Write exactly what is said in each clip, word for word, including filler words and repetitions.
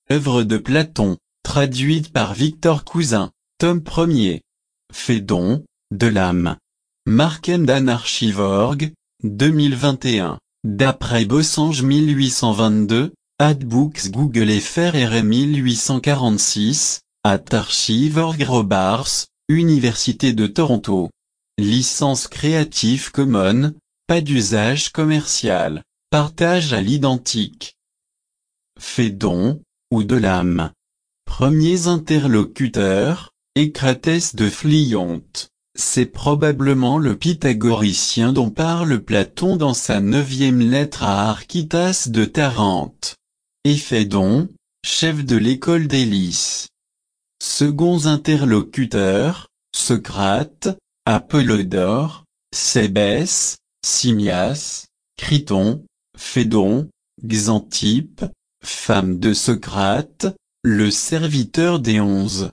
œuvre de Platon, traduite par Victor Cousin, tome premier. Phédon, de l'âme. Markendan Archive.org, deux mille vingt et un. D'après Bossange mille huit cent vingt-deux, Adbooks Google F R R mille huit cent quarante-six, at Archive.org Robarts, Université de Toronto. Licence Creative Commons, pas d'usage commercial, partage à l'identique. Phédon, ou de l'âme. Premiers interlocuteurs, Écratès de Phlion.te. C'est probablement le pythagoricien dont parle Platon dans sa neuvième lettre à Archytas de Tarente. Et Phédon, chef de l'école d'Élis. Seconds interlocuteurs, Socrate, Apollodore, Cébès, Simmias, Criton, Phédon, Xanthippe, femme de Socrate, le serviteur des onze.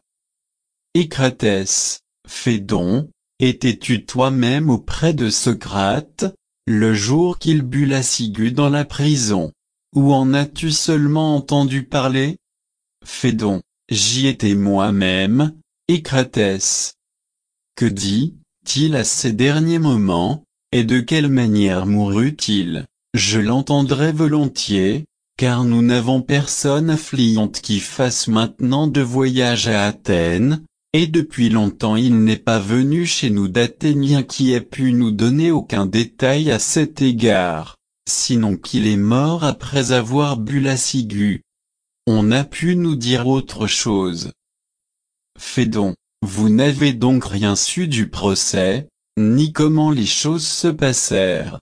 Écratès, Phédon, étais-tu toi-même auprès de Socrate, le jour qu'il but la ciguë dans la prison? Ou en as-tu seulement entendu parler? Phédon, j'y étais moi-même. Écratès. Que dit-il à ces derniers moments, et de quelle manière mourut-il? Je l'entendrai volontiers, car nous n'avons personne à Phlion.te qui fasse maintenant de voyage à Athènes, et depuis longtemps il n'est pas venu chez nous d'Athéniens qui ait pu nous donner aucun détail à cet égard, sinon qu'il est mort après avoir bu la ciguë. On a pu nous dire autre chose. Phédon, vous n'avez donc rien su du procès, ni comment les choses se passèrent.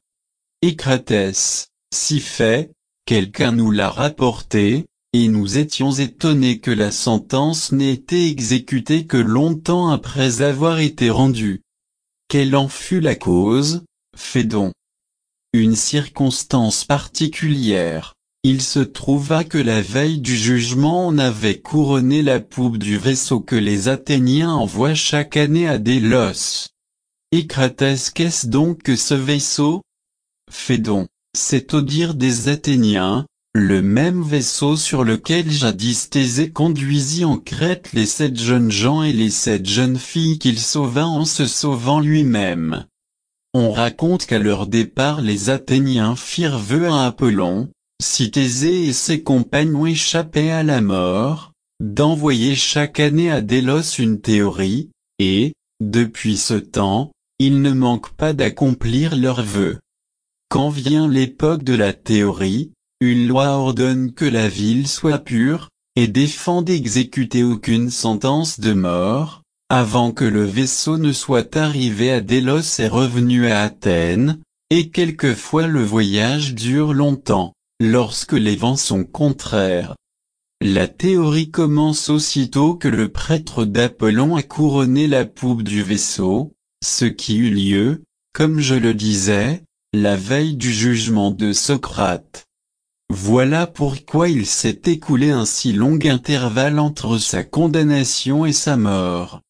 Écratès, si fait, quelqu'un nous l'a rapporté, et nous étions étonnés que la sentence n'ait été exécutée que longtemps après avoir été rendue. Quelle en fut la cause, Phédon? Une circonstance particulière. Il se trouva que la veille du jugement on avait couronné la poupe du vaisseau que les Athéniens envoient chaque année à Délos. Écratès, qu'est-ce donc que ce vaisseau? Phédon, c'est au dire des Athéniens, le même vaisseau sur lequel jadis Thésée conduisit en Crète les sept jeunes gens et les sept jeunes filles qu'il sauva en se sauvant lui-même. On raconte qu'à leur départ les Athéniens firent vœu à Apollon, si Thésée et ses compagnons échappaient à la mort, d'envoyer chaque année à Délos une théorie, et, depuis ce temps, ils ne manquent pas d'accomplir leurs vœux. Quand vient l'époque de la théorie, une loi ordonne que la ville soit pure, et défend d'exécuter aucune sentence de mort, avant que le vaisseau ne soit arrivé à Délos et revenu à Athènes, et quelquefois le voyage dure longtemps, lorsque les vents sont contraires. La théorie commence aussitôt que le prêtre d'Apollon a couronné la poupe du vaisseau, ce qui eut lieu, comme je le disais, la veille du jugement de Socrate. Voilà pourquoi il s'est écoulé un si long intervalle entre sa condamnation et sa mort.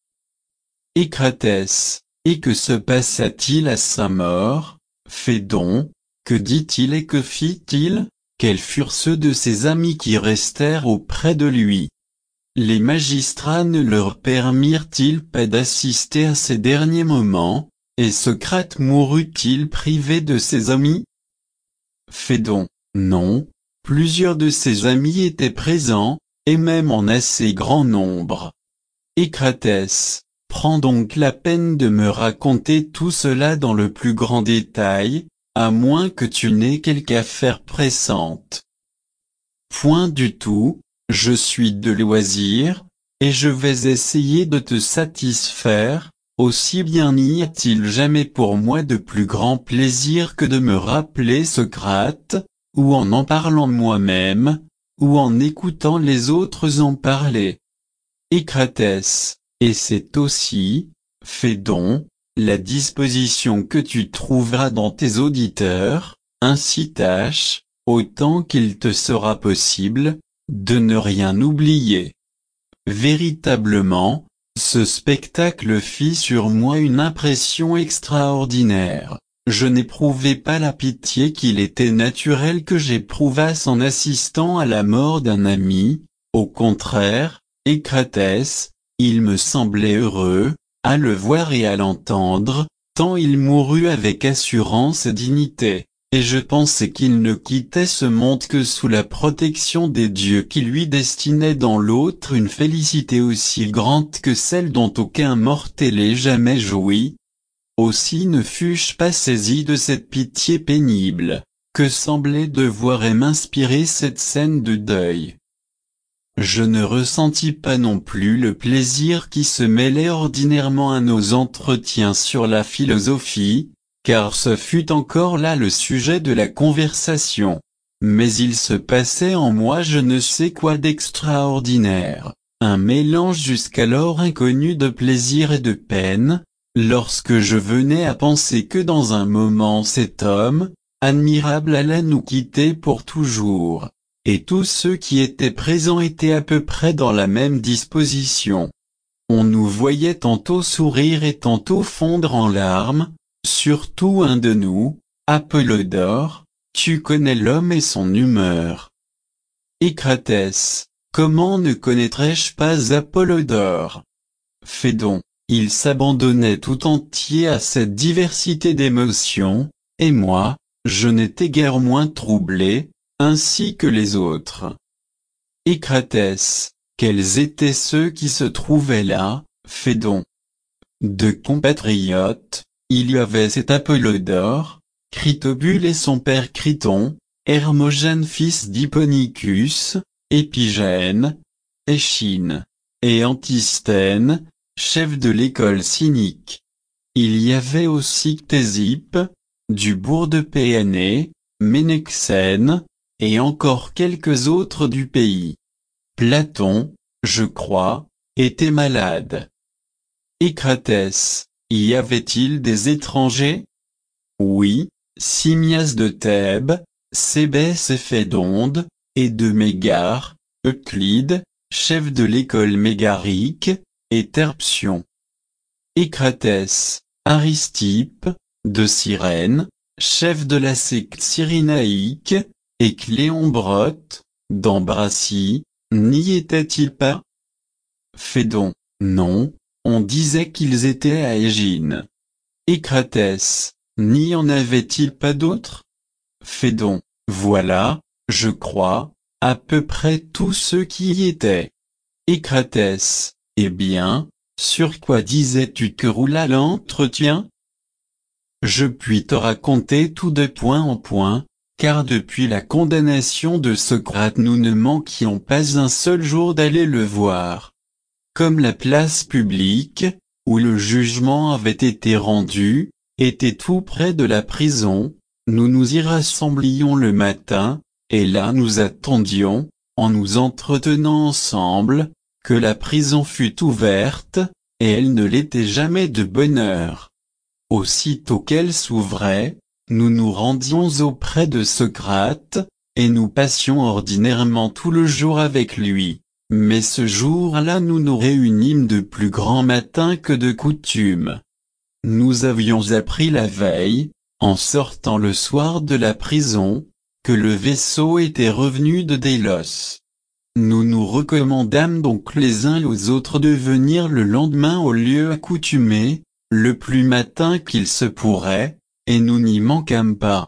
Écratès, et que se passa-t-il à sa mort? Phédon, que dit-il et que fit-il? Quels furent ceux de ses amis qui restèrent auprès de lui? Les magistrats ne leur permirent-ils pas d'assister à ces derniers moments, et Socrate mourut-il privé de ses amis? Phédon, non, plusieurs de ses amis étaient présents, et même en assez grand nombre. Écratès, prends donc la peine de me raconter tout cela dans le plus grand détail, à moins que tu n'aies quelque affaire pressante. Point du tout, je suis de loisir, et je vais essayer de te satisfaire, aussi bien n'y a-t-il jamais pour moi de plus grand plaisir que de me rappeler Socrate, ou en en parlant moi-même, ou en écoutant les autres en parler. Écratès, et c'est aussi, Phédon, la disposition que tu trouveras dans tes auditeurs, ainsi tâche, autant qu'il te sera possible, de ne rien oublier. Véritablement, ce spectacle fit sur moi une impression extraordinaire. Je n'éprouvais pas la pitié qu'il était naturel que j'éprouvasse en assistant à la mort d'un ami, Au contraire, Écratès, il me semblait heureux, à le voir et à l'entendre, tant il mourut avec assurance et dignité, et je pensais qu'il ne quittait ce monde que sous la protection des dieux qui lui destinaient dans l'autre une félicité aussi grande que celle dont aucun mortel ait jamais joui. Aussi ne fus-je pas saisi de cette pitié pénible, que semblait devoir et m'inspirer cette scène de deuil. Je ne ressentis pas non plus le plaisir qui se mêlait ordinairement à nos entretiens sur la philosophie, car ce fut encore là le sujet de la conversation. Mais il se passait en moi je ne sais quoi d'extraordinaire, un mélange jusqu'alors inconnu de plaisir et de peine, lorsque je venais à penser que dans un moment cet homme, admirable, allait nous quitter pour toujours. Et tous ceux qui étaient présents étaient à peu près dans la même disposition. On nous voyait tantôt sourire et tantôt fondre en larmes, surtout un de nous, Apollodore. Tu connais l'homme et son humeur. Écratès, comment ne connaîtrais-je pas Apollodore? Phédon, il s'abandonnait tout entier à cette diversité d'émotions, et moi, je n'étais guère moins troublé, ainsi que les autres. Écratès, quels étaient ceux qui se trouvaient là, Phédon? De compatriotes, il y avait cet Apollodore, Critobule et son père Criton, Hermogène fils d'Hipponicus, Épigène, Échine, et Antisthène, chef de l'école cynique. Il y avait aussi Ctésippe, du bourg de Péanée, Ménexène, et encore quelques autres du pays. Platon, je crois, était malade. Écratès, y avait-il des étrangers? Oui, Simmias de Thèbes, Cébès et Phédonde, et de Mégare, Euclide, chef de l'école mégarique, et Terpsion. Écratès, Aristippe, de Cyrène, chef de la secte cyrénaïque, et Cléombrote, d'Ambracie, n'y était-il pas? Phédon, non, on disait qu'ils étaient à Égine. Écratès, n'y en avait-il pas d'autres? Phédon, voilà, je crois, à peu près tous ceux qui y étaient. Écratès, eh bien, sur quoi disais-tu que roula l'entretien? Je puis te raconter tout de point en point, car depuis la condamnation de Socrate nous ne manquions pas un seul jour d'aller le voir. Comme la place publique, où le jugement avait été rendu, était tout près de la prison, nous nous y rassemblions le matin, et là nous attendions, en nous entretenant ensemble, que la prison fût ouverte, et elle ne l'était jamais de bonne heure. Aussitôt qu'elle s'ouvrait, nous nous rendions auprès de Socrate, et nous passions ordinairement tout le jour avec lui. Mais ce jour-là nous nous réunîmes de plus grand matin que de coutume. Nous avions appris la veille, en sortant le soir de la prison, que le vaisseau était revenu de Délos. Nous nous recommandâmes donc les uns aux autres de venir le lendemain au lieu accoutumé, le plus matin qu'il se pourrait, et nous n'y manquâmes pas.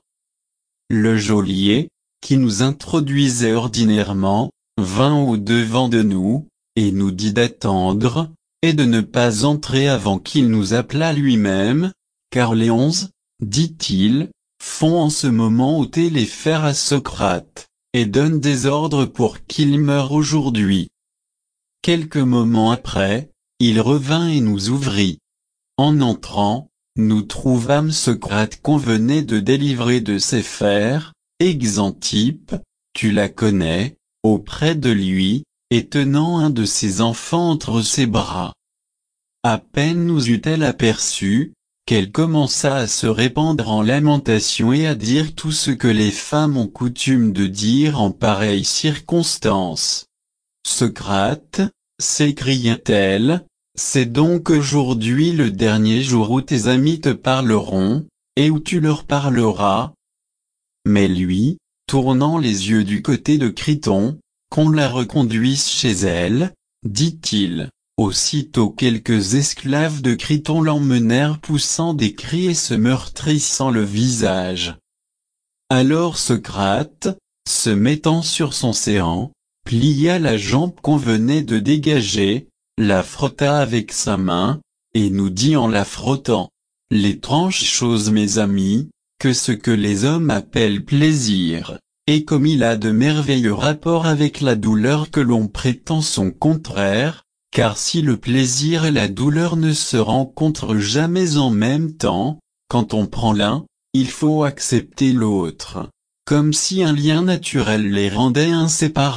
Le geôlier, qui nous introduisait ordinairement, vint au-devant de nous, et nous dit d'attendre, et de ne pas entrer avant qu'il nous appelât lui-même, car les onze, dit-il, font en ce moment ôter les fers à Socrate, et donnent des ordres pour qu'il meure aujourd'hui. Quelques moments après, il revint et nous ouvrit. En entrant, nous trouvâmes Socrate qu'on venait de délivrer de ses fers, Exantippe, tu la connais, auprès de lui, et tenant un de ses enfants entre ses bras. À peine nous eut-elle aperçu, qu'elle commença à se répandre en lamentations et à dire tout ce que les femmes ont coutume de dire en pareille circonstance. Socrate, s'écria-t-elle, c'est donc aujourd'hui le dernier jour où tes amis te parleront, et où tu leur parleras. Mais lui, tournant les yeux du côté de Criton, qu'on la reconduise chez elle, dit-il. Aussitôt quelques esclaves de Criton l'emmenèrent poussant des cris et se meurtrissant le visage. Alors Socrate, se mettant sur son séant, plia la jambe qu'on venait de dégager, la frotta avec sa main, et nous dit en la frottant: « L'étrange chose, mes amis, que ce que les hommes appellent plaisir, et comme il a de merveilleux rapports avec la douleur que l'on prétend son contraire, car si le plaisir et la douleur ne se rencontrent jamais en même temps, quand on prend l'un, il faut accepter l'autre, comme si un lien naturel les rendait inséparables. »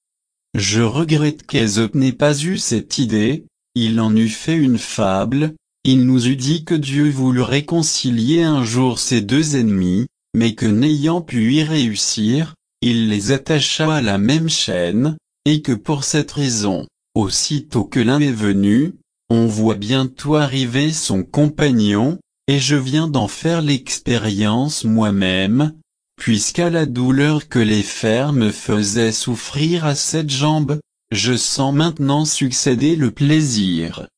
Je regrette qu'Ésope n'ait pas eu cette idée, il en eût fait une fable, il nous eût dit que Dieu voulut réconcilier un jour ses deux ennemis, mais que n'ayant pu y réussir, il les attacha à la même chaîne, et que pour cette raison, aussitôt que l'un est venu, on voit bientôt arriver son compagnon, et je viens d'en faire l'expérience moi-même, puisqu'à la douleur que les fers me faisaient souffrir à cette jambe, je sens maintenant succéder le plaisir.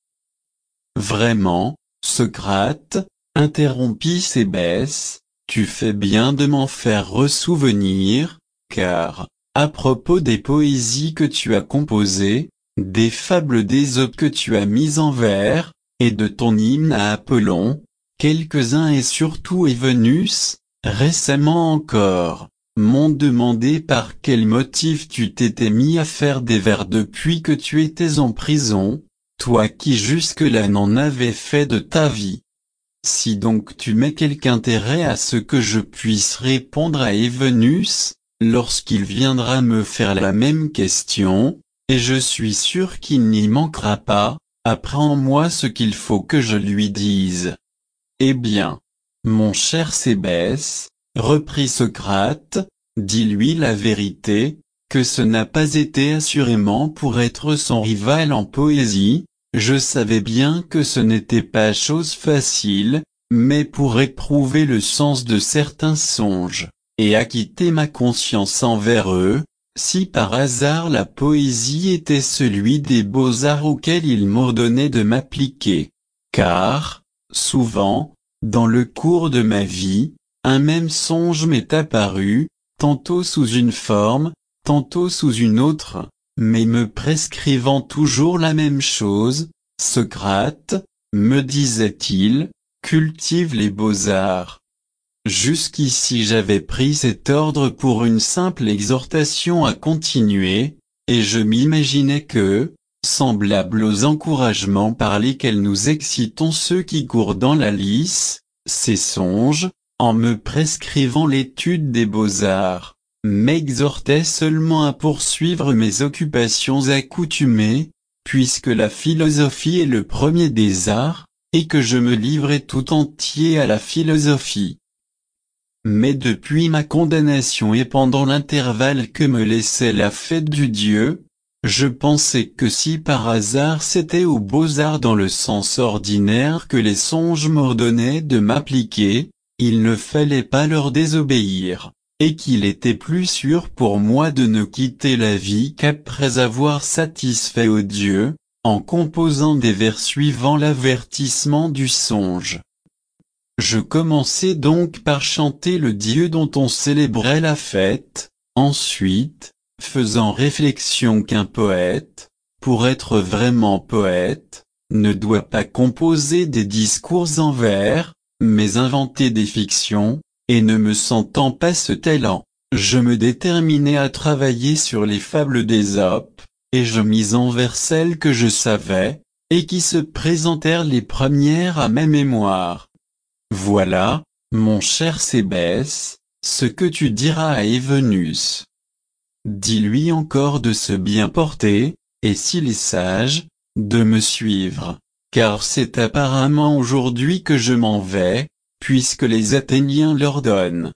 Vraiment, Socrate, interrompit Cébès, tu fais bien de m'en faire ressouvenir, car, à propos des poésies que tu as composées, des fables d'Ésope que tu as mises en vers, et de ton hymne à Apollon, quelques-uns et surtout Évenus, récemment encore, m'ont demandé par quel motif tu t'étais mis à faire des vers depuis que tu étais en prison, toi qui jusque-là n'en avais fait de ta vie. Si donc tu mets quelque intérêt à ce que je puisse répondre à Évenus, lorsqu'il viendra me faire la même question, et je suis sûr qu'il n'y manquera pas, apprends-moi ce qu'il faut que je lui dise. Eh bien, mon cher Cébès, reprit Socrate, dis-lui la vérité, que ce n'a pas été assurément pour être son rival en poésie, je savais bien que ce n'était pas chose facile, mais pour éprouver le sens de certains songes, et acquitter ma conscience envers eux, si par hasard la poésie était celui des beaux-arts auxquels il m'ordonnait de m'appliquer. Car, souvent, dans le cours de ma vie, un même songe m'est apparu, tantôt sous une forme, tantôt sous une autre, mais me prescrivant toujours la même chose. Socrate, me disait-il, cultive les beaux-arts. Jusqu'ici j'avais pris cet ordre pour une simple exhortation à continuer, et je m'imaginais que, semblable aux encouragements par lesquels nous excitons ceux qui courent dans la lice, ces songes, en me prescrivant l'étude des beaux-arts, m'exhortaient seulement à poursuivre mes occupations accoutumées, puisque la philosophie est le premier des arts, et que je me livrais tout entier à la philosophie. Mais depuis ma condamnation et pendant l'intervalle que me laissait la fête du Dieu, je pensais que si par hasard c'était aux beaux-arts dans le sens ordinaire que les songes m'ordonnaient de m'appliquer, il ne fallait pas leur désobéir, et qu'il était plus sûr pour moi de ne quitter la vie qu'après avoir satisfait au Dieu, en composant des vers suivant l'avertissement du songe. Je commençai donc par chanter le Dieu dont on célébrait la fête, ensuite, faisant réflexion qu'un poète, pour être vraiment poète, ne doit pas composer des discours en vers, mais inventer des fictions, et ne me sentant pas ce talent, je me déterminai à travailler sur les fables d'Ésope, et je mis en vers celles que je savais, et qui se présentèrent les premières à ma mémoire. Voilà, mon cher Cébès, ce que tu diras à Évenus. Dis-lui encore de se bien porter, et s'il est sage, de me suivre, car c'est apparemment aujourd'hui que je m'en vais, puisque les Athéniens l'ordonnent.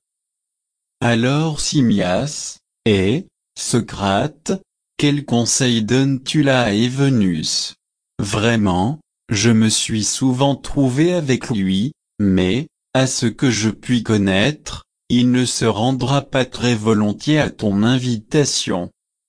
Alors Simmias, et, Socrate, quel conseil donnes-tu là à Évenus? Vraiment, je me suis souvent trouvé avec lui, mais, à ce que je puis connaître, il ne se rendra pas très volontiers à ton invitation.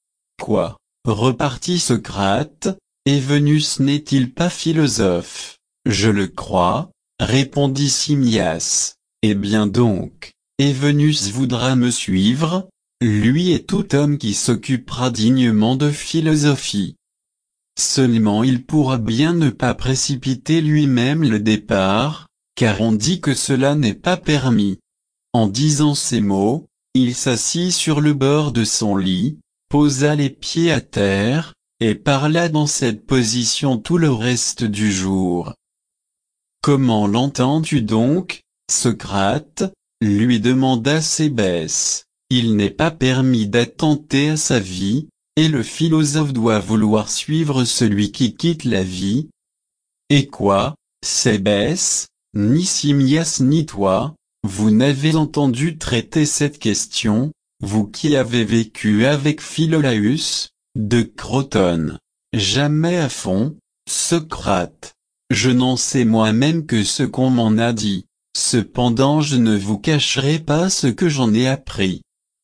Quoi, repartit Socrate, et Vénus n'est-il pas philosophe? Je le crois, répondit Simmias. Eh bien donc, et Vénus voudra me suivre, lui et tout homme qui s'occupera dignement de philosophie. Seulement il pourra bien ne pas précipiter lui-même le départ, car on dit que cela n'est pas permis. En disant ces mots, il s'assit sur le bord de son lit, posa les pieds à terre, et parla dans cette position tout le reste du jour. Comment l'entends-tu donc, Socrate? Lui demanda Cébès. Il n'est pas permis d'attenter à sa vie, et le philosophe doit vouloir suivre celui qui quitte la vie. Et quoi, Cébès, ni Simmias ni toi, vous n'avez entendu traiter cette question, vous qui avez vécu avec Philolaüs, de Crotone. Jamais à fond, Socrate. Je n'en sais moi-même que ce qu'on m'en a dit, cependant je ne vous cacherai pas ce que j'en ai appris.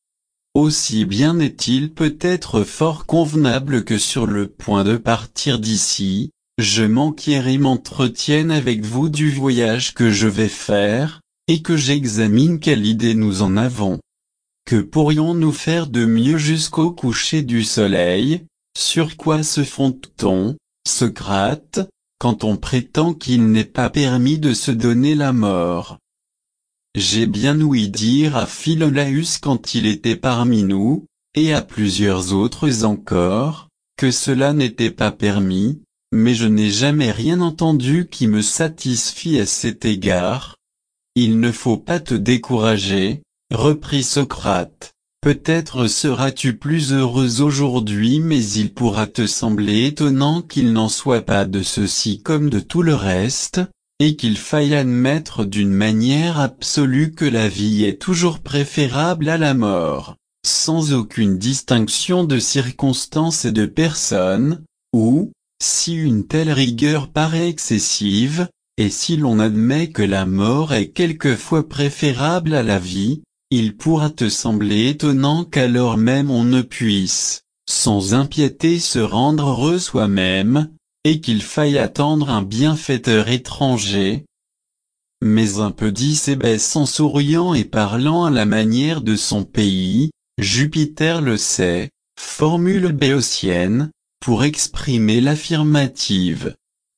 Aussi bien est-il peut-être fort convenable que sur le point de partir d'ici, je m'enquière et m'entretienne avec vous du voyage que je vais faire, et que j'examine quelle idée nous en avons. Que pourrions-nous faire de mieux jusqu'au coucher du soleil? Sur quoi se fonde-t-on, Socrate, quand on prétend qu'il n'est pas permis de se donner la mort? J'ai bien ouï dire à Philolaüs quand il était parmi nous, et à plusieurs autres encore, que cela n'était pas permis, mais je n'ai jamais rien entendu qui me satisfie à cet égard. Il ne faut pas te décourager, reprit Socrate. Peut-être seras-tu plus heureuse aujourd'hui, mais il pourra te sembler étonnant qu'il n'en soit pas de ceci comme de tout le reste, et qu'il faille admettre d'une manière absolue que la vie est toujours préférable à la mort, sans aucune distinction de circonstances et de personnes, ou, si une telle rigueur paraît excessive, et si l'on admet que la mort est quelquefois préférable à la vie, il pourra te sembler étonnant qu'alors même on ne puisse, sans impiété se rendre heureux soi-même, et qu'il faille attendre un bienfaiteur étranger. Mais un peu dit Cébès en souriant et parlant à la manière de son pays, Jupiter le sait, formule béotienne, pour exprimer l'affirmative.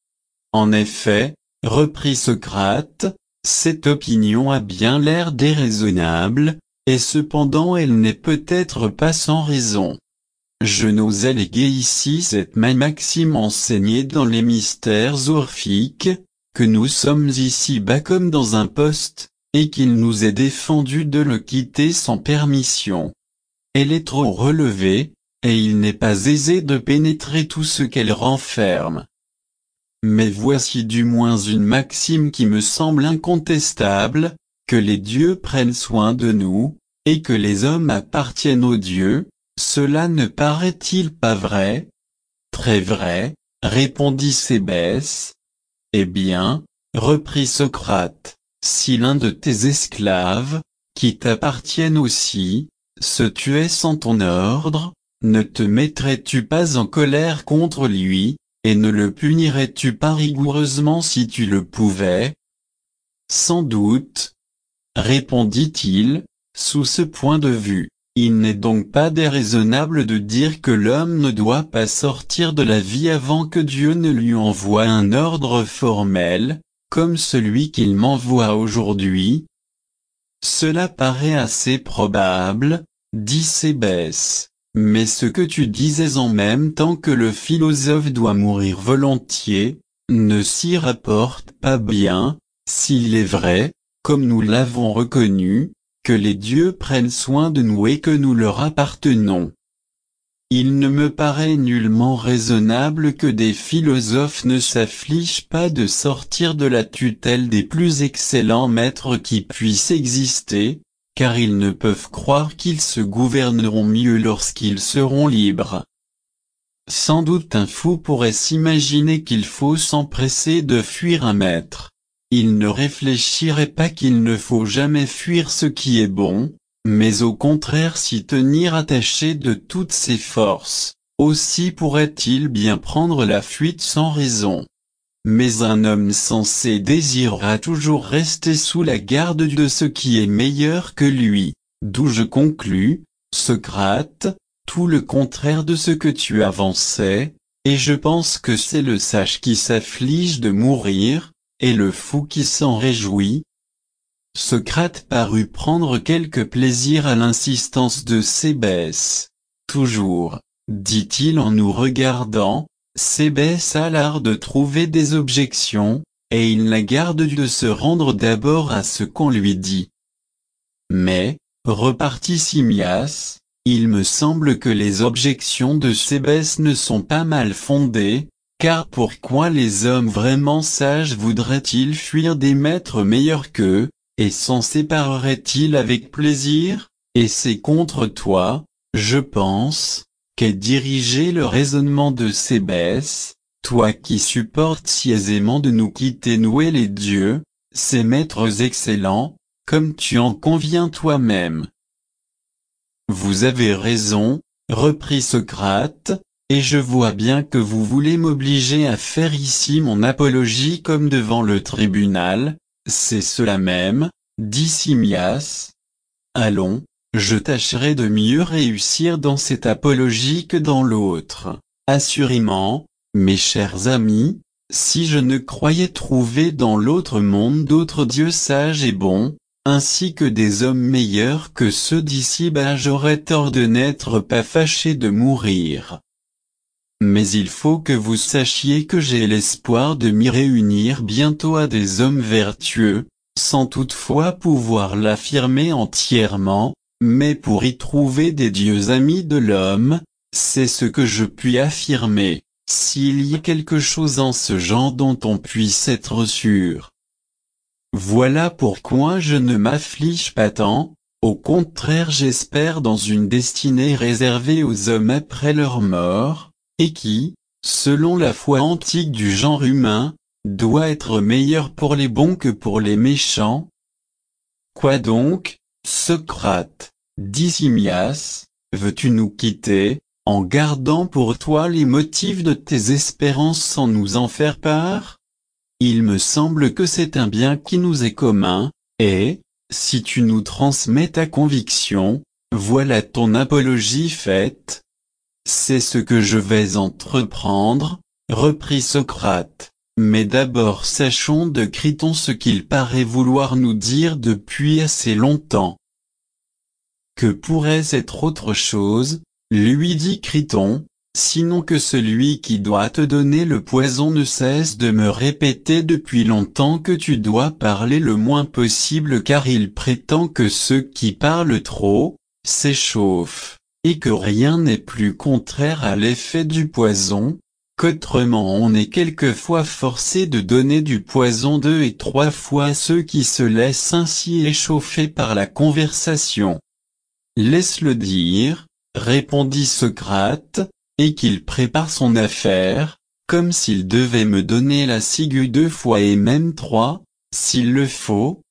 En effet, reprit Socrate, cette opinion a bien l'air déraisonnable, et cependant elle n'est peut-être pas sans raison. Je n'ose alléguer ici cette même maxime enseignée dans les mystères orphiques, que nous sommes ici bas comme dans un poste, et qu'il nous est défendu de le quitter sans permission. Elle est trop relevée, et il n'est pas aisé de pénétrer tout ce qu'elle renferme. Mais voici du moins une maxime qui me semble incontestable, que les dieux prennent soin de nous, et que les hommes appartiennent aux dieux. Cela ne paraît-il pas vrai? Très vrai, répondit Cébès. Eh bien, reprit Socrate, si l'un de tes esclaves, qui t'appartiennent aussi, se tuait sans ton ordre, ne te mettrais-tu pas en colère contre lui, et ne le punirais-tu pas rigoureusement si tu le pouvais? Sans doute, répondit-il, sous ce point de vue. Il n'est donc pas déraisonnable de dire que l'homme ne doit pas sortir de la vie avant que Dieu ne lui envoie un ordre formel, comme celui qu'il m'envoie aujourd'hui. Cela paraît assez probable, dit Cébès, mais ce que tu disais en même temps que le philosophe doit mourir volontiers, ne s'y rapporte pas bien, s'il est vrai, comme nous l'avons reconnu, que les dieux prennent soin de nous et que nous leur appartenons. Il ne me paraît nullement raisonnable que des philosophes ne s'affligent pas de sortir de la tutelle des plus excellents maîtres qui puissent exister, car ils ne peuvent croire qu'ils se gouverneront mieux lorsqu'ils seront libres. Sans doute un fou pourrait s'imaginer qu'il faut s'empresser de fuir un maître. Il ne réfléchirait pas qu'il ne faut jamais fuir ce qui est bon, mais au contraire s'y tenir attaché de toutes ses forces. aussi pourrait-il bien prendre la fuite sans raison. Mais un homme sensé désirera toujours rester sous la garde de ce qui est meilleur que lui, d'où je conclus, Socrate, tout le contraire de ce que tu avançais, et je pense que c'est le sage qui s'afflige de mourir, et le fou qui s'en réjouit. Socrate parut prendre quelque plaisir à l'insistance de Cébès. Toujours, dit-il en nous regardant, Cébès a l'art de trouver des objections, et il n'a garde de se rendre d'abord à ce qu'on lui dit. Mais, repartit Simmias, il me semble que les objections de Cébès ne sont pas mal fondées, car pourquoi les hommes vraiment sages voudraient-ils fuir des maîtres meilleurs qu'eux, et s'en sépareraient-ils avec plaisir? Et c'est contre toi, je pense, qu'est dirigé le raisonnement de Cébès, toi qui supportes si aisément de nous quitter nouer les dieux, ces maîtres excellents, comme tu en conviens toi-même. Vous avez raison, reprit Socrate, et je vois bien que vous voulez m'obliger à faire ici mon apologie comme devant le tribunal, c'est cela même, dit Simmias. Allons, je tâcherai de mieux réussir dans cette apologie que dans l'autre. Assurément, mes chers amis, si je ne croyais trouver dans l'autre monde d'autres dieux sages et bons, ainsi que des hommes meilleurs que ceux d'ici-bas, j'aurais tort de n'être pas fâché de mourir. Mais il faut que vous sachiez que j'ai l'espoir de m'y réunir bientôt à des hommes vertueux, sans toutefois pouvoir l'affirmer entièrement, mais pour y trouver des dieux amis de l'homme, c'est ce que je puis affirmer, s'il y a quelque chose en ce genre dont on puisse être sûr. Voilà pourquoi je ne m'afflige pas tant, au contraire j'espère dans une destinée réservée aux hommes après leur mort, et qui, selon la foi antique du genre humain, doit être meilleure pour les bons que pour les méchants. Quoi donc, Socrate, dit Simmias, veux-tu nous quitter, en gardant pour toi les motifs de tes espérances sans nous en faire part? Il me semble que c'est un bien qui nous est commun, et, si tu nous transmets ta conviction, voilà ton apologie faite. C'est ce que je vais entreprendre, reprit Socrate, mais d'abord sachons de Criton ce qu'il paraît vouloir nous dire depuis assez longtemps. Que pourrait être autre chose, lui dit Criton, sinon que celui qui doit te donner le poison ne cesse de me répéter depuis longtemps que tu dois parler le moins possible car il prétend que ceux qui parlent trop, s'échauffent, et que rien n'est plus contraire à l'effet du poison, qu'autrement on est quelquefois forcé de donner du poison deux et trois fois à ceux qui se laissent ainsi échauffer par la conversation. Laisse-le dire, répondit Socrate, et qu'il prépare son affaire, comme s'il devait me donner la ciguë deux fois et même trois, s'il le faut.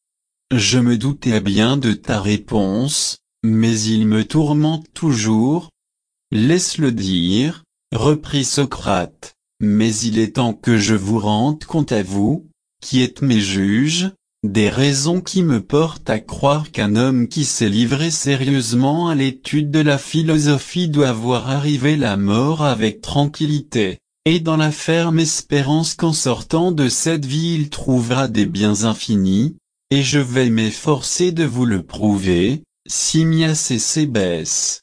Je me doutais bien de ta réponse, mais il me tourmente toujours. Laisse-le dire, reprit Socrate, mais il est temps que je vous rende compte à vous, qui êtes mes juges, des raisons qui me portent à croire qu'un homme qui s'est livré sérieusement à l'étude de la philosophie doit voir arriver la mort avec tranquillité, et dans la ferme espérance qu'en sortant de cette vie il trouvera des biens infinis, et je vais m'efforcer de vous le prouver, Simmias et Cébès.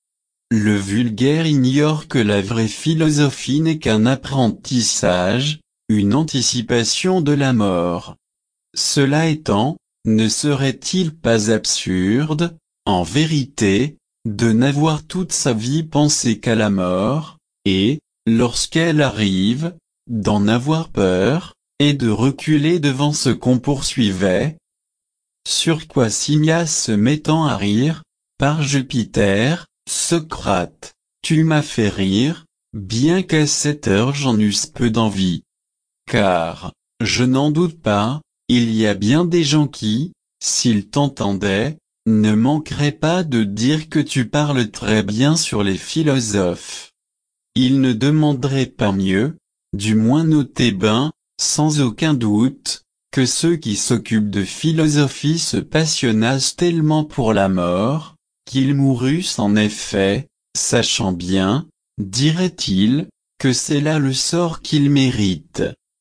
Le vulgaire ignore que la vraie philosophie n'est qu'un apprentissage, une anticipation de la mort. Cela étant, ne serait-il pas absurde, en vérité, de n'avoir toute sa vie pensé qu'à la mort, et, lorsqu'elle arrive, d'en avoir peur, et de reculer devant ce qu'on poursuivait? Sur quoi Simmias se mettant à rire, par Jupiter, Socrate, tu m'as fait rire, bien qu'à cette heure j'en eusse peu d'envie. Car, je n'en doute pas, il y a bien des gens qui, s'ils t'entendaient, ne manqueraient pas de dire que tu parles très bien sur les philosophes. il ne demanderait pas mieux, du moins nos Thébains, sans aucun doute, que ceux qui s'occupent de philosophie se passionnassent tellement pour la mort, qu'ils mourussent en effet, sachant bien, dirait-il, que c'est là le sort qu'ils méritent.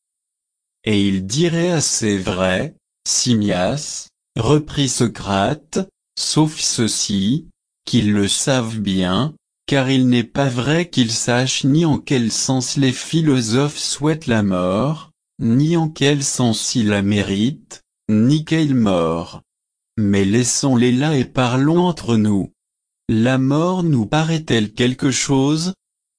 Et il dirait assez vrai, Simmias, reprit Socrate, sauf ceci, qu'ils le savent bien, car il n'est pas vrai qu'ils sachent ni en quel sens les philosophes souhaitent la mort, ni en quel sens ils la méritent, ni quelle mort. Mais laissons-les là et parlons entre nous. La mort nous paraît-elle quelque chose?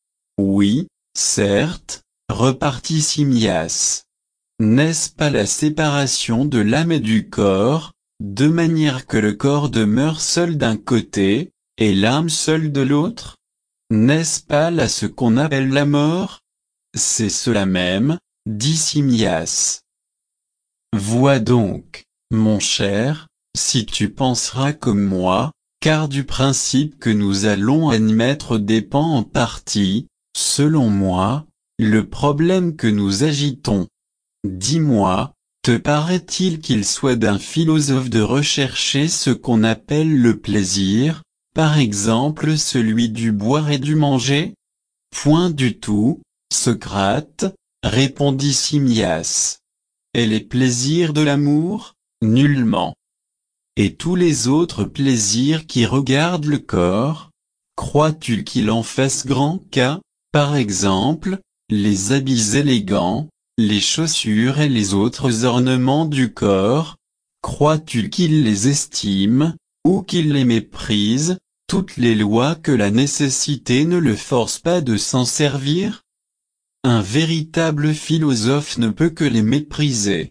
Oui, certes, repartit Simmias. N'est-ce pas la séparation de l'âme et du corps, de manière que le corps demeure seul d'un côté, et l'âme seule de l'autre? N'est-ce pas là ce qu'on appelle la mort? C'est cela même, dit Simmias. Vois donc, mon cher, si tu penseras comme moi, car du principe que nous allons admettre dépend en partie, selon moi, le problème que nous agitons. Dis-moi, te paraît-il qu'il soit d'un philosophe de rechercher ce qu'on appelle le plaisir, par exemple celui du boire et du manger? Point du tout, Socrate, répondit Simmias. Et les plaisirs de l'amour? Nullement. Et tous les autres plaisirs qui regardent le corps, crois-tu qu'il en fasse grand cas, par exemple, les habits élégants, les chaussures et les autres ornements du corps? Crois-tu qu'il les estime, ou qu'il les méprise, toutes les lois que la nécessité ne le force pas de s'en servir? Un véritable philosophe ne peut que les mépriser.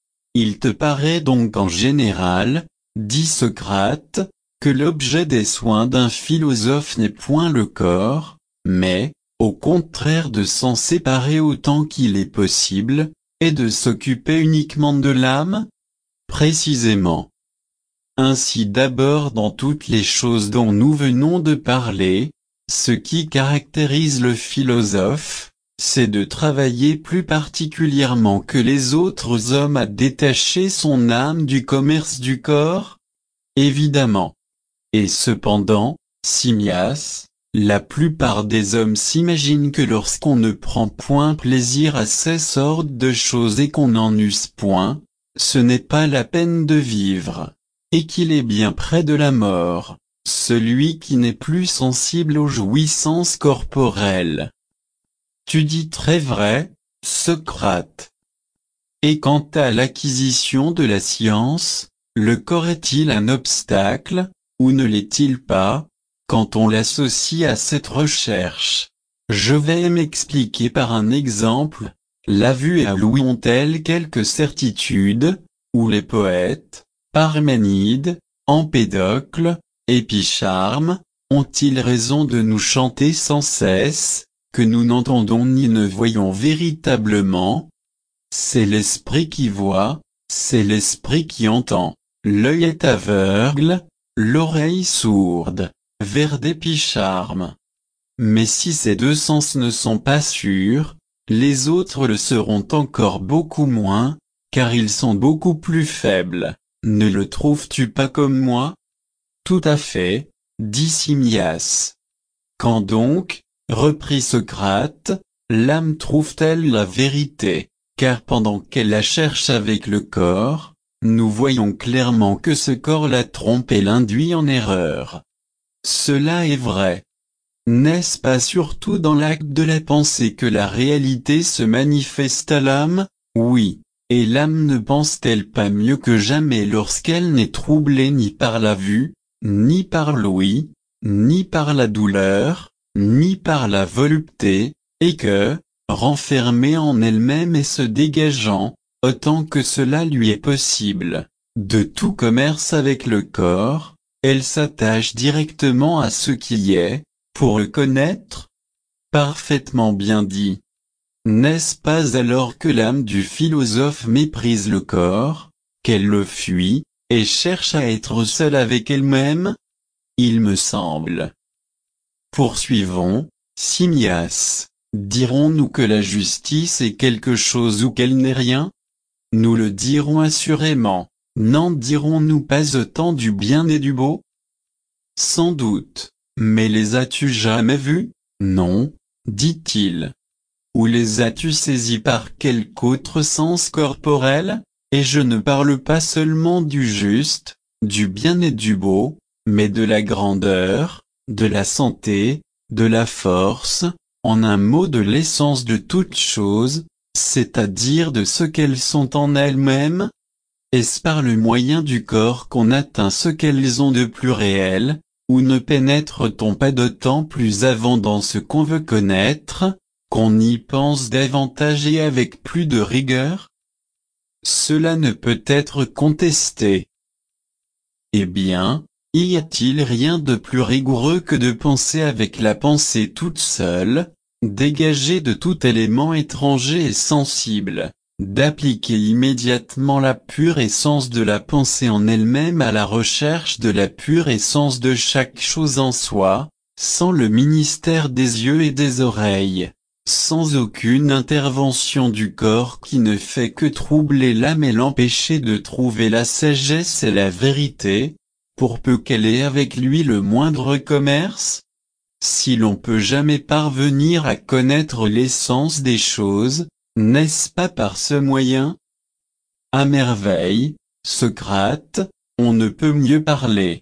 Il te paraît donc en général, dit Socrate, que l'objet des soins d'un philosophe n'est point le corps, mais, au contraire de s'en séparer autant qu'il est possible, et de s'occuper uniquement de l'âme? Précisément. Ainsi d'abord dans toutes les choses dont nous venons de parler, ce qui caractérise le philosophe, c'est de travailler plus particulièrement que les autres hommes à détacher son âme du commerce du corps? Évidemment. Et cependant, Simmias, la plupart des hommes s'imaginent que lorsqu'on ne prend point plaisir à ces sortes de choses et qu'on n'en use point, ce n'est pas la peine de vivre, et qu'il est bien près de la mort, celui qui n'est plus sensible aux jouissances corporelles. Tu dis très vrai, Socrate. Et quant à l'acquisition de la science, le corps est-il un obstacle, ou ne l'est-il pas, quand on l'associe à cette recherche? Je vais m'expliquer par un exemple. La vue et la ouïe ont-elles quelque certitude, ou les poètes, Parménide, Empédocle, Épicharme, ont-ils raison de nous chanter sans cesse, que nous n'entendons ni ne voyons véritablement? C'est l'esprit qui voit, c'est l'esprit qui entend, l'œil est aveugle, l'oreille sourde, vers d'Épicharme. Mais si ces deux sens ne sont pas sûrs, les autres le seront encore beaucoup moins, car ils sont beaucoup plus faibles. Ne le trouves-tu pas comme moi? Tout à fait, dit Simmias. Quand donc, reprit Socrate, l'âme trouve-t-elle la vérité? Car pendant qu'elle la cherche avec le corps, nous voyons clairement que ce corps la trompe et l'induit en erreur. Cela est vrai. N'est-ce pas surtout dans l'acte de la pensée que la réalité se manifeste à l'âme? Oui. Et l'âme ne pense-t-elle pas mieux que jamais lorsqu'elle n'est troublée ni par la vue, ni par l'ouïe, ni par la douleur, ni par la volupté, et que, renfermée en elle-même et se dégageant, autant que cela lui est possible, de tout commerce avec le corps, elle s'attache directement à ce qui y est, pour le connaître? Parfaitement bien dit. N'est-ce pas alors que l'âme du philosophe méprise le corps, qu'elle le fuit, et cherche à être seule avec elle-même? Il me semble. Poursuivons, Simmias, dirons-nous que la justice est quelque chose ou qu'elle n'est rien? Nous le dirons assurément. N'en dirons-nous pas autant du bien et du beau? Sans doute. Mais les as-tu jamais vus? Non, dit-il. Ou les as-tu saisis par quelque autre sens corporel? Et je ne parle pas seulement du juste, du bien et du beau, mais de la grandeur, de la santé, de la force, en un mot de l'essence de toutes choses, c'est-à-dire de ce qu'elles sont en elles-mêmes. Est-ce par le moyen du corps qu'on atteint ce qu'elles ont de plus réel, ou ne pénètre-t-on pas d'autant plus avant dans ce qu'on veut connaître, qu'on y pense davantage et avec plus de rigueur? Cela ne peut être contesté. Eh bien, y a-t-il rien de plus rigoureux que de penser avec la pensée toute seule, dégagée de tout élément étranger et sensible, d'appliquer immédiatement la pure essence de la pensée en elle-même à la recherche de la pure essence de chaque chose en soi, sans le ministère des yeux et des oreilles, sans aucune intervention du corps qui ne fait que troubler l'âme et l'empêcher de trouver la sagesse et la vérité, pour peu qu'elle ait avec lui le moindre commerce? Si l'on peut jamais parvenir à connaître l'essence des choses, n'est-ce pas par ce moyen? À merveille, Socrate, on ne peut mieux parler.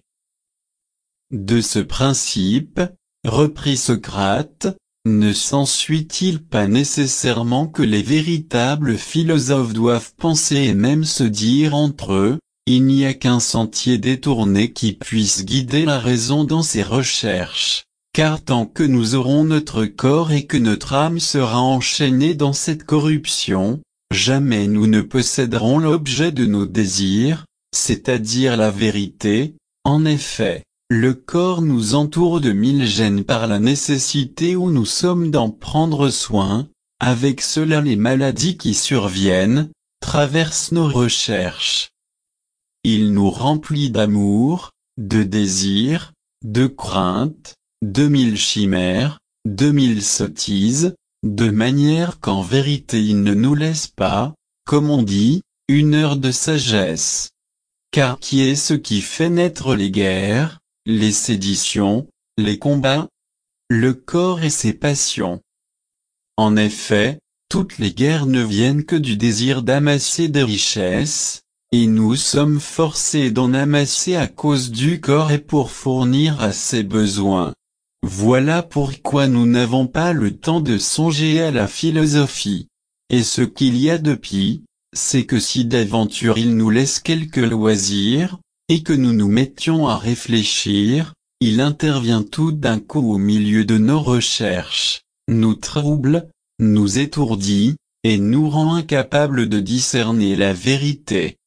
De ce principe, reprit Socrate, ne s'ensuit-il pas nécessairement que les véritables philosophes doivent penser et même se dire entre eux, il n'y a qu'un sentier détourné qui puisse guider la raison dans ses recherches, car tant que nous aurons notre corps et que notre âme sera enchaînée dans cette corruption, jamais nous ne posséderons l'objet de nos désirs, c'est-à-dire la vérité. En effet, le corps nous entoure de mille gènes par la nécessité où nous sommes d'en prendre soin, avec cela les maladies qui surviennent, traversent nos recherches. Il nous remplit d'amour, de désirs, de craintes, de mille chimères, de mille sottises, de manière qu'en vérité il ne nous laisse pas, comme on dit, une heure de sagesse. Car qui est ce qui fait naître les guerres, les séditions, les combats? Le corps et ses passions. En effet, toutes les guerres ne viennent que du désir d'amasser des richesses, et nous sommes forcés d'en amasser à cause du corps et pour fournir à ses besoins. Voilà pourquoi nous n'avons pas le temps de songer à la philosophie. Et ce qu'il y a de pis, c'est que si d'aventure il nous laisse quelques loisirs, et que nous nous mettions à réfléchir, il intervient tout d'un coup au milieu de nos recherches, nous trouble, nous étourdit, et nous rend incapables de discerner la vérité.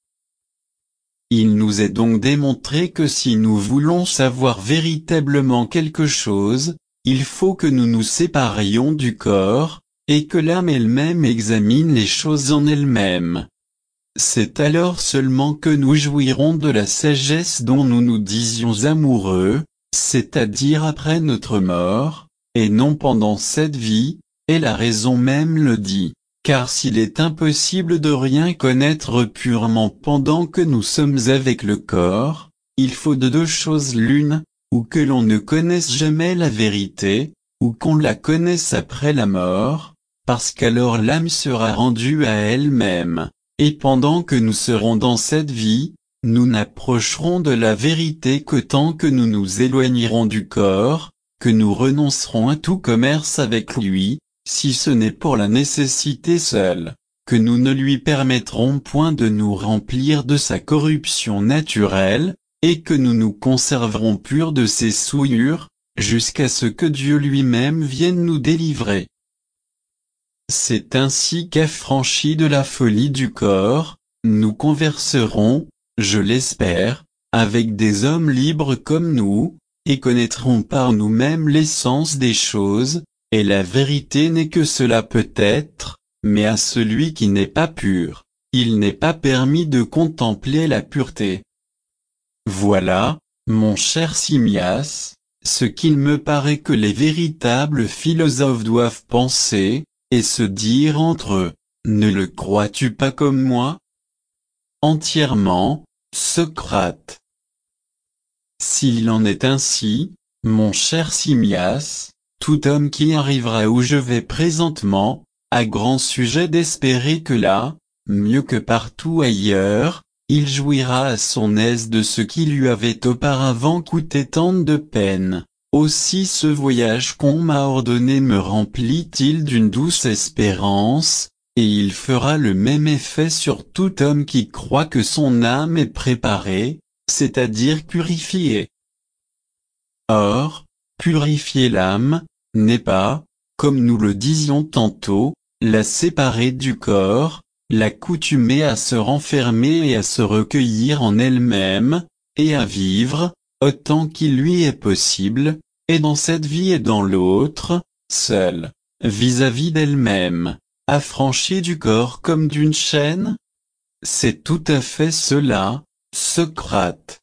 Il nous est donc démontré que si nous voulons savoir véritablement quelque chose, il faut que nous nous séparions du corps, et que l'âme elle-même examine les choses en elle-même. C'est alors seulement que nous jouirons de la sagesse dont nous nous disions amoureux, c'est-à-dire après notre mort, et non pendant cette vie, et la raison même le dit. Car s'il est impossible de rien connaître purement pendant que nous sommes avec le corps, il faut de deux choses l'une, ou que l'on ne connaisse jamais la vérité, ou qu'on la connaisse après la mort, parce qu'alors l'âme sera rendue à elle-même, et pendant que nous serons dans cette vie, nous n'approcherons de la vérité que tant que nous nous éloignerons du corps, que nous renoncerons à tout commerce avec lui, si ce n'est pour la nécessité seule, que nous ne lui permettrons point de nous remplir de sa corruption naturelle, et que nous nous conserverons purs de ses souillures, jusqu'à ce que Dieu lui-même vienne nous délivrer. C'est ainsi qu'affranchis de la folie du corps, nous converserons, je l'espère, avec des hommes libres comme nous, et connaîtrons par nous-mêmes l'essence des choses, et la vérité n'est que cela peut-être, mais à celui qui n'est pas pur, il n'est pas permis de contempler la pureté. Voilà, mon cher Simmias, ce qu'il me paraît que les véritables philosophes doivent penser, et se dire entre eux, ne le crois-tu pas comme moi? Entièrement, Socrate. S'il en est ainsi, mon cher Simmias, tout homme qui arrivera où je vais présentement, a grand sujet d'espérer que là, mieux que partout ailleurs, il jouira à son aise de ce qui lui avait auparavant coûté tant de peine. Aussi ce voyage qu'on m'a ordonné me remplit-il d'une douce espérance, et il fera le même effet sur tout homme qui croit que son âme est préparée, c'est-à-dire purifiée. Or, purifier l'âme, n'est pas, comme nous le disions tantôt, la séparer du corps, l'accoutumer à se renfermer et à se recueillir en elle-même, et à vivre, autant qu'il lui est possible, et dans cette vie et dans l'autre, seule, vis-à-vis d'elle-même, affranchie du corps comme d'une chaîne? C'est tout à fait cela, Socrate.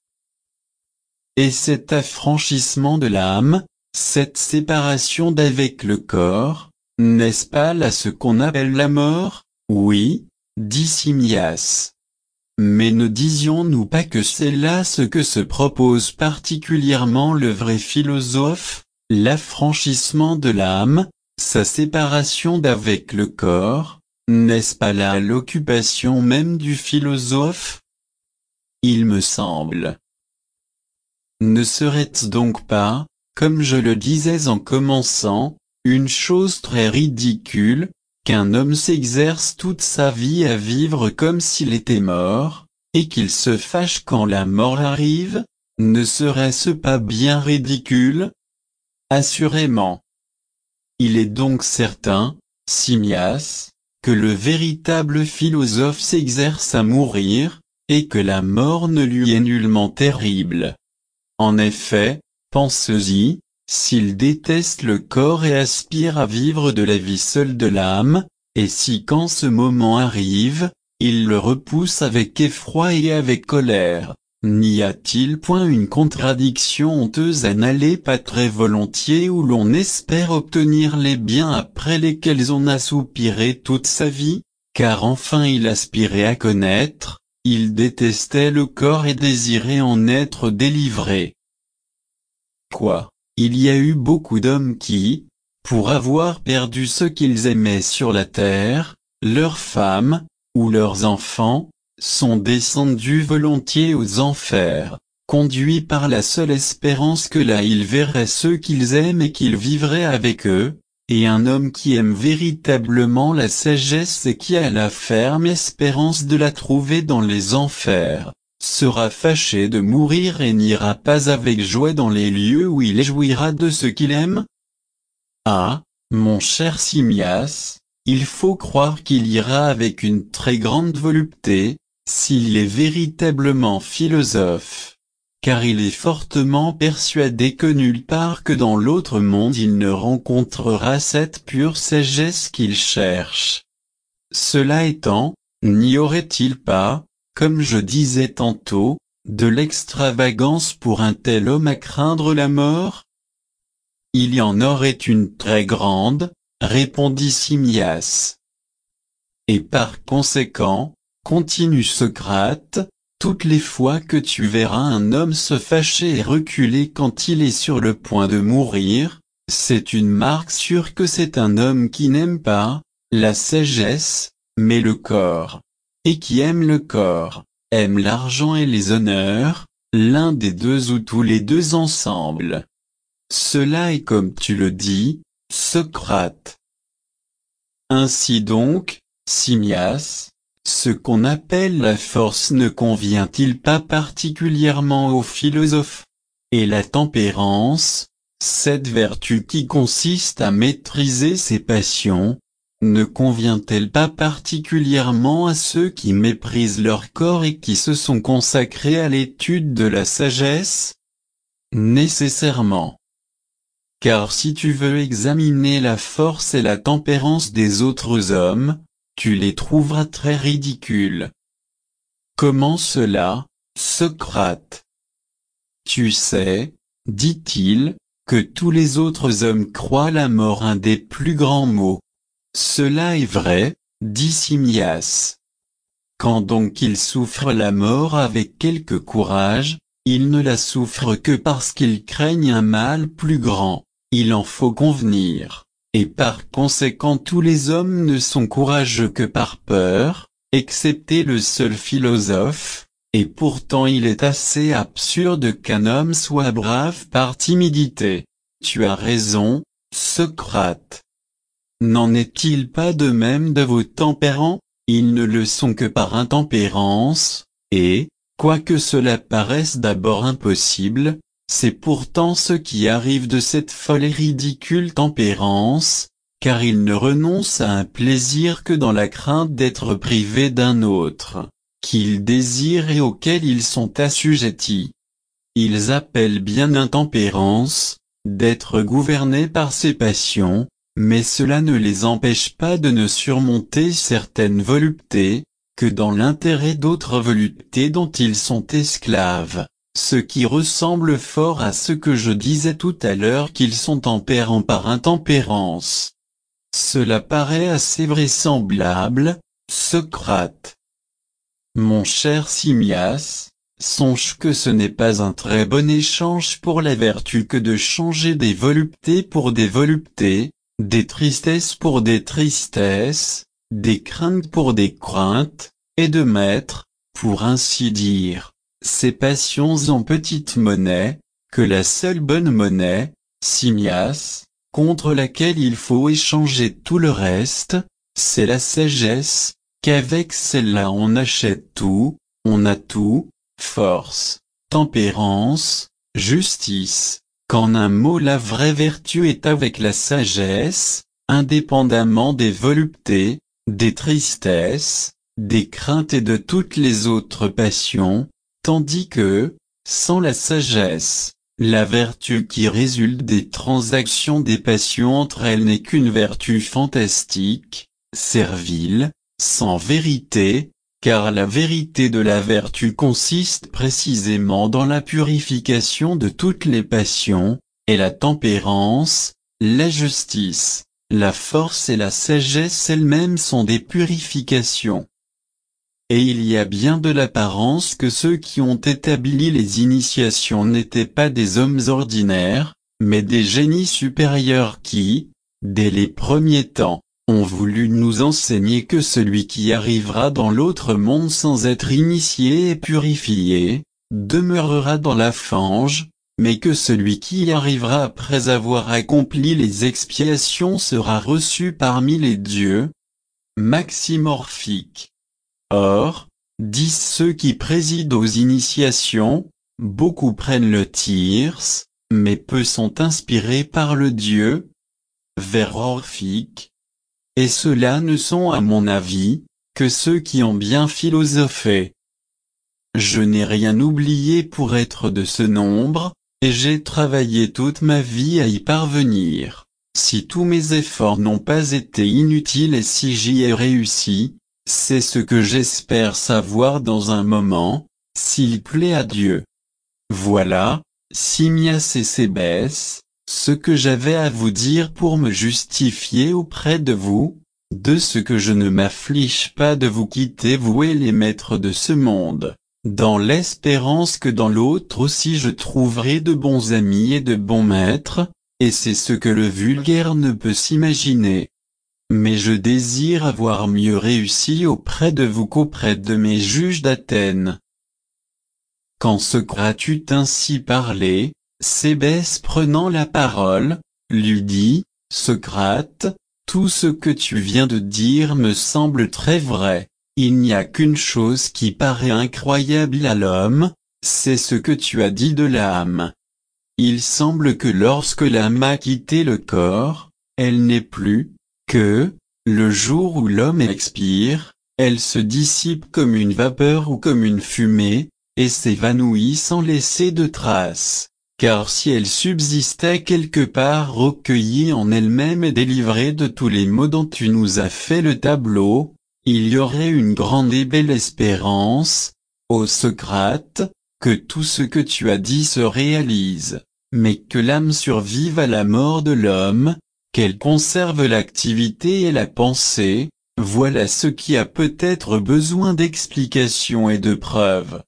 Et cet affranchissement de l'âme, cette séparation d'avec le corps, n'est-ce pas là ce qu'on appelle la mort? Oui, dit Simmias. Mais ne disions-nous pas que c'est là ce que se propose particulièrement le vrai philosophe, l'affranchissement de l'âme, sa séparation d'avec le corps, n'est-ce pas là l'occupation même du philosophe? Il me semble. Ne serait-ce donc pas, comme je le disais en commençant, une chose très ridicule, qu'un homme s'exerce toute sa vie à vivre comme s'il était mort, et qu'il se fâche quand la mort arrive? Ne serait-ce pas bien ridicule? Assurément. Il est donc certain, Simmias, que le véritable philosophe s'exerce à mourir, et que la mort ne lui est nullement terrible. En effet, pense-y, s'il déteste le corps et aspire à vivre de la vie seule de l'âme, et si quand ce moment arrive, il le repousse avec effroi et avec colère, n'y a-t-il point une contradiction honteuse à n'aller pas très volontiers où l'on espère obtenir les biens après lesquels on a soupiré toute sa vie, car enfin il aspirait à connaître, il détestait le corps et désirait en être délivré. Quoi? Il y a eu beaucoup d'hommes qui, pour avoir perdu ce qu'ils aimaient sur la terre, leurs femmes, ou leurs enfants, sont descendus volontiers aux enfers, conduits par la seule espérance que là ils verraient ceux qu'ils aiment et qu'ils vivraient avec eux, et un homme qui aime véritablement la sagesse et qui a la ferme espérance de la trouver dans les enfers, sera fâché de mourir et n'ira pas avec joie dans les lieux où il jouira de ce qu'il aime? Ah, mon cher Simmias, il faut croire qu'il ira avec une très grande volupté, s'il est véritablement philosophe, car il est fortement persuadé que nulle part que dans l'autre monde il ne rencontrera cette pure sagesse qu'il cherche. Cela étant, n'y aurait-il pas, comme je disais tantôt, de l'extravagance pour un tel homme à craindre la mort? Il y en aurait une très grande, répondit Simmias. Et par conséquent, continue Socrate, toutes les fois que tu verras un homme se fâcher et reculer quand il est sur le point de mourir, c'est une marque sûre que c'est un homme qui n'aime pas la sagesse, mais le corps, et qui aime le corps, aime l'argent et les honneurs, l'un des deux ou tous les deux ensemble. Cela est comme tu le dis, Socrate. Ainsi donc, Simmias, ce qu'on appelle la force ne convient-il pas particulièrement aux philosophes? Et la tempérance, cette vertu qui consiste à maîtriser ses passions, ne convient-elle pas particulièrement à ceux qui méprisent leur corps et qui se sont consacrés à l'étude de la sagesse? Nécessairement. Car si tu veux examiner la force et la tempérance des autres hommes, tu les trouveras très ridicules. Comment cela, Socrate? Tu sais, dit-il, que tous les autres hommes croient la mort un des plus grands maux. Cela est vrai, dit Simmias. Quand donc ils souffrent la mort avec quelque courage, ils ne la souffrent que parce qu'ils craignent un mal plus grand, il en faut convenir, et par conséquent tous les hommes ne sont courageux que par peur, excepté le seul philosophe, et pourtant il est assez absurde qu'un homme soit brave par timidité. Tu as raison, Socrate. N'en est-il pas de même de vos tempérants? Ils ne le sont que par intempérance, et, quoique cela paraisse d'abord impossible, c'est pourtant ce qui arrive de cette folle et ridicule tempérance, car ils ne renoncent à un plaisir que dans la crainte d'être privés d'un autre, qu'ils désirent et auquel ils sont assujettis. Ils appellent bien intempérance, d'être gouvernés par ces passions, mais cela ne les empêche pas de ne surmonter certaines voluptés, que dans l'intérêt d'autres voluptés dont ils sont esclaves, ce qui ressemble fort à ce que je disais tout à l'heure qu'ils sont tempérants par intempérance. Cela paraît assez vraisemblable, Socrate. Mon cher Simmias, songe que ce n'est pas un très bon échange pour la vertu que de changer des voluptés pour des voluptés, des tristesses pour des tristesses, des craintes pour des craintes, et de mettre, pour ainsi dire, ces passions en petite monnaie, que la seule bonne monnaie, Simmias, contre laquelle il faut échanger tout le reste, c'est la sagesse, qu'avec celle-là on achète tout, on a tout, force, tempérance, justice, qu'en un mot la vraie vertu est avec la sagesse, indépendamment des voluptés, des tristesses, des craintes et de toutes les autres passions, tandis que, sans la sagesse, la vertu qui résulte des transactions des passions entre elles n'est qu'une vertu fantastique, servile, sans vérité, car la vérité de la vertu consiste précisément dans la purification de toutes les passions, et la tempérance, la justice, la force et la sagesse elles-mêmes sont des purifications. Et il y a bien de l'apparence que ceux qui ont établi les initiations n'étaient pas des hommes ordinaires, mais des génies supérieurs qui, dès les premiers temps, ont voulu nous enseigner que celui qui arrivera dans l'autre monde sans être initié et purifié, demeurera dans la fange, mais que celui qui y arrivera après avoir accompli les expiations sera reçu parmi les dieux. Maxime Orphique. Or, disent ceux qui président aux initiations, beaucoup prennent le tirs, mais peu sont inspirés par le Dieu. Vers Orphique. Et ceux-là ne sont à mon avis, que ceux qui ont bien philosophé. Je n'ai rien oublié pour être de ce nombre, et j'ai travaillé toute ma vie à y parvenir. Si tous mes efforts n'ont pas été inutiles et si j'y ai réussi, c'est ce que j'espère savoir dans un moment, s'il plaît à Dieu. Voilà, Simmias et Cébès, ce que j'avais à vous dire pour me justifier auprès de vous, de ce que je ne m'afflige pas de vous quitter vous et les maîtres de ce monde, dans l'espérance que dans l'autre aussi je trouverai de bons amis et de bons maîtres, et c'est ce que le vulgaire ne peut s'imaginer. Mais je désire avoir mieux réussi auprès de vous qu'auprès de mes juges d'Athènes. Quand Socrate eut ainsi parlé, Cébès prenant la parole, lui dit, « Socrate, tout ce que tu viens de dire me semble très vrai, il n'y a qu'une chose qui paraît incroyable à l'homme, c'est ce que tu as dit de l'âme. Il semble que lorsque l'âme a quitté le corps, elle n'est plus, que, le jour où l'homme expire, elle se dissipe comme une vapeur ou comme une fumée, et s'évanouit sans laisser de traces. Car si elle subsistait quelque part recueillie en elle-même et délivrée de tous les maux dont tu nous as fait le tableau, il y aurait une grande et belle espérance, ô Socrate, que tout ce que tu as dit se réalise. mais que l'âme survive à la mort de l'homme, qu'elle conserve l'activité et la pensée, voilà ce qui a peut-être besoin d'explications et de preuves.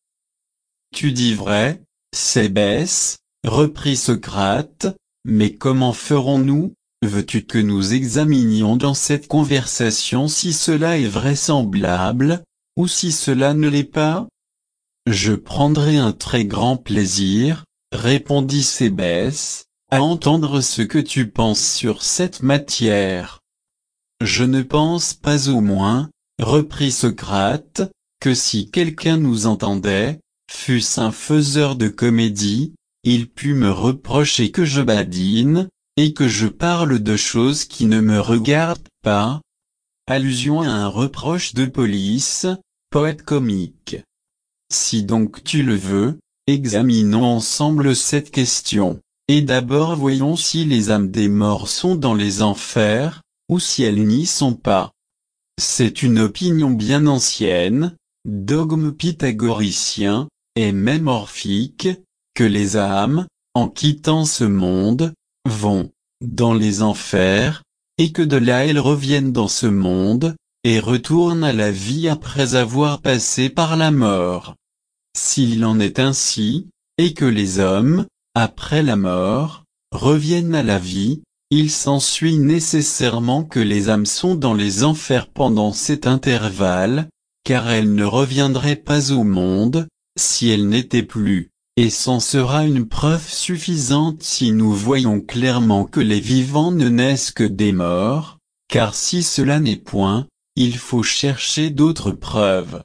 Tu dis vrai, Cébès, reprit Socrate, mais comment ferons-nous, veux-tu que nous examinions dans cette conversation si cela est vraisemblable, ou si cela ne l'est pas? Je prendrai un très grand plaisir, répondit Cébès, à entendre ce que tu penses sur cette matière. Je ne pense pas au moins, reprit Socrate, que si quelqu'un nous entendait, fût-ce un faiseur de comédie, il pût me reprocher que je badine, et que je parle de choses qui ne me regardent pas. Allusion à un reproche de police, poète comique. Si donc tu le veux, examinons ensemble cette question, et d'abord voyons si les âmes des morts sont dans les enfers, ou si elles n'y sont pas. C'est une opinion bien ancienne, dogme pythagoricien, et même orphique, que les âmes, en quittant ce monde, vont dans les enfers, et que de là elles reviennent dans ce monde, et retournent à la vie après avoir passé par la mort. S'il en est ainsi, et que les hommes, après la mort, reviennent à la vie, il s'ensuit nécessairement que les âmes sont dans les enfers pendant cet intervalle, car elles ne reviendraient pas au monde, si elles n'étaient plus, et c'en sera une preuve suffisante si nous voyons clairement que les vivants ne naissent que des morts, car si cela n'est point, il faut chercher d'autres preuves.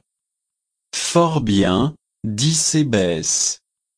Fort bien, dit Cébès.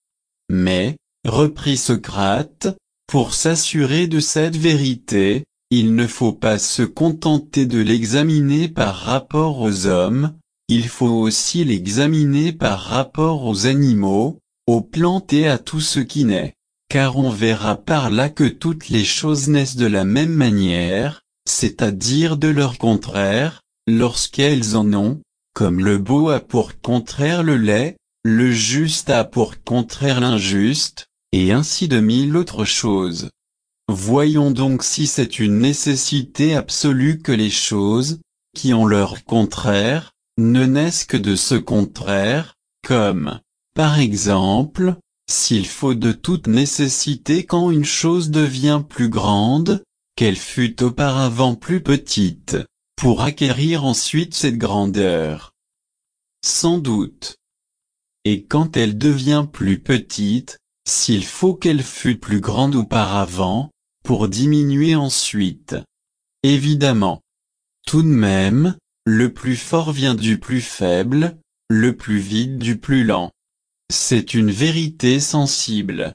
Mais, reprit Socrate, pour s'assurer de cette vérité, il ne faut pas se contenter de l'examiner par rapport aux hommes, il faut aussi l'examiner par rapport aux animaux, aux plantes et à tout ce qui naît, car on verra par là que toutes les choses naissent de la même manière, c'est-à-dire de leur contraire, lorsqu'elles en ont, comme le beau a pour contraire le laid, le juste a pour contraire l'injuste, et ainsi de mille autres choses. Voyons donc si c'est une nécessité absolue que les choses, qui ont leur contraire, ne naissent que de ce contraire, comme, par exemple, s'il faut de toute nécessité quand une chose devient plus grande, qu'elle fut auparavant plus petite, pour acquérir ensuite cette grandeur. Sans doute. Et quand elle devient plus petite, s'il faut qu'elle fût plus grande auparavant, pour diminuer ensuite. Évidemment. Tout de même, le plus fort vient du plus faible, le plus vite du plus lent. C'est une vérité sensible.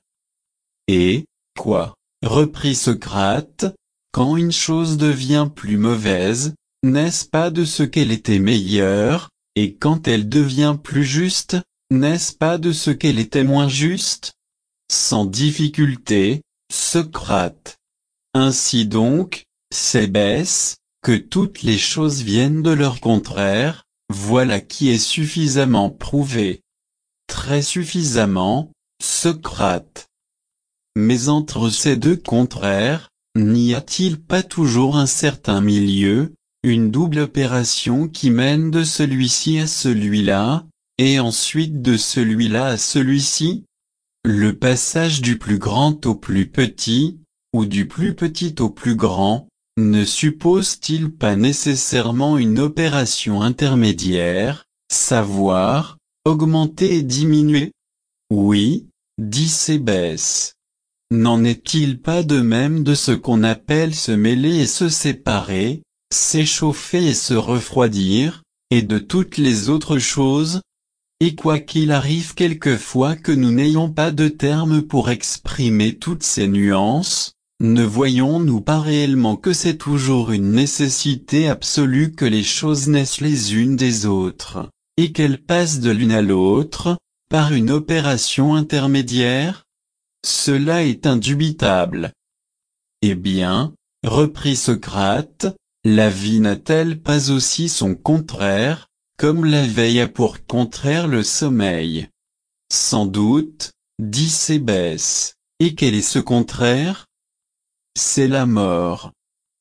Et, quoi, reprit Socrate, quand une chose devient plus mauvaise, n'est-ce pas de ce qu'elle était meilleure, et quand elle devient plus juste, n'est-ce pas de ce qu'elle était moins juste? Sans difficulté, Socrate. Ainsi donc, Cébès, que toutes les choses viennent de leur contraire, voilà qui est suffisamment prouvé. Très suffisamment, Socrate. Mais entre ces deux contraires, n'y a-t-il pas toujours un certain milieu, une double opération qui mène de celui-ci à celui-là, et ensuite de celui-là à celui-ci? Le passage du plus grand au plus petit, ou du plus petit au plus grand, ne suppose-t-il pas nécessairement une opération intermédiaire, savoir, augmenter et diminuer? Oui, dit Cébès. N'en est-il pas de même de ce qu'on appelle se mêler et se séparer, s'échauffer et se refroidir, et de toutes les autres choses? Et quoi qu'il arrive quelquefois que nous n'ayons pas de termes pour exprimer toutes ces nuances, ne voyons-nous pas réellement que c'est toujours une nécessité absolue que les choses naissent les unes des autres, et qu'elles passent de l'une à l'autre, par une opération intermédiaire? Cela est indubitable. Eh bien, reprit Socrate, la vie n'a-t-elle pas aussi son contraire, comme la veille a pour contraire le sommeil? Sans doute, dit Cébès, Et quel est ce contraire? C'est la mort.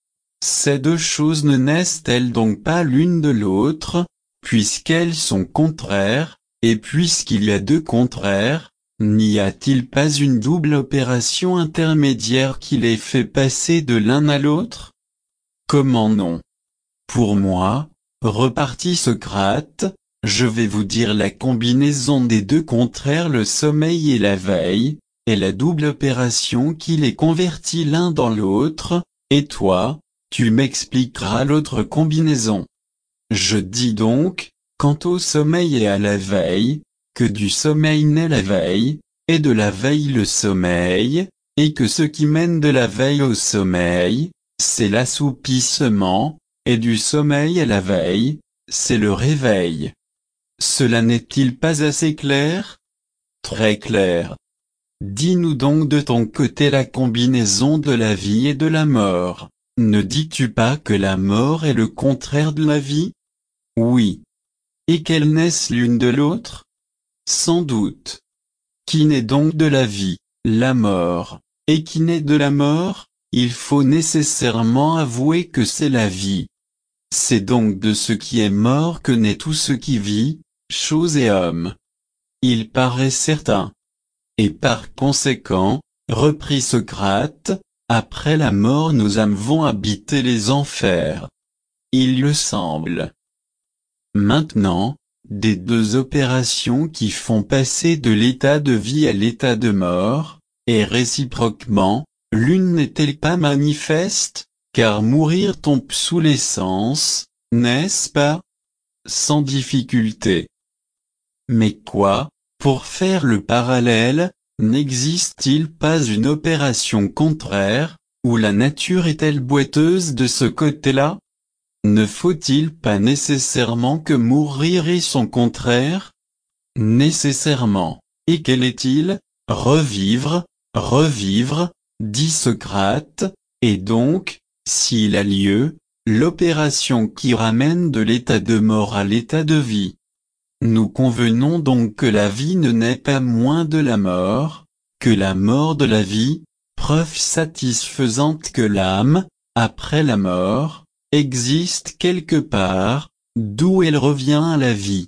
Ces deux choses ne naissent-elles donc pas l'une de l'autre, puisqu'elles sont contraires, et puisqu'il y a deux contraires, n'y a-t-il pas une double opération intermédiaire qui les fait passer de l'un à l'autre? Comment non? Pour moi, repartit Socrate, je vais vous dire la combinaison des deux contraires, le sommeil et la veille, et la double opération qui les convertit l'un dans l'autre, et toi, tu m'expliqueras l'autre combinaison. Je dis donc, quant au sommeil et à la veille, que du sommeil naît la veille, et de la veille le sommeil, et que ce qui mène de la veille au sommeil, c'est l'assoupissement, et du sommeil à la veille, c'est le réveil. Cela n'est-il pas assez clair? Très clair. Dis-nous donc de ton côté la combinaison de la vie et de la mort. Ne dis-tu pas que la mort est le contraire de la vie? Oui. Et qu'elles naissent l'une de l'autre? Sans doute. Qui naît donc de la vie? La mort. Et qui naît de la mort? Il faut nécessairement avouer que c'est la vie. C'est donc de ce qui est mort que naît tout ce qui vit, choses et hommes. Il paraît certain. Et par conséquent, reprit Socrate, après la mort nos âmes vont habiter les enfers. Il le semble. Maintenant, des deux opérations qui font passer de l'état de vie à l'état de mort, et réciproquement, l'une n'est-elle pas manifeste, car mourir tombe sous l'essence, n'est-ce pas? Sans difficulté. Mais quoi, pour faire le parallèle, n'existe-t-il pas une opération contraire, où la nature est-elle boiteuse de ce côté-là? Ne faut-il pas nécessairement que mourir est son contraire? Nécessairement. Et quel est-il? Revivre, revivre, dit Socrate, et donc, s'il a lieu, l'opération qui ramène de l'état de mort à l'état de vie. Nous convenons donc que la vie ne naît pas moins de la mort, que la mort de la vie, preuve satisfaisante que l'âme, après la mort, existe quelque part, d'où elle revient à la vie.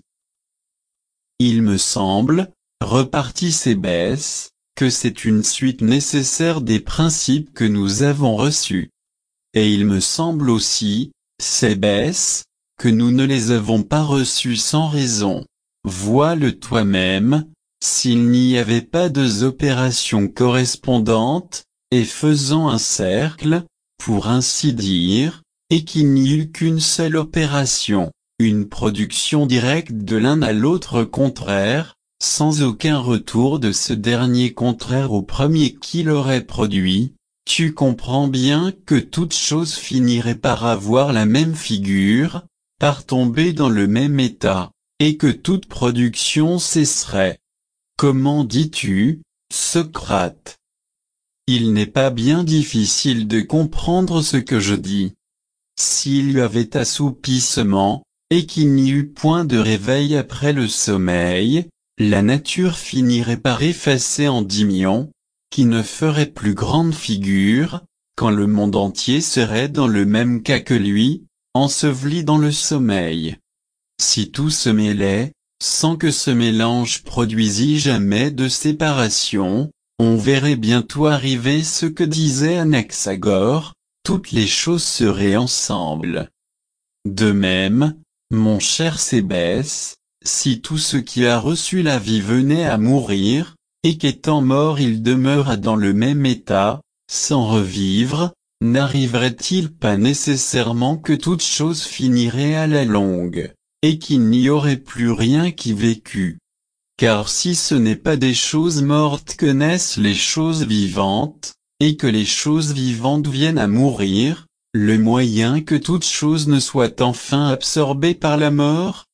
Il me semble, repartit Cébès, que c'est une suite nécessaire des principes que nous avons reçus. Et il me semble aussi, Cébès, que nous ne les avons pas reçus sans raison. Vois-le toi-même, s'il n'y avait pas deux opérations correspondantes, et faisant un cercle, pour ainsi dire, et qu'il n'y eût qu'une seule opération, une production directe de l'un à l'autre contraire, sans aucun retour de ce dernier contraire au premier qui l'aurait produit, tu comprends bien que toute chose finirait par avoir la même figure, par tomber dans le même état, et que toute production cesserait. Comment dis-tu, Socrate? Il n'est pas bien difficile de comprendre ce que je dis. S'il y avait assoupissement, et qu'il n'y eût point de réveil après le sommeil, la nature finirait par effacer Endymion, qui ne ferait plus grande figure, quand le monde entier serait dans le même cas que lui, enseveli dans le sommeil. Si tout se mêlait, sans que ce mélange produisît jamais de séparation, on verrait bientôt arriver ce que disait Anaxagore, toutes les choses seraient ensemble. De même, mon cher Cébès, si tout ce qui a reçu la vie venait à mourir, et qu'étant mort il demeura dans le même état, sans revivre, n'arriverait-il pas nécessairement que toute chose finirait à la longue, et qu'il n'y aurait plus rien qui vécût? Car si ce n'est pas des choses mortes que naissent les choses vivantes, et que les choses vivantes viennent à mourir, le moyen que toute chose ne soit enfin absorbée par la mort?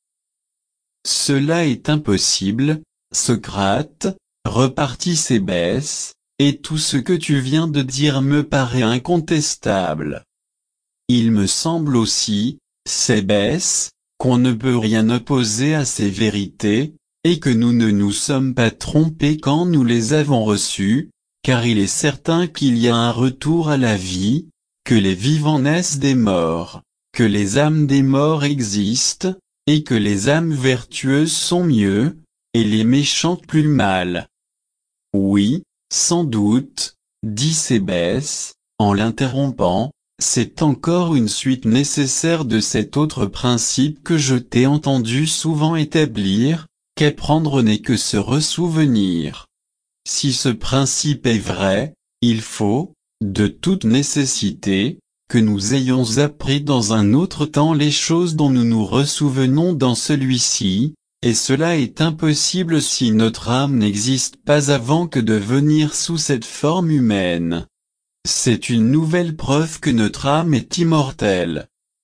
Cela est impossible, Socrate, repartit Cébès, et tout ce que tu viens de dire me paraît incontestable. Il me semble aussi, Cébès, qu'on ne peut rien opposer à ces vérités, et que nous ne nous sommes pas trompés quand nous les avons reçues, car il est certain qu'il y a un retour à la vie, que les vivants naissent des morts, que les âmes des morts existent, et que les âmes vertueuses sont mieux, et les méchantes plus mal. Oui, sans doute, dit Sébès, en l'interrompant, c'est encore une suite nécessaire de cet autre principe que je t'ai entendu souvent établir, qu'apprendre n'est que se ressouvenir. Si ce principe est vrai, il faut, de toute nécessité, que nous ayons appris dans un autre temps les choses dont nous nous ressouvenons dans celui-ci, et cela est impossible si notre âme n'existe pas avant que de venir sous cette forme humaine. C'est une nouvelle preuve que notre âme est immortelle.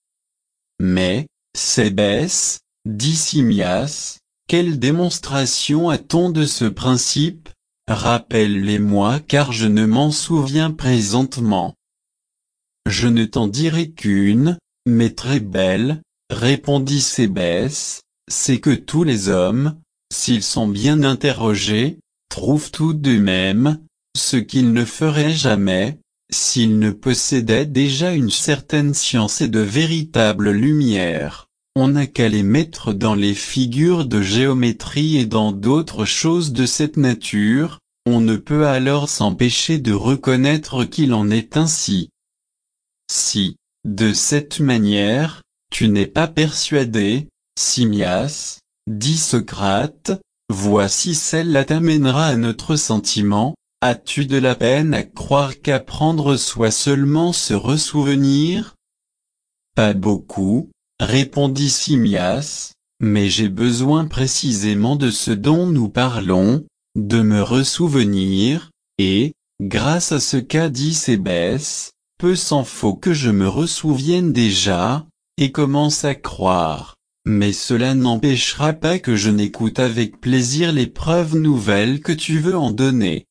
Mais, Sébès, dit Simmias, quelle démonstration a-t-on de ce principe? Rappelle-les-moi car je ne m'en souviens présentement. Je ne t'en dirai qu'une, mais très belle, répondit Sébès, c'est que tous les hommes, s'ils sont bien interrogés, trouvent tout d'eux-mêmes, ce qu'ils ne feraient jamais, s'ils ne possédaient déjà une certaine science et de véritable lumière. On n'a qu'à les mettre dans les figures de géométrie et dans d'autres choses de cette nature, on ne peut alors s'empêcher de reconnaître qu'il en est ainsi. Si, de cette manière, tu n'es pas persuadé, Simmias, dit Socrate, voici celle-là t'amènera à notre sentiment, as-tu de la peine à croire qu'apprendre soit seulement se ressouvenir? Pas beaucoup, répondit Simmias, mais j'ai besoin précisément de ce dont nous parlons, de me ressouvenir, et, grâce à ce qu'a dit Sébès, peu s'en faut que je me ressouvienne déjà, et commence à croire, mais cela n'empêchera pas que je n'écoute avec plaisir les preuves nouvelles que tu veux en donner.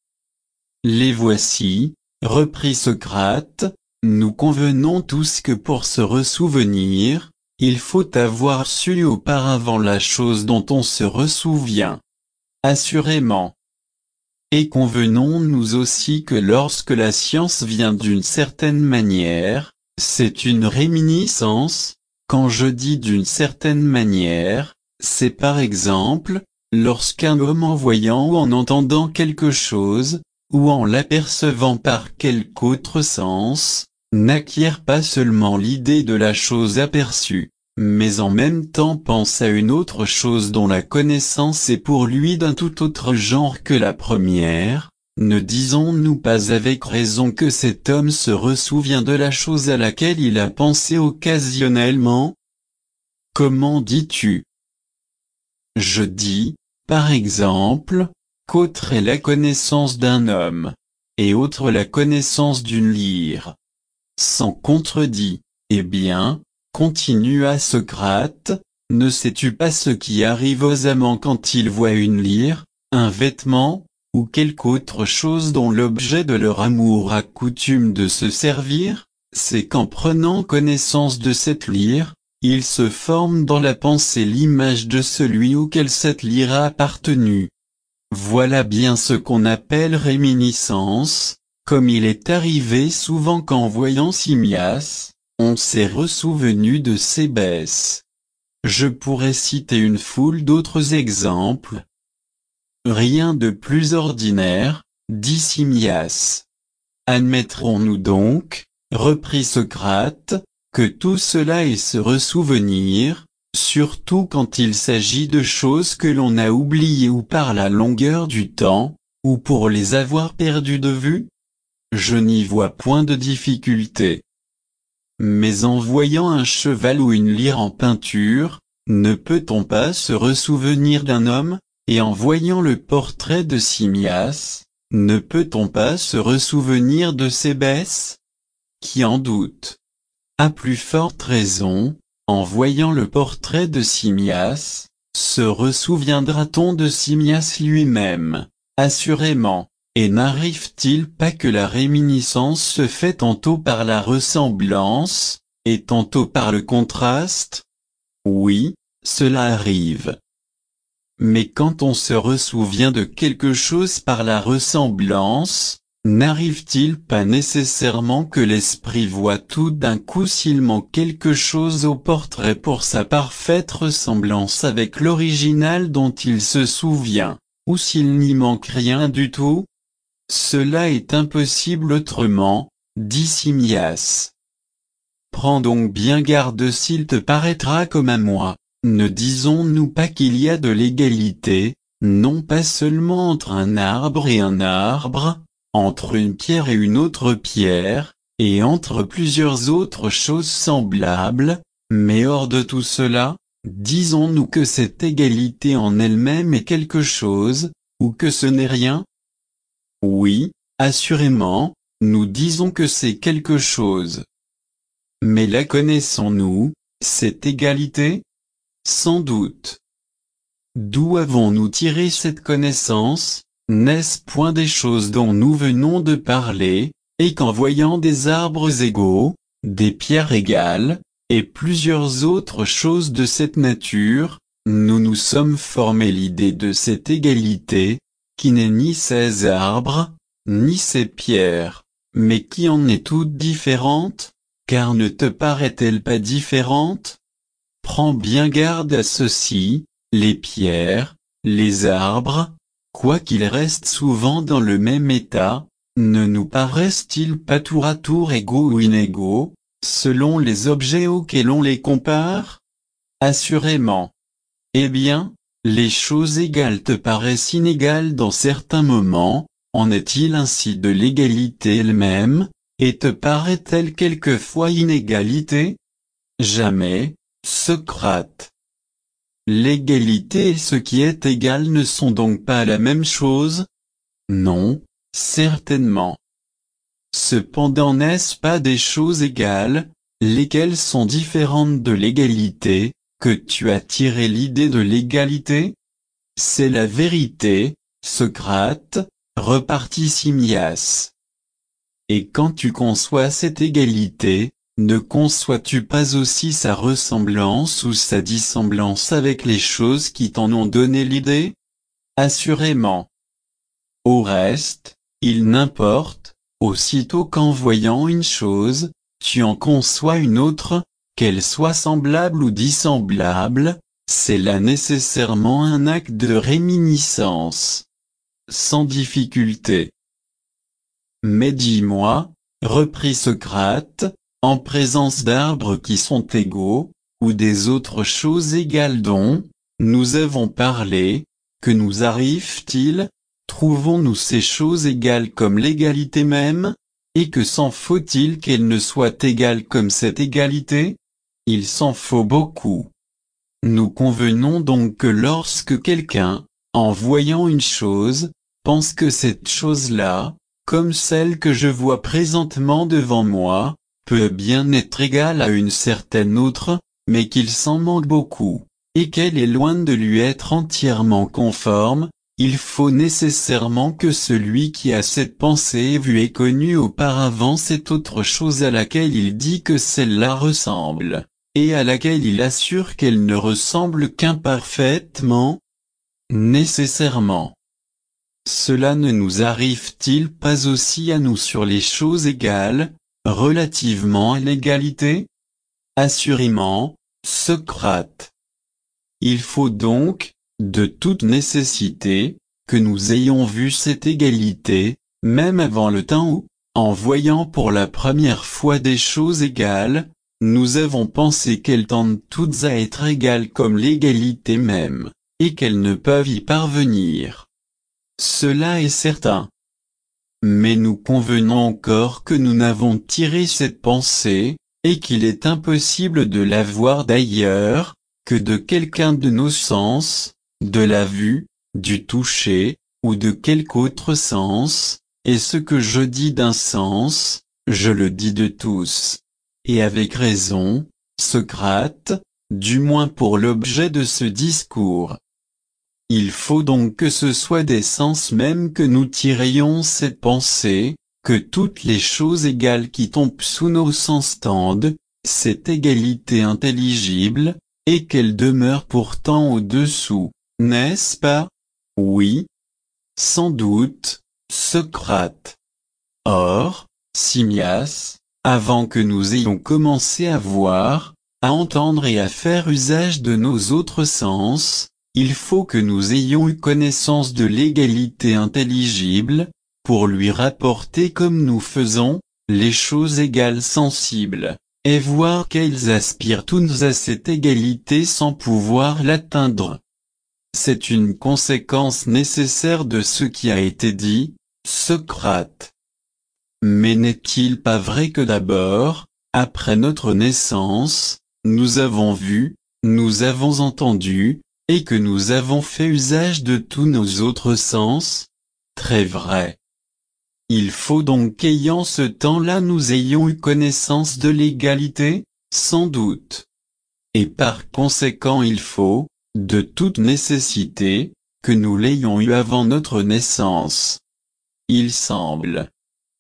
Les voici, reprit Socrate, nous convenons tous que pour se ressouvenir, il faut avoir su auparavant la chose dont on se ressouvient. Assurément. Et convenons-nous aussi que lorsque la science vient d'une certaine manière, c'est une réminiscence. Quand je dis d'une certaine manière, c'est par exemple, lorsqu'un homme en voyant ou en entendant quelque chose, ou en l'apercevant par quelque autre sens, n'acquiert pas seulement l'idée de la chose aperçue, mais en même temps pense à une autre chose dont la connaissance est pour lui d'un tout autre genre que la première. Ne disons-nous pas avec raison que cet homme se ressouvient de la chose à laquelle il a pensé occasionnellement? Comment dis-tu? Je dis, par exemple, qu'autre est la connaissance d'un homme, et autre la connaissance d'une lyre. Sans contredit, eh bien, continua Socrate, ne sais-tu pas ce qui arrive aux amants quand ils voient une lyre, un vêtement, ou quelque autre chose dont l'objet de leur amour a coutume de se servir? C'est qu'en prenant connaissance de cette lyre, il se forme dans la pensée l'image de celui auquel cette lyre a appartenu. Voilà bien ce qu'on appelle réminiscence, comme il est arrivé souvent qu'en voyant Simmias, on s'est ressouvenu de Sébès. Je pourrais citer une foule d'autres exemples. Rien de plus ordinaire, dit Simmias. Admettrons-nous donc, reprit Socrate, que tout cela est se ressouvenir, surtout quand il s'agit de choses que l'on a oubliées ou par la longueur du temps, ou pour les avoir perdues de vue? Je n'y vois point de difficulté. Mais en voyant un cheval ou une lyre en peinture, ne peut-on pas se ressouvenir d'un homme? Et en voyant le portrait de Simmias, ne peut-on pas se ressouvenir de Sébès? Qui en doute? À plus forte raison, en voyant le portrait de Simmias, se ressouviendra-t-on de Simmias lui-même, assurément, et n'arrive-t-il pas que la réminiscence se fait tantôt par la ressemblance, et tantôt par le contraste? Oui, cela arrive. mais quand on se ressouvient de quelque chose par la ressemblance, n'arrive-t-il pas nécessairement que l'esprit voit tout d'un coup s'il manque quelque chose au portrait pour sa parfaite ressemblance avec l'original dont il se souvient, ou s'il n'y manque rien du tout? Cela est impossible autrement, dit Simmias. Prends donc bien garde s'il te paraîtra comme à moi. Ne disons-nous pas qu'il y a de l'égalité, non pas seulement entre un arbre et un arbre, entre une pierre et une autre pierre, et entre plusieurs autres choses semblables, mais hors de tout cela, disons-nous que cette égalité en elle-même est quelque chose, ou que ce n'est rien? Oui, assurément, nous disons que c'est quelque chose. Mais la connaissons-nous, cette égalité? Sans doute. D'où avons-nous tiré cette connaissance? N'est-ce point des choses dont nous venons de parler, et qu'en voyant des arbres égaux, des pierres égales, et plusieurs autres choses de cette nature, nous nous sommes formé l'idée de cette égalité, qui n'est ni ces arbres, ni ces pierres, mais qui en est toute différente, car ne te paraît-elle pas différente? Prends bien garde à ceci, les pierres, les arbres, quoiqu'ils restent souvent dans le même état, ne nous paraissent-ils pas tour à tour égaux ou inégaux, selon les objets auxquels on les compare? Assurément. Eh bien, les choses égales te paraissent inégales dans certains moments, en est-il ainsi de l'égalité elle-même, et te paraît-elle quelquefois inégalité? Jamais, Socrate. L'égalité et ce qui est égal ne sont donc pas la même chose? Non, certainement. Cependant n'est-ce pas des choses égales, lesquelles sont différentes de l'égalité, que tu as tiré l'idée de l'égalité? C'est la vérité, Socrate, repartit Simmias. Et quand tu conçois cette égalité, ne conçois-tu pas aussi sa ressemblance ou sa dissemblance avec les choses qui t'en ont donné l'idée? Assurément. Au reste, il n'importe, aussitôt qu'en voyant une chose, tu en conçois une autre, qu'elle soit semblable ou dissemblable, c'est là nécessairement un acte de réminiscence. Sans difficulté. Mais dis-moi, reprit Socrate, en présence d'arbres qui sont égaux, ou des autres choses égales dont nous avons parlé, que nous arrive-t-il, trouvons-nous ces choses égales comme l'égalité même, et que s'en faut-il qu'elles ne soient égales comme cette égalité? Il s'en faut beaucoup. Nous convenons donc que lorsque quelqu'un, en voyant une chose, pense que cette chose-là, comme celle que je vois présentement devant moi, peut bien être égale à une certaine autre, mais qu'il s'en manque beaucoup, et qu'elle est loin de lui être entièrement conforme, il faut nécessairement que celui qui a cette pensée ait vu et connu auparavant cette autre chose à laquelle il dit que celle-là ressemble, et à laquelle il assure qu'elle ne ressemble qu'imparfaitement, nécessairement. Cela ne nous arrive-t-il pas aussi à nous sur les choses égales, relativement à l'égalité? Assurément, Socrate. Il faut donc, de toute nécessité, que nous ayons vu cette égalité, même avant le temps où, en voyant pour la première fois des choses égales, nous avons pensé qu'elles tendent toutes à être égales comme l'égalité même, et qu'elles ne peuvent y parvenir. Cela est certain. Mais nous convenons encore que nous n'avons tiré cette pensée, et qu'il est impossible de la voir d'ailleurs, que de quelqu'un de nos sens, de la vue, du toucher, ou de quelque autre sens, et ce que je dis d'un sens, je le dis de tous. Et avec raison, Socrate, du moins pour l'objet de ce discours. Il faut donc que ce soit des sens même que nous tirions cette pensée, que toutes les choses égales qui tombent sous nos sens tendent, cette égalité intelligible, et qu'elle demeure pourtant au-dessous, n'est-ce pas? Oui. Sans doute, Socrate. Or, Simmias, avant que nous ayons commencé à voir, à entendre et à faire usage de nos autres sens, il faut que nous ayons eu connaissance de l'égalité intelligible, pour lui rapporter comme nous faisons, les choses égales sensibles, et voir qu'elles aspirent toutes à cette égalité sans pouvoir l'atteindre. C'est une conséquence nécessaire de ce qui a été dit, Socrate. Mais n'est-il pas vrai que d'abord, après notre naissance, nous avons vu, nous avons entendu, et que nous avons fait usage de tous nos autres sens? Très vrai. Il faut donc qu'ayant ce temps-là nous ayons eu connaissance de l'égalité, sans doute. Et par conséquent il faut, de toute nécessité, que nous l'ayons eu avant notre naissance. Il semble.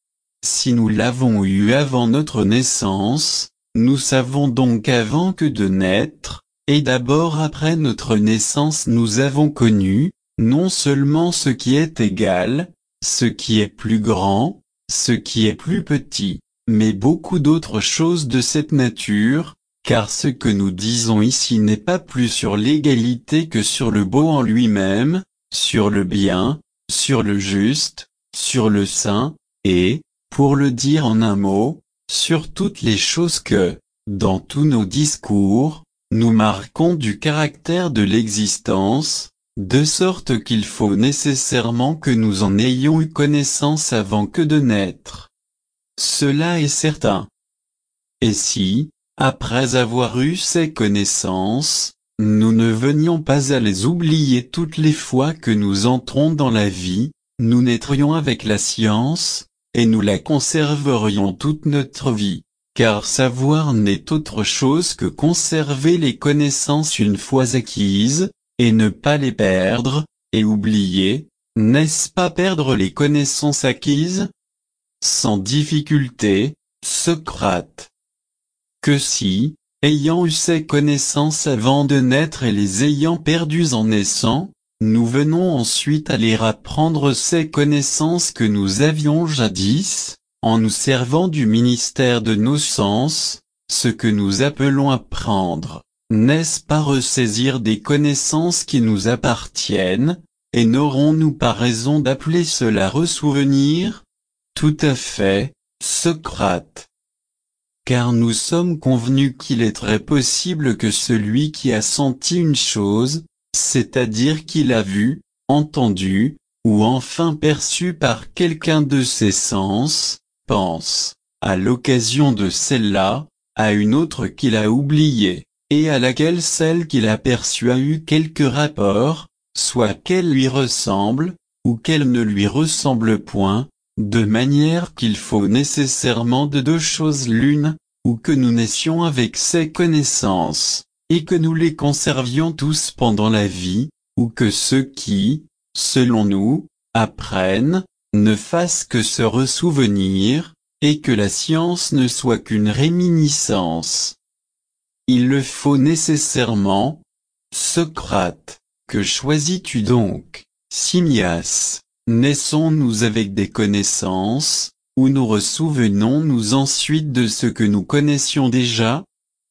Si nous l'avons eu avant notre naissance, nous savons donc qu'avant que de naître, et d'abord après notre naissance nous avons connu, non seulement ce qui est égal, ce qui est plus grand, ce qui est plus petit, mais beaucoup d'autres choses de cette nature, car ce que nous disons ici n'est pas plus sur l'égalité que sur le beau en lui-même, sur le bien, sur le juste, sur le saint, et, pour le dire en un mot, sur toutes les choses que, dans tous nos discours, nous marquons du caractère de l'existence, de sorte qu'il faut nécessairement que nous en ayons eu connaissance avant que de naître. Cela est certain. Et si, après avoir eu ces connaissances, nous ne venions pas à les oublier toutes les fois que nous entrons dans la vie, nous naîtrions avec la science, et nous la conserverions toute notre vie, car savoir n'est autre chose que conserver les connaissances une fois acquises, et ne pas les perdre, et oublier, n'est-ce pas perdre les connaissances acquises? Sans difficulté, Socrate. Que si, ayant eu ces connaissances avant de naître et les ayant perdues en naissant, nous venons ensuite à les rapprendre ces connaissances que nous avions jadis, en nous servant du ministère de nos sens, ce que nous appelons apprendre, n'est-ce pas ressaisir des connaissances qui nous appartiennent, et n'aurons-nous pas raison d'appeler cela ressouvenir? Tout à fait, Socrate. Car nous sommes convenus qu'il est très possible que celui qui a senti une chose, c'est-à-dire qu'il a vu, entendu, ou enfin perçu par quelqu'un de ses sens, pense, à l'occasion de celle-là, à une autre qu'il a oubliée, et à laquelle celle qu'il a perçue a eu quelque rapport, soit qu'elle lui ressemble, ou qu'elle ne lui ressemble point, de manière qu'il faut nécessairement de deux choses l'une, ou que nous naissions avec ces connaissances, et que nous les conservions tous pendant la vie, ou que ceux qui, selon nous, apprennent, ne fassent que se ressouvenir, et que la science ne soit qu'une réminiscence. Il le faut nécessairement. Socrate, que choisis-tu donc, Simmias? Naissons-nous avec des connaissances, ou nous ressouvenons-nous ensuite de ce que nous connaissions déjà?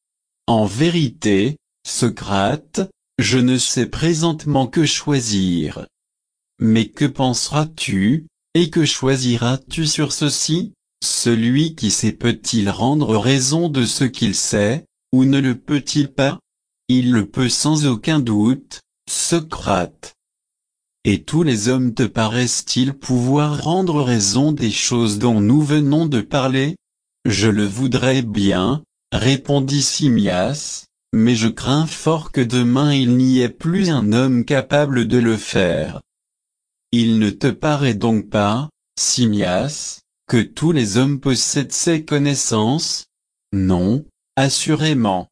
En vérité, Socrate, je ne sais présentement que choisir. Mais que penseras-tu, et que choisiras-tu sur ceci? Celui qui sait peut-il rendre raison de ce qu'il sait, ou ne le peut-il pas? Il le peut sans aucun doute, Socrate. Et tous les hommes te paraissent-ils pouvoir rendre raison des choses dont nous venons de parler? Je le voudrais bien, répondit Simmias, mais je crains fort que demain il n'y ait plus un homme capable de le faire. Il ne te paraît donc pas, Simmias, que tous les hommes possèdent ces connaissances? Non, assurément.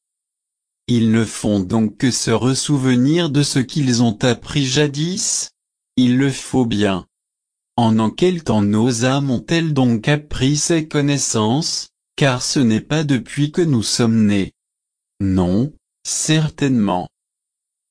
Ils ne font donc que se ressouvenir de ce qu'ils ont appris jadis? Il le faut bien. En en quel temps nos âmes ont-elles donc appris ces connaissances, car ce n'est pas depuis que nous sommes nés? Non, certainement.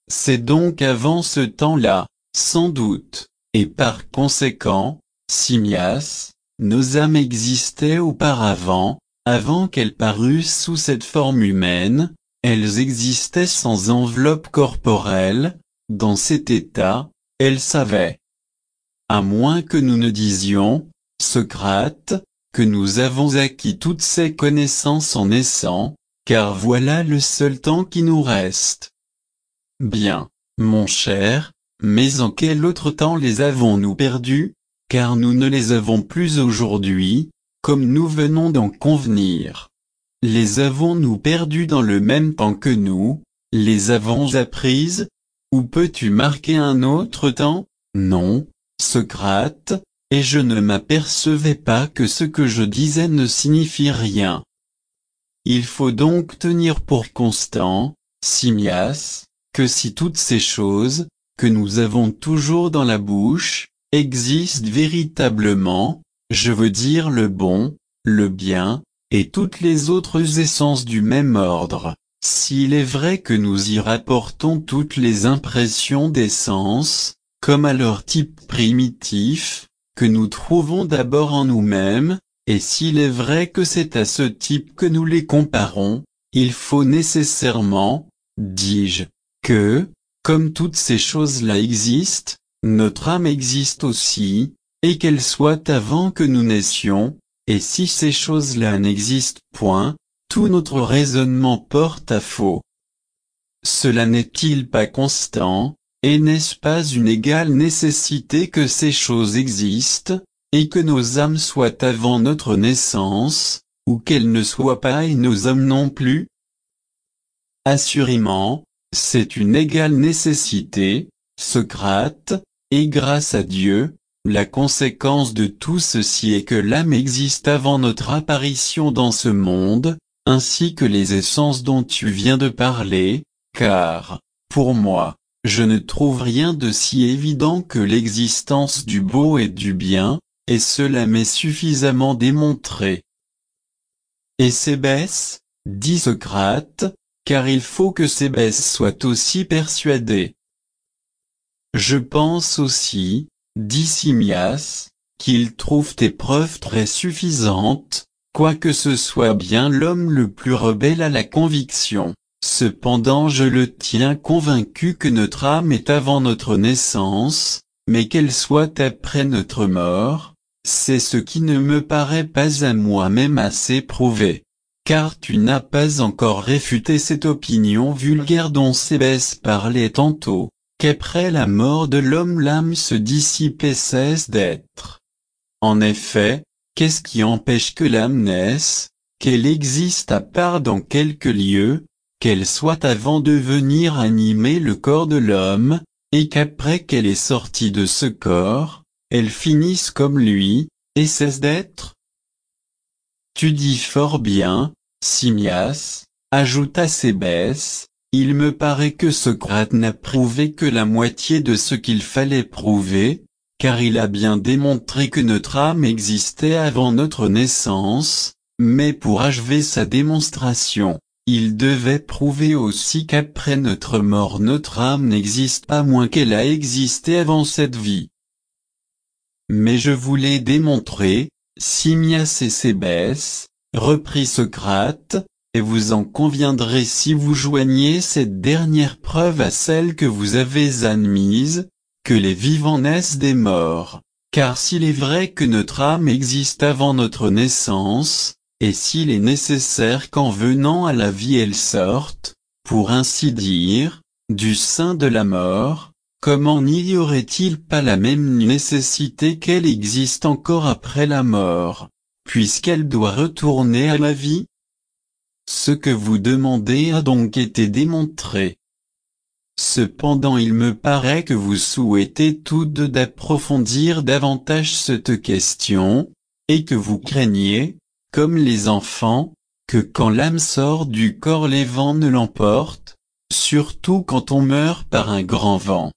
C'est donc avant ce temps-là, sans doute, et par conséquent, Simmias, nos âmes existaient auparavant, avant qu'elles parussent sous cette forme humaine, elles existaient sans enveloppe corporelle, dans cet état, elles savaient. À moins que nous ne disions, Socrate, que nous avons acquis toutes ces connaissances en naissant, car voilà le seul temps qui nous reste. Bien, mon cher, mais en quel autre temps les avons-nous perdus, car nous ne les avons plus aujourd'hui, comme nous venons d'en convenir. Les avons-nous perdus dans le même temps que nous, les avons apprises, ou peux-tu marquer un autre temps? Non, Socrate, et je ne m'apercevais pas que ce que je disais ne signifie rien. Il faut donc tenir pour constant, Simmias, que si toutes ces choses, que nous avons toujours dans la bouche, existent véritablement, je veux dire le bon, le bien, et toutes les autres essences du même ordre, s'il est vrai que nous y rapportons toutes les impressions d'essence, comme à leur type primitif, que nous trouvons d'abord en nous-mêmes, et s'il est vrai que c'est à ce type que nous les comparons, il faut nécessairement, dis-je, que, comme toutes ces choses-là existent, notre âme existe aussi, et qu'elle soit avant que nous naissions, et si ces choses-là n'existent point, tout notre raisonnement porte à faux. Cela n'est-il pas constant, et n'est-ce pas une égale nécessité que ces choses existent, et que nos âmes soient avant notre naissance, ou qu'elles ne soient pas et nos âmes non plus? Assurément, c'est une égale nécessité, Socrate, et grâce à Dieu, la conséquence de tout ceci est que l'âme existe avant notre apparition dans ce monde, ainsi que les essences dont tu viens de parler, car, pour moi, je ne trouve rien de si évident que l'existence du beau et du bien, et cela m'est suffisamment démontré. Et Cébès, dit Socrate, car il faut que Cébès soit aussi persuadé. Je pense aussi, dit Simmias, qu'il trouve tes preuves très suffisantes, quoique ce soit bien l'homme le plus rebelle à la conviction. Cependant je le tiens convaincu que notre âme est avant notre naissance, mais qu'elle soit après notre mort, c'est ce qui ne me paraît pas à moi-même assez prouvé. Car tu n'as pas encore réfuté cette opinion vulgaire dont Cébès parlait tantôt, qu'après la mort de l'homme l'âme se dissipe et cesse d'être. En effet, qu'est-ce qui empêche que l'âme naisse, qu'elle existe à part dans quelque lieu, qu'elle soit avant de venir animer le corps de l'homme, et qu'après qu'elle est sortie de ce corps, elle finisse comme lui, et cesse d'être? Tu dis fort bien, Simmias, ajouta Cébès, il me paraît que Socrate n'a prouvé que la moitié de ce qu'il fallait prouver, car il a bien démontré que notre âme existait avant notre naissance, mais pour achever sa démonstration, il devait prouver aussi qu'après notre mort notre âme n'existe pas moins qu'elle a existé avant cette vie. Mais je voulais démontrer, Simmias et Cébès, reprit Socrate, et vous en conviendrez si vous joignez cette dernière preuve à celle que vous avez admise, que les vivants naissent des morts, car s'il est vrai que notre âme existe avant notre naissance, et s'il est nécessaire qu'en venant à la vie elle sorte, pour ainsi dire, du sein de la mort, comment n'y aurait-il pas la même nécessité qu'elle existe encore après la mort, puisqu'elle doit retourner à la vie? Ce que vous demandez a donc été démontré. Cependant il me paraît que vous souhaitez tous deux d'approfondir davantage cette question, et que vous craignez, comme les enfants, que quand l'âme sort du corps les vents ne l'emportent, surtout quand on meurt par un grand vent.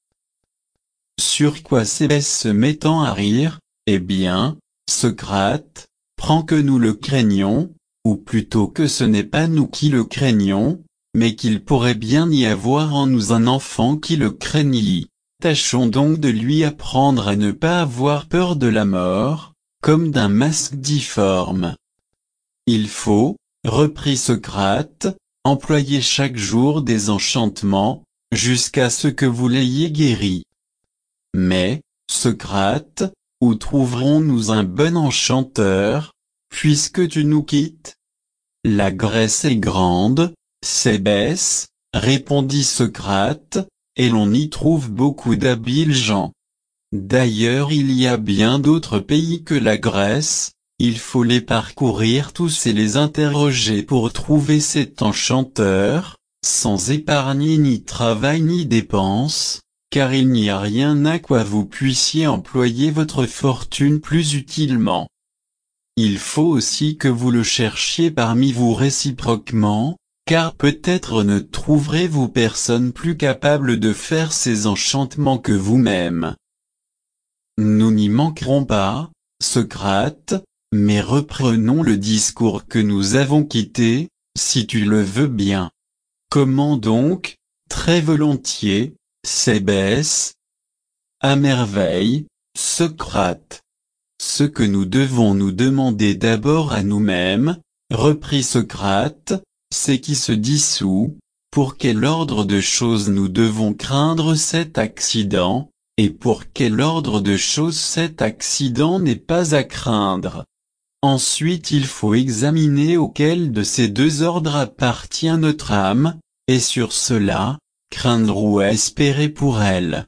Sur quoi Cébès se mettant à rire, eh bien, Socrate, prends que nous le craignons, ou plutôt que ce n'est pas nous qui le craignons, mais qu'il pourrait bien y avoir en nous un enfant qui le craignit. Tâchons donc de lui apprendre à ne pas avoir peur de la mort, comme d'un masque difforme. Il faut, reprit Socrate, employer chaque jour des enchantements, jusqu'à ce que vous l'ayez guéri. Mais, Socrate, où trouverons-nous un bon enchanteur, puisque tu nous quittes? La Grèce est grande, Cébès, répondit Socrate, et l'on y trouve beaucoup d'habiles gens. D'ailleurs il y a bien d'autres pays que la Grèce, il faut les parcourir tous et les interroger pour trouver cet enchanteur, sans épargner ni travail ni dépenses, car il n'y a rien à quoi vous puissiez employer votre fortune plus utilement. Il faut aussi que vous le cherchiez parmi vous réciproquement, car peut-être ne trouverez-vous personne plus capable de faire ces enchantements que vous-même. Nous n'y manquerons pas, Socrate, mais reprenons le discours que nous avons quitté, si tu le veux bien. Comment donc? Très volontiers, Cébès. À merveille, Socrate. Ce que nous devons nous demander d'abord à nous-mêmes, reprit Socrate, c'est qui se dissout, pour quel ordre de choses nous devons craindre cet accident, et pour quel ordre de choses cet accident n'est pas à craindre. Ensuite il faut examiner auquel de ces deux ordres appartient notre âme, et sur cela, craindre ou espérer pour elle.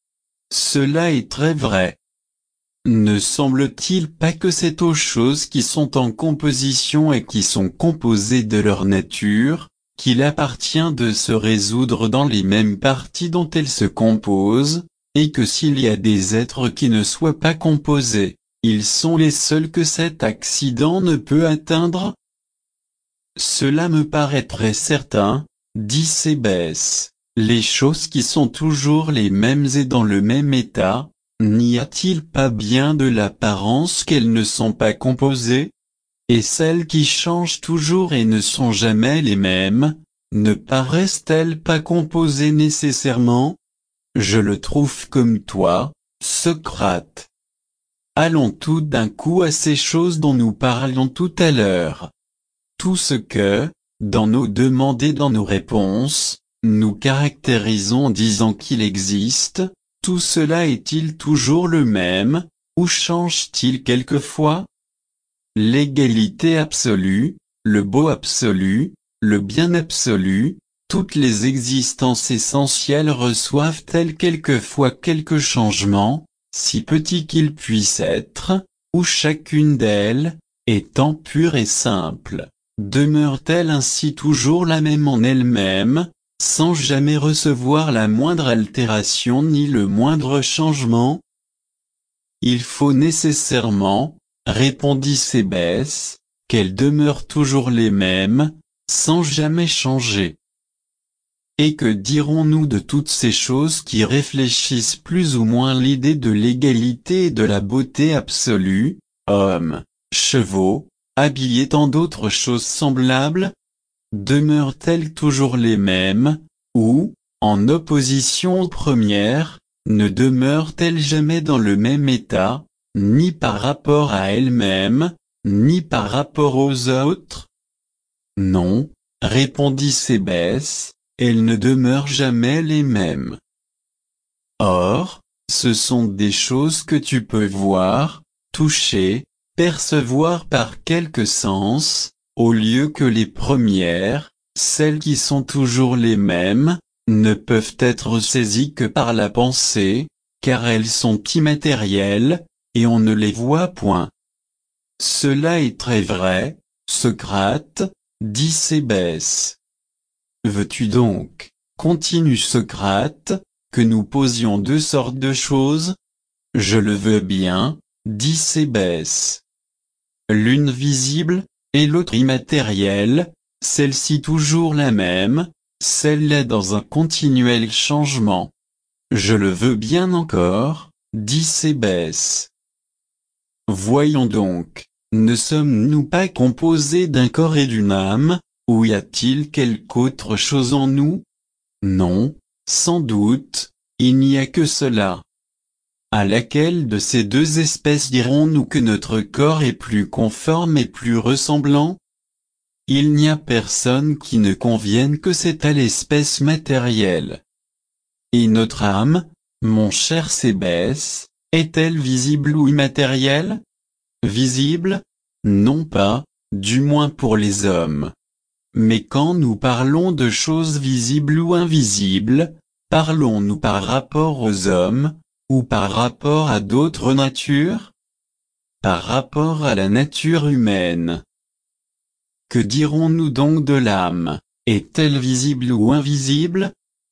Cela est très vrai. Ne semble-t-il pas que c'est aux choses qui sont en composition et qui sont composées de leur nature, qu'il appartient de se résoudre dans les mêmes parties dont elles se composent, et que s'il y a des êtres qui ne soient pas composés, ils sont les seuls que cet accident ne peut atteindre? Cela me paraît très certain, dit Cébès. Les choses qui sont toujours les mêmes et dans le même état, n'y a-t-il pas bien de l'apparence qu'elles ne sont pas composées? Et celles qui changent toujours et ne sont jamais les mêmes, ne paraissent-elles pas composées nécessairement? Je le trouve comme toi, Socrate. Allons tout d'un coup à ces choses dont nous parlions tout à l'heure. Tout ce que, dans nos demandes et dans nos réponses, nous caractérisons en disant qu'il existe, tout cela est-il toujours le même, ou change-t-il quelquefois? L'égalité absolue, le beau absolu, le bien absolu, toutes les existences essentielles reçoivent-elles quelquefois quelque changement, si petit qu'il puisse être, ou chacune d'elles, étant pure et simple, demeure-t-elle ainsi toujours la même en elle-même, sans jamais recevoir la moindre altération ni le moindre changement? Il faut nécessairement, répondit Cébès, qu'elles demeurent toujours les mêmes, sans jamais changer. Et que dirons-nous de toutes ces choses qui réfléchissent plus ou moins l'idée de l'égalité et de la beauté absolue, hommes, chevaux, habits et tant d'autres choses semblables? Demeurent-elles toujours les mêmes, ou, en opposition aux premières, ne demeurent-elles jamais dans le même état, ni par rapport à elles-mêmes, ni par rapport aux autres? Non, répondit Cébès, elles ne demeurent jamais les mêmes. Or, ce sont des choses que tu peux voir, toucher, percevoir par quelque sens, au lieu que les premières, celles qui sont toujours les mêmes, ne peuvent être saisies que par la pensée, car elles sont immatérielles, et on ne les voit point. Cela est très vrai, Socrate, dit Cébès. Veux-tu donc, continue Socrate, que nous posions deux sortes de choses? Je le veux bien, dit Cébès. L'une visible, et l'autre immatérielle, celle-ci toujours la même, celle-là dans un continuel changement. Je le veux bien encore, dit Cébès. Voyons donc, ne sommes-nous pas composés d'un corps et d'une âme, Ou y a-t-il quelque autre chose en nous? Non, sans doute, il n'y a que cela. À laquelle de ces deux espèces dirons-nous que notre corps est plus conforme et plus ressemblant? Il n'y a personne qui ne convienne que c'est à l'espèce matérielle. Et notre âme, mon cher Sébès, est-elle visible ou immatérielle? Visible? Non pas, du moins pour les hommes. Mais quand nous parlons de choses visibles ou invisibles, parlons-nous par rapport aux hommes, ou par rapport à d'autres natures? Par rapport à la nature humaine. Que dirons-nous donc de l'âme? Est-elle visible ou invisible?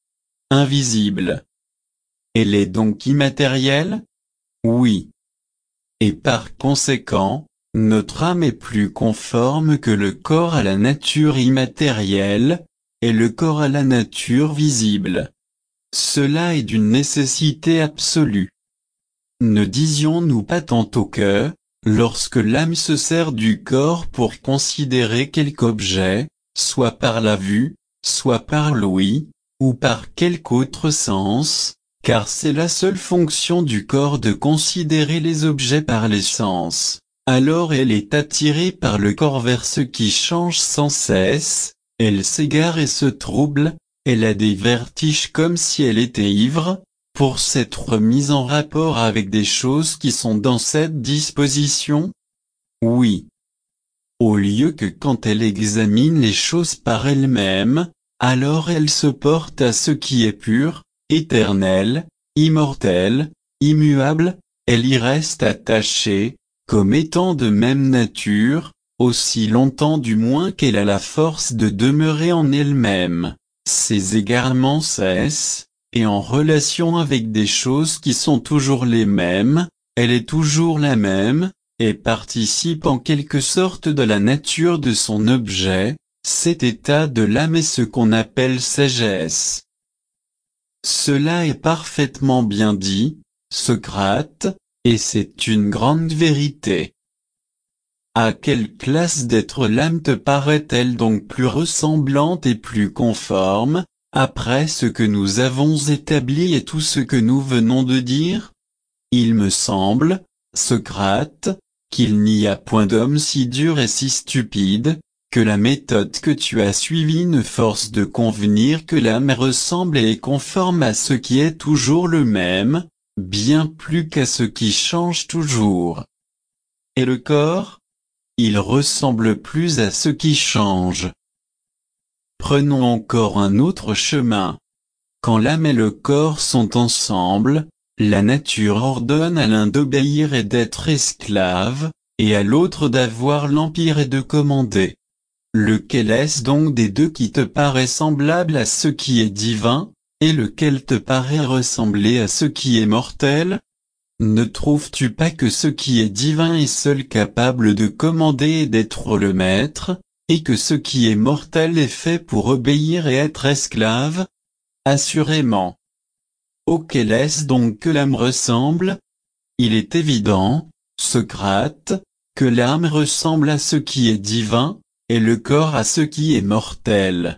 Invisible. Elle est donc immatérielle? Oui. Et par conséquent, notre âme est plus conforme que le corps à la nature immatérielle, et le corps à la nature visible. Cela est d'une nécessité absolue. Ne disions-nous pas tantôt que, lorsque l'âme se sert du corps pour considérer quelque objet, soit par la vue, soit par l'ouïe, ou par quelque autre sens, car c'est la seule fonction du corps de considérer les objets par les sens, alors elle est attirée par le corps vers ce qui change sans cesse, elle s'égare et se trouble, elle a des vertiges comme si elle était ivre, pour s'être mise en rapport avec des choses qui sont dans cette disposition? Oui. Au lieu que quand elle examine les choses par elle-même, alors elle se porte à ce qui est pur, éternel, immortel, immuable, elle y reste attachée, comme étant de même nature, aussi longtemps du moins qu'elle a la force de demeurer en elle-même. Ses égarements cessent, et en relation avec des choses qui sont toujours les mêmes, elle est toujours la même, et participe en quelque sorte de la nature de son objet. Cet état de l'âme est ce qu'on appelle sagesse. Cela est parfaitement bien dit, Socrate, et c'est une grande vérité. À quelle classe d'être l'âme te paraît-elle donc plus ressemblante et plus conforme, après ce que nous avons établi et tout ce que nous venons de dire? Il me semble, Socrate, qu'il n'y a point d'homme si dur et si stupide, que la méthode que tu as suivie ne force de convenir que l'âme ressemble et est conforme à ce qui est toujours le même, bien plus qu'à ce qui change toujours. Et le corps? Il ressemble plus à ce qui change. Prenons encore un autre chemin. Quand l'âme et le corps sont ensemble, la nature ordonne à l'un d'obéir et d'être esclave, et à l'autre d'avoir l'empire et de commander. Lequel est-ce donc des deux qui te paraît semblable à ce qui est divin, et lequel te paraît ressembler à ce qui est mortel? Ne trouves-tu pas que ce qui est divin est seul capable de commander et d'être le maître, et que ce qui est mortel est fait pour obéir et être esclave? Assurément. Auquel est-ce donc que l'âme ressemble? Il est évident, Socrate, que l'âme ressemble à ce qui est divin, et le corps à ce qui est mortel.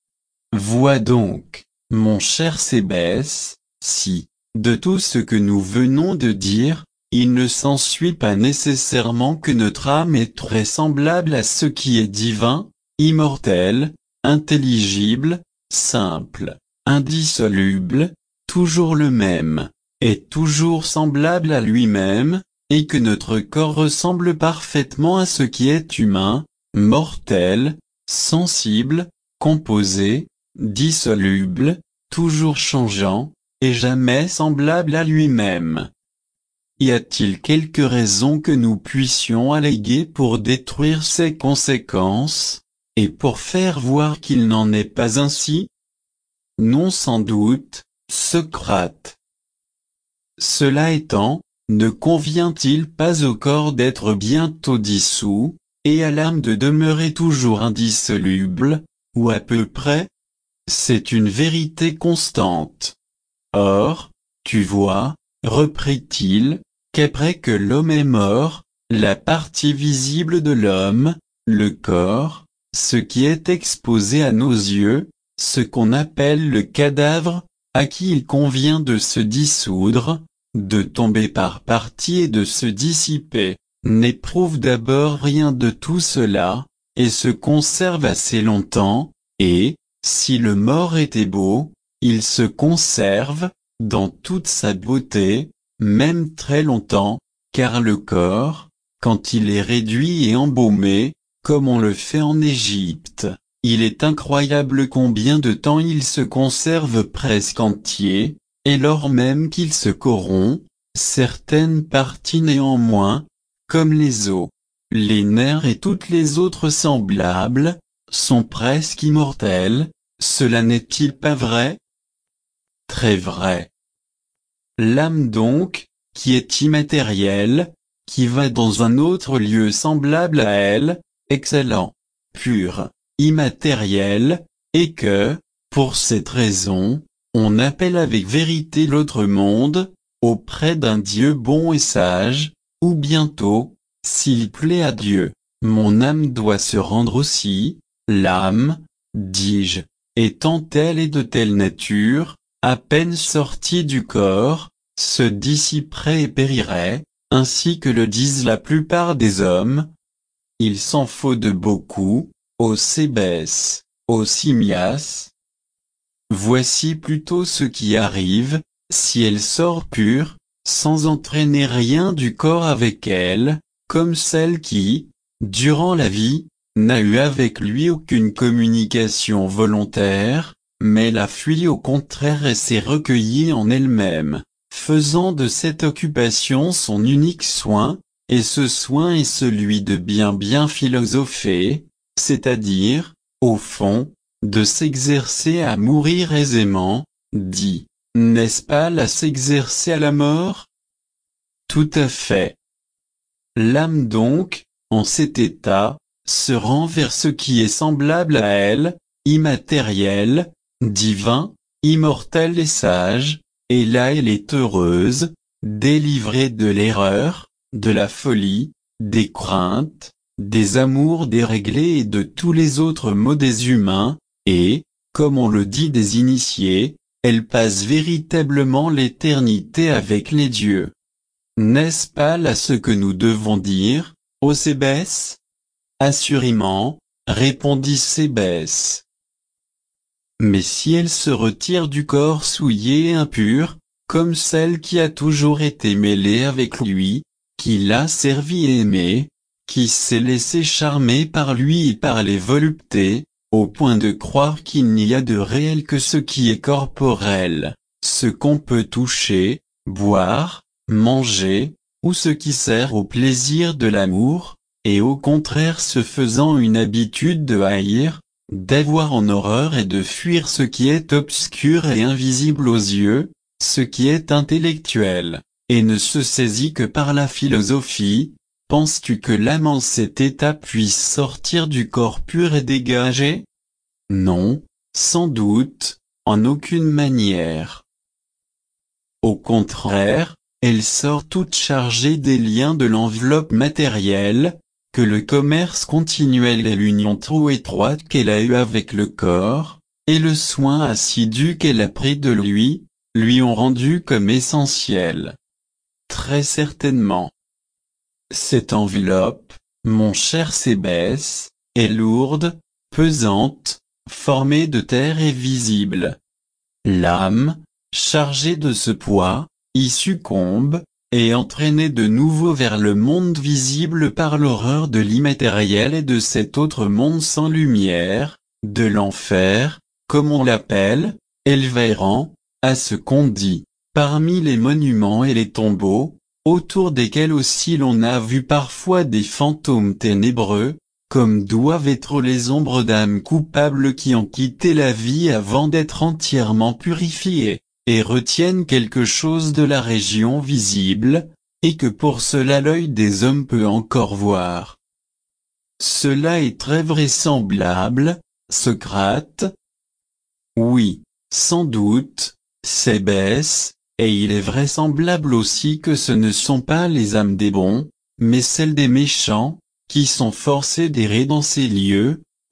Vois donc, mon cher Sébès, si, de tout ce que nous venons de dire, il ne s'ensuit pas nécessairement que notre âme est très semblable à ce qui est divin, immortel, intelligible, simple, indissoluble, toujours le même, est toujours semblable à lui-même, et que notre corps ressemble parfaitement à ce qui est humain, mortel, sensible, composé, dissoluble, toujours changeant, et jamais semblable à lui-même. Y a-t-il quelque raison que nous puissions alléguer pour détruire ces conséquences, et pour faire voir qu'il n'en est pas ainsi? Non, sans doute, Socrate. Cela étant, ne convient-il pas au corps d'être bientôt dissous, et à l'âme de demeurer toujours indissoluble, ou à peu près? C'est une vérité constante. Or, tu vois, reprit-il, qu'après que l'homme est mort, la partie visible de l'homme, le corps, ce qui est exposé à nos yeux, ce qu'on appelle le cadavre, à qui il convient de se dissoudre, de tomber par parties et de se dissiper, n'éprouve d'abord rien de tout cela, et se conserve assez longtemps, et, si le mort était beau, il se conserve, dans toute sa beauté, même très longtemps, car le corps, quand il est réduit et embaumé, comme on le fait en Égypte, il est incroyable combien de temps il se conserve presque entier, et lors même qu'il se corrompt, certaines parties néanmoins, comme les os, les nerfs et toutes les autres semblables, sont presque immortelles. Cela n'est-il pas vrai? Très vrai. L'âme donc, qui est immatérielle, qui va dans un autre lieu semblable à elle, excellent, pur, immatériel, et que, pour cette raison, on appelle avec vérité l'autre monde, auprès d'un Dieu bon et sage, où bientôt, s'il plaît à Dieu, mon âme doit se rendre aussi. L'âme, dis-je, étant telle et de telle nature, à peine sortie du corps, se dissiperait et périrait, ainsi que le disent la plupart des hommes. Il s'en faut de beaucoup, ô Cébès, ô Simmias. Voici plutôt ce qui arrive, si elle sort pure, sans entraîner rien du corps avec elle, comme celle qui, durant la vie, n'a eu avec lui aucune communication volontaire, mais l'a fui au contraire et s'est recueillie en elle-même, faisant de cette occupation son unique soin, et ce soin est celui de bien bien philosopher, c'est-à-dire, au fond, de s'exercer à mourir aisément, dit, n'est-ce pas là s'exercer à la mort? Tout à fait. L'âme donc, en cet état, se rend vers ce qui est semblable à elle, immatériel, divin, immortel et sage, et là elle est heureuse, délivrée de l'erreur, de la folie, des craintes, des amours déréglés et de tous les autres maux des humains, et, comme on le dit des initiés, elle passe véritablement l'éternité avec les dieux. N'est-ce pas là ce que nous devons dire, ô Cébès? Assurément, répondit Cébès. Mais si elle se retire du corps souillé et impur, comme celle qui a toujours été mêlée avec lui, qui l'a servi et aimé, qui s'est laissé charmer par lui et par les voluptés, au point de croire qu'il n'y a de réel que ce qui est corporel, ce qu'on peut toucher, boire, manger, ou ce qui sert au plaisir de l'amour, et au contraire se faisant une habitude de haïr, d'avoir en horreur et de fuir ce qui est obscur et invisible aux yeux, ce qui est intellectuel, et ne se saisit que par la philosophie, penses-tu que l'âme en cet état puisse sortir du corps pur et dégagé? Non, sans doute, en aucune manière. Au contraire, elle sort toute chargée des liens de l'enveloppe matérielle, que le commerce continuel et l'union trop étroite qu'elle a eue avec le corps, et le soin assidu qu'elle a pris de lui, lui ont rendu comme essentiel. Très certainement. Cette enveloppe, mon cher Cébès, est lourde, pesante, formée de terre et visible. L'âme, chargée de ce poids, y succombe, et entraînée de nouveau vers le monde visible par l'horreur de l'immatériel et de cet autre monde sans lumière, de l'enfer, comme on l'appelle, elle errant, à ce qu'on dit, parmi les monuments et les tombeaux, autour desquels aussi l'on a vu parfois des fantômes ténébreux, comme doivent être les ombres d'âmes coupables qui ont quitté la vie avant d'être entièrement purifiées, et retiennent quelque chose de la région visible, et que pour cela l'œil des hommes peut encore voir. Cela est très vraisemblable, Socrate? Oui, sans doute, Cébès, et il est vraisemblable aussi que ce ne sont pas les âmes des bons, mais celles des méchants, qui sont forcées d'errer dans ces lieux,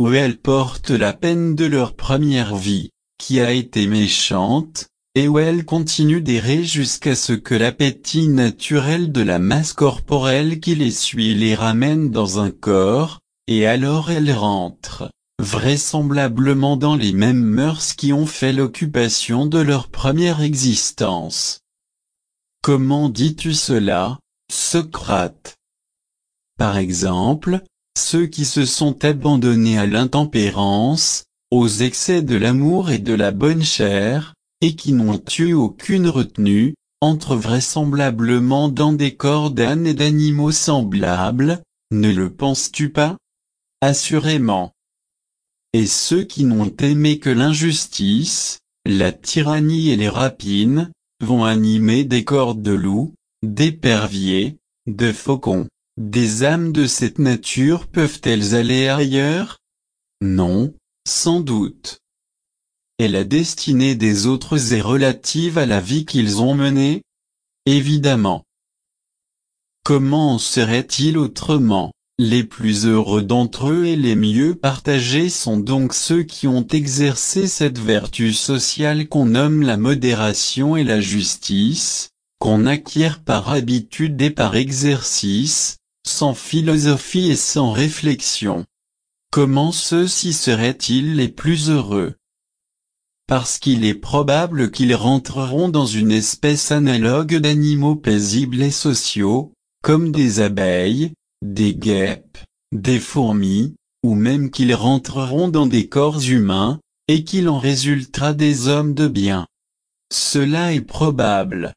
où elles portent la peine de leur première vie, qui a été méchante, et où elles continuent d'errer jusqu'à ce que l'appétit naturel de la masse corporelle qui les suit les ramène dans un corps, et alors elles rentrent, vraisemblablement dans les mêmes mœurs qui ont fait l'occupation de leur première existence. Comment dis-tu cela, Socrate? Par exemple, ceux qui se sont abandonnés à l'intempérance, aux excès de l'amour et de la bonne chair, et qui n'ont eu aucune retenue, entrent vraisemblablement dans des corps d'ânes et d'animaux semblables, ne le penses-tu pas? Assurément. Et ceux qui n'ont aimé que l'injustice, la tyrannie et les rapines, vont animer des corps de loups, d'éperviers, de faucons. Des âmes de cette nature peuvent-elles aller ailleurs? Non, sans doute. Et la destinée des autres est relative à la vie qu'ils ont menée? Évidemment. Comment en serait-il autrement? Les plus heureux d'entre eux et les mieux partagés sont donc ceux qui ont exercé cette vertu sociale qu'on nomme la modération et la justice, qu'on acquiert par habitude et par exercice, sans philosophie et sans réflexion. Comment ceux-ci seraient-ils les plus heureux? Parce qu'il est probable qu'ils rentreront dans une espèce analogue d'animaux paisibles et sociaux, comme des abeilles, des guêpes, des fourmis, ou même qu'ils rentreront dans des corps humains, et qu'il en résultera des hommes de bien. Cela est probable.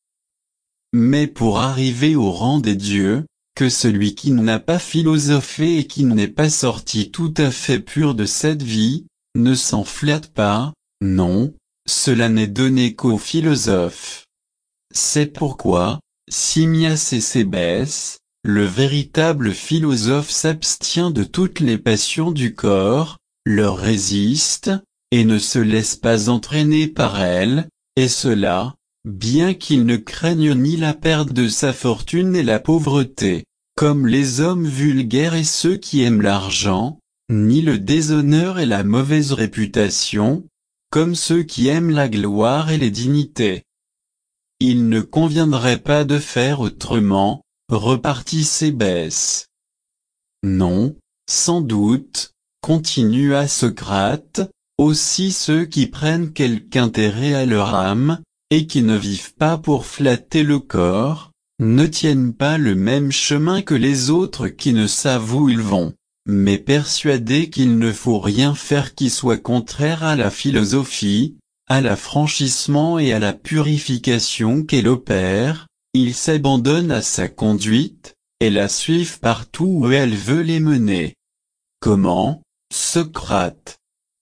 Mais pour arriver au rang des dieux, que celui qui n'a pas philosophé et qui n'est pas sorti tout à fait pur de cette vie, ne s'en flatte pas, non, cela n'est donné qu'aux philosophes. C'est pourquoi, Simmias et Cébès, le véritable philosophe s'abstient de toutes les passions du corps, leur résiste, et ne se laisse pas entraîner par elles, et cela, bien qu'il ne craigne ni la perte de sa fortune ni la pauvreté, comme les hommes vulgaires et ceux qui aiment l'argent, ni le déshonneur et la mauvaise réputation, comme ceux qui aiment la gloire et les dignités. Il ne conviendrait pas de faire autrement, repartit Cébès. Non, sans doute, continua Socrate, aussi ceux qui prennent quelque intérêt à leur âme, et qui ne vivent pas pour flatter le corps, ne tiennent pas le même chemin que les autres qui ne savent où ils vont, mais persuadés qu'il ne faut rien faire qui soit contraire à la philosophie, à l'affranchissement et à la purification qu'elle opère, ils s'abandonnent à sa conduite, et la suivent partout où elle veut les mener. Comment, Socrate?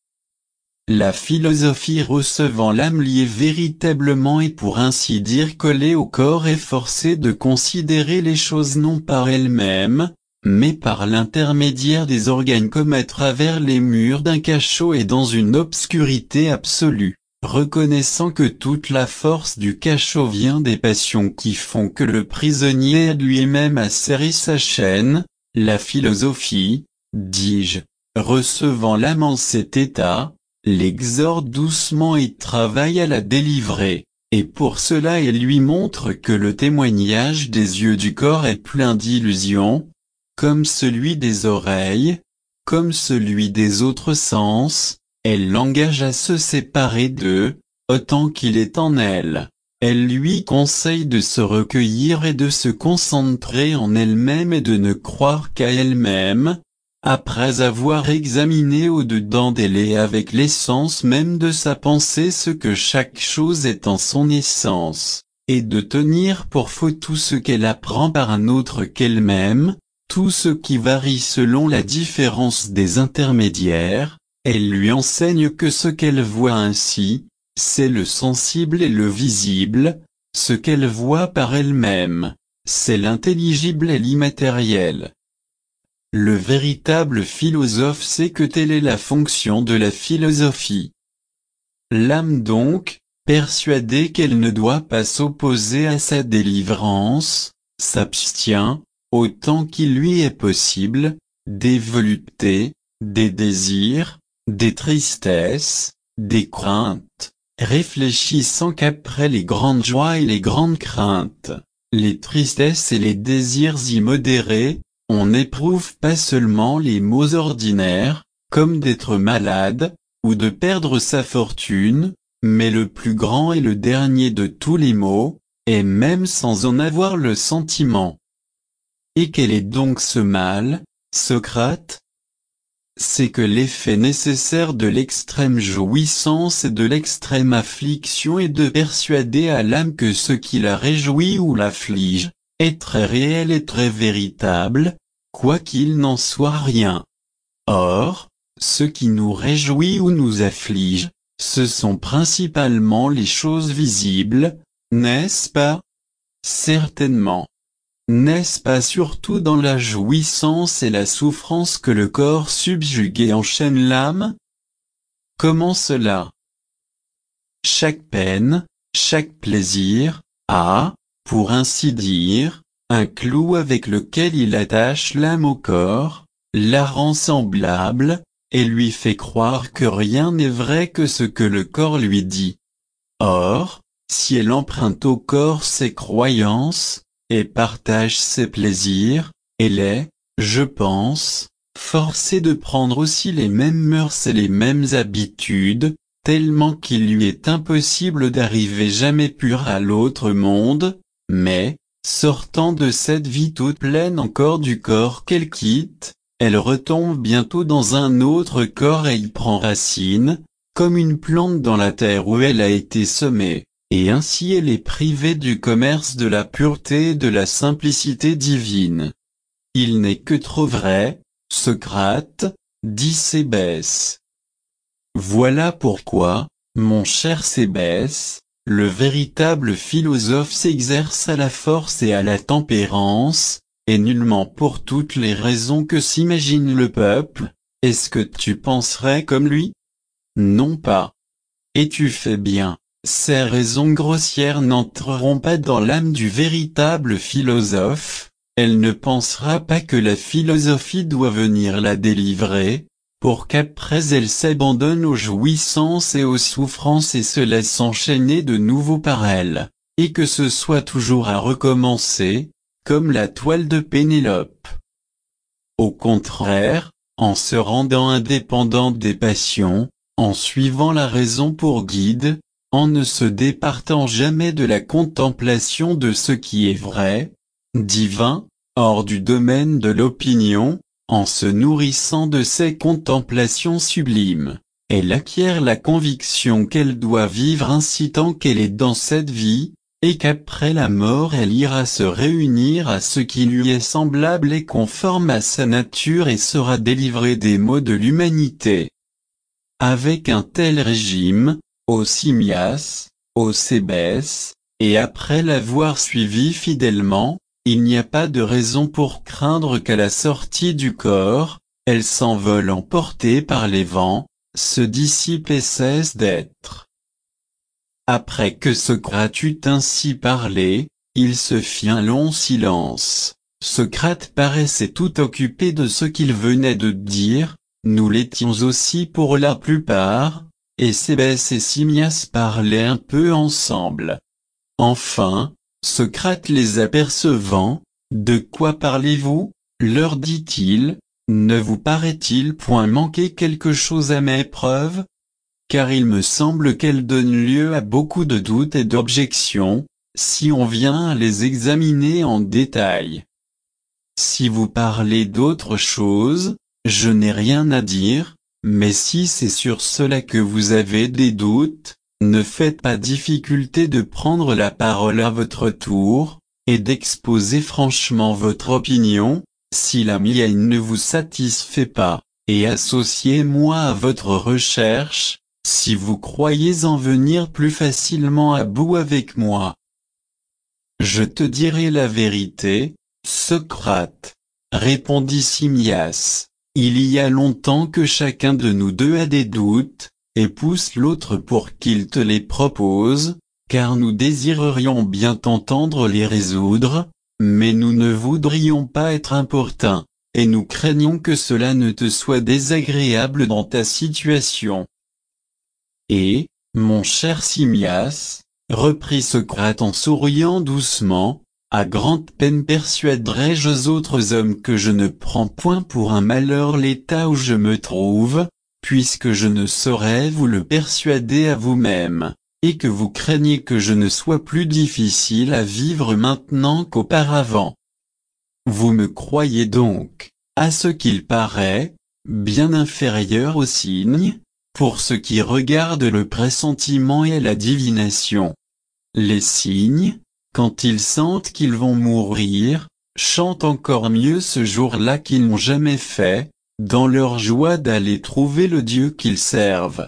La philosophie recevant l'âme liée véritablement et pour ainsi dire collée au corps est forcée de considérer les choses non par elle-même, mais par l'intermédiaire des organes comme à travers les murs d'un cachot et dans une obscurité absolue, reconnaissant que toute la force du cachot vient des passions qui font que le prisonnier aide lui-même à serrer sa chaîne. La philosophie, dis-je, recevant l'âme en cet état, l'exhorte doucement et travaille à la délivrer, et pour cela elle lui montre que le témoignage des yeux du corps est plein d'illusions, comme celui des oreilles, comme celui des autres sens, elle l'engage à se séparer d'eux, autant qu'il est en elle. Elle lui conseille de se recueillir et de se concentrer en elle-même et de ne croire qu'à elle-même, après avoir examiné au-dedans d'elle et avec l'essence même de sa pensée ce que chaque chose est en son essence, et de tenir pour faux tout ce qu'elle apprend par un autre qu'elle-même, tout ce qui varie selon la différence des intermédiaires, elle lui enseigne que ce qu'elle voit ainsi, c'est le sensible et le visible, ce qu'elle voit par elle-même, c'est l'intelligible et l'immatériel. Le véritable philosophe sait que telle est la fonction de la philosophie. L'âme donc, persuadée qu'elle ne doit pas s'opposer à sa délivrance, s'abstient, autant qu'il lui est possible, des voluptés, des désirs, des tristesses, des craintes, réfléchissant qu'après les grandes joies et les grandes craintes, les tristesses et les désirs immodérés, on n'éprouve pas seulement les maux ordinaires, comme d'être malade, ou de perdre sa fortune, mais le plus grand et le dernier de tous les maux, et même sans en avoir le sentiment. Et quel est donc ce mal, Socrate? C'est que l'effet nécessaire de l'extrême jouissance et de l'extrême affliction est de persuader à l'âme que ce qui la réjouit ou l'afflige, est très réel et très véritable, quoiqu'il n'en soit rien. Or, ce qui nous réjouit ou nous afflige, ce sont principalement les choses visibles, n'est-ce pas? Certainement. N'est-ce pas surtout dans la jouissance et la souffrance que le corps subjugué enchaîne l'âme? Comment cela? Chaque peine, chaque plaisir, a, pour ainsi dire, un clou avec lequel il attache l'âme au corps, la rend semblable, et lui fait croire que rien n'est vrai que ce que le corps lui dit. Or, si elle emprunte au corps ses croyances, et partage ses plaisirs, elle est, je pense, forcée de prendre aussi les mêmes mœurs et les mêmes habitudes, tellement qu'il lui est impossible d'arriver jamais pure à l'autre monde, mais, sortant de cette vie toute pleine encore du corps qu'elle quitte, elle retombe bientôt dans un autre corps et y prend racine, comme une plante dans la terre où elle a été semée. Et ainsi elle est privée du commerce de la pureté et de la simplicité divine. Il n'est que trop vrai, Socrate, dit Cébès. Voilà pourquoi, mon cher Cébès, le véritable philosophe s'exerce à la force et à la tempérance, et nullement pour toutes les raisons que s'imagine le peuple. Est-ce que tu penserais comme lui? Non pas. Et tu fais bien. Ces raisons grossières n'entreront pas dans l'âme du véritable philosophe, elle ne pensera pas que la philosophie doit venir la délivrer, pour qu'après elle s'abandonne aux jouissances et aux souffrances et se laisse enchaîner de nouveau par elle, et que ce soit toujours à recommencer, comme la toile de Pénélope. Au contraire, en se rendant indépendante des passions, en suivant la raison pour guide, en ne se départant jamais de la contemplation de ce qui est vrai, divin, hors du domaine de l'opinion, en se nourrissant de ces contemplations sublimes, elle acquiert la conviction qu'elle doit vivre ainsi tant qu'elle est dans cette vie, et qu'après la mort elle ira se réunir à ce qui lui est semblable et conforme à sa nature et sera délivrée des maux de l'humanité. Avec un tel régime, ô Simmias, ô Cébès, et après l'avoir suivi fidèlement, il n'y a pas de raison pour craindre qu'à la sortie du corps, elle s'envole emportée par les vents, se dissipe et cesse d'être. Après que Socrate eut ainsi parlé, il se fit un long silence. Socrate paraissait tout occupé de ce qu'il venait de dire, nous l'étions aussi pour la plupart, et Cébès et Simmias parlaient un peu ensemble. Enfin, Socrate les apercevant, « De quoi parlez-vous » leur dit-il, « ne vous paraît-il point manquer quelque chose à mes preuves ? Car il me semble qu'elles donnent lieu à beaucoup de doutes et d'objections, si on vient à les examiner en détail. Si vous parlez d'autre chose, je n'ai rien à dire, mais si c'est sur cela que vous avez des doutes, ne faites pas difficulté de prendre la parole à votre tour, et d'exposer franchement votre opinion, si la mienne ne vous satisfait pas, et associez-moi à votre recherche, si vous croyez en venir plus facilement à bout avec moi. Je te dirai la vérité, Socrate, répondit Simmias. Il y a longtemps que chacun de nous deux a des doutes, et pousse l'autre pour qu'il te les propose, car nous désirerions bien t'entendre les résoudre, mais nous ne voudrions pas être importuns. et nous craignons que cela ne te soit désagréable dans ta situation. Et, mon cher Simmias, reprit Socrate en souriant doucement, à grande peine persuaderai-je aux autres hommes que je ne prends point pour un malheur l'état où je me trouve, puisque je ne saurais vous le persuader à vous-même, et que vous craignez que je ne sois plus difficile à vivre maintenant qu'auparavant. Vous me croyez donc, à ce qu'il paraît, bien inférieur aux signes, pour ce qui regarde le pressentiment et la divination. Les signes, quand ils sentent qu'ils vont mourir, chantent encore mieux ce jour-là qu'ils n'ont jamais fait, dans leur joie d'aller trouver le Dieu qu'ils servent.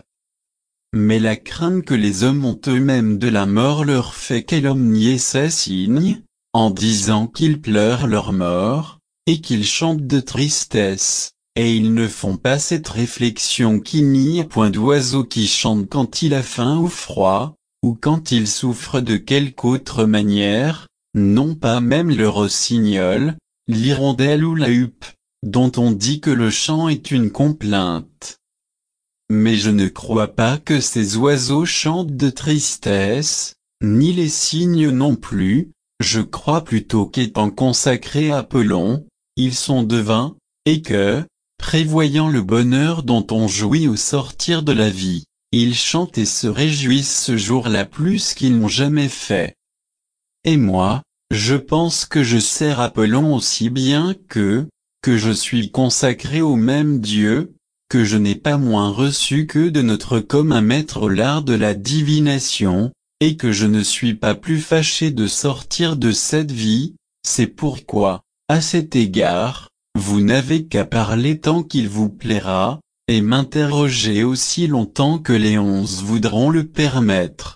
Mais la crainte que les hommes ont eux-mêmes de la mort leur fait calomnier ces signes, en disant qu'ils pleurent leur mort, et qu'ils chantent de tristesse, et ils ne font pas cette réflexion qu'il n'y a point d'oiseau qui chante quand il a faim ou froid, ou quand il souffre de quelque autre manière, non pas même le rossignol, l'hirondelle ou la huppe, dont on dit que le chant est une complainte. Mais je ne crois pas que ces oiseaux chantent de tristesse, ni les cygnes non plus, je crois plutôt qu'étant consacrés à Apollon, ils sont devins, et que, prévoyant le bonheur dont on jouit au sortir de la vie, ils chantent et se réjouissent ce jour-là plus qu'ils n'ont jamais fait. Et moi, je pense que je sers Apollon aussi bien que, que je suis consacré au même Dieu, que je n'ai pas moins reçu que de notre commun maître l'art de la divination, et que je ne suis pas plus fâché de sortir de cette vie, c'est pourquoi, à cet égard, vous n'avez qu'à parler tant qu'il vous plaira, et m'interroger aussi longtemps que les onze voudront le permettre.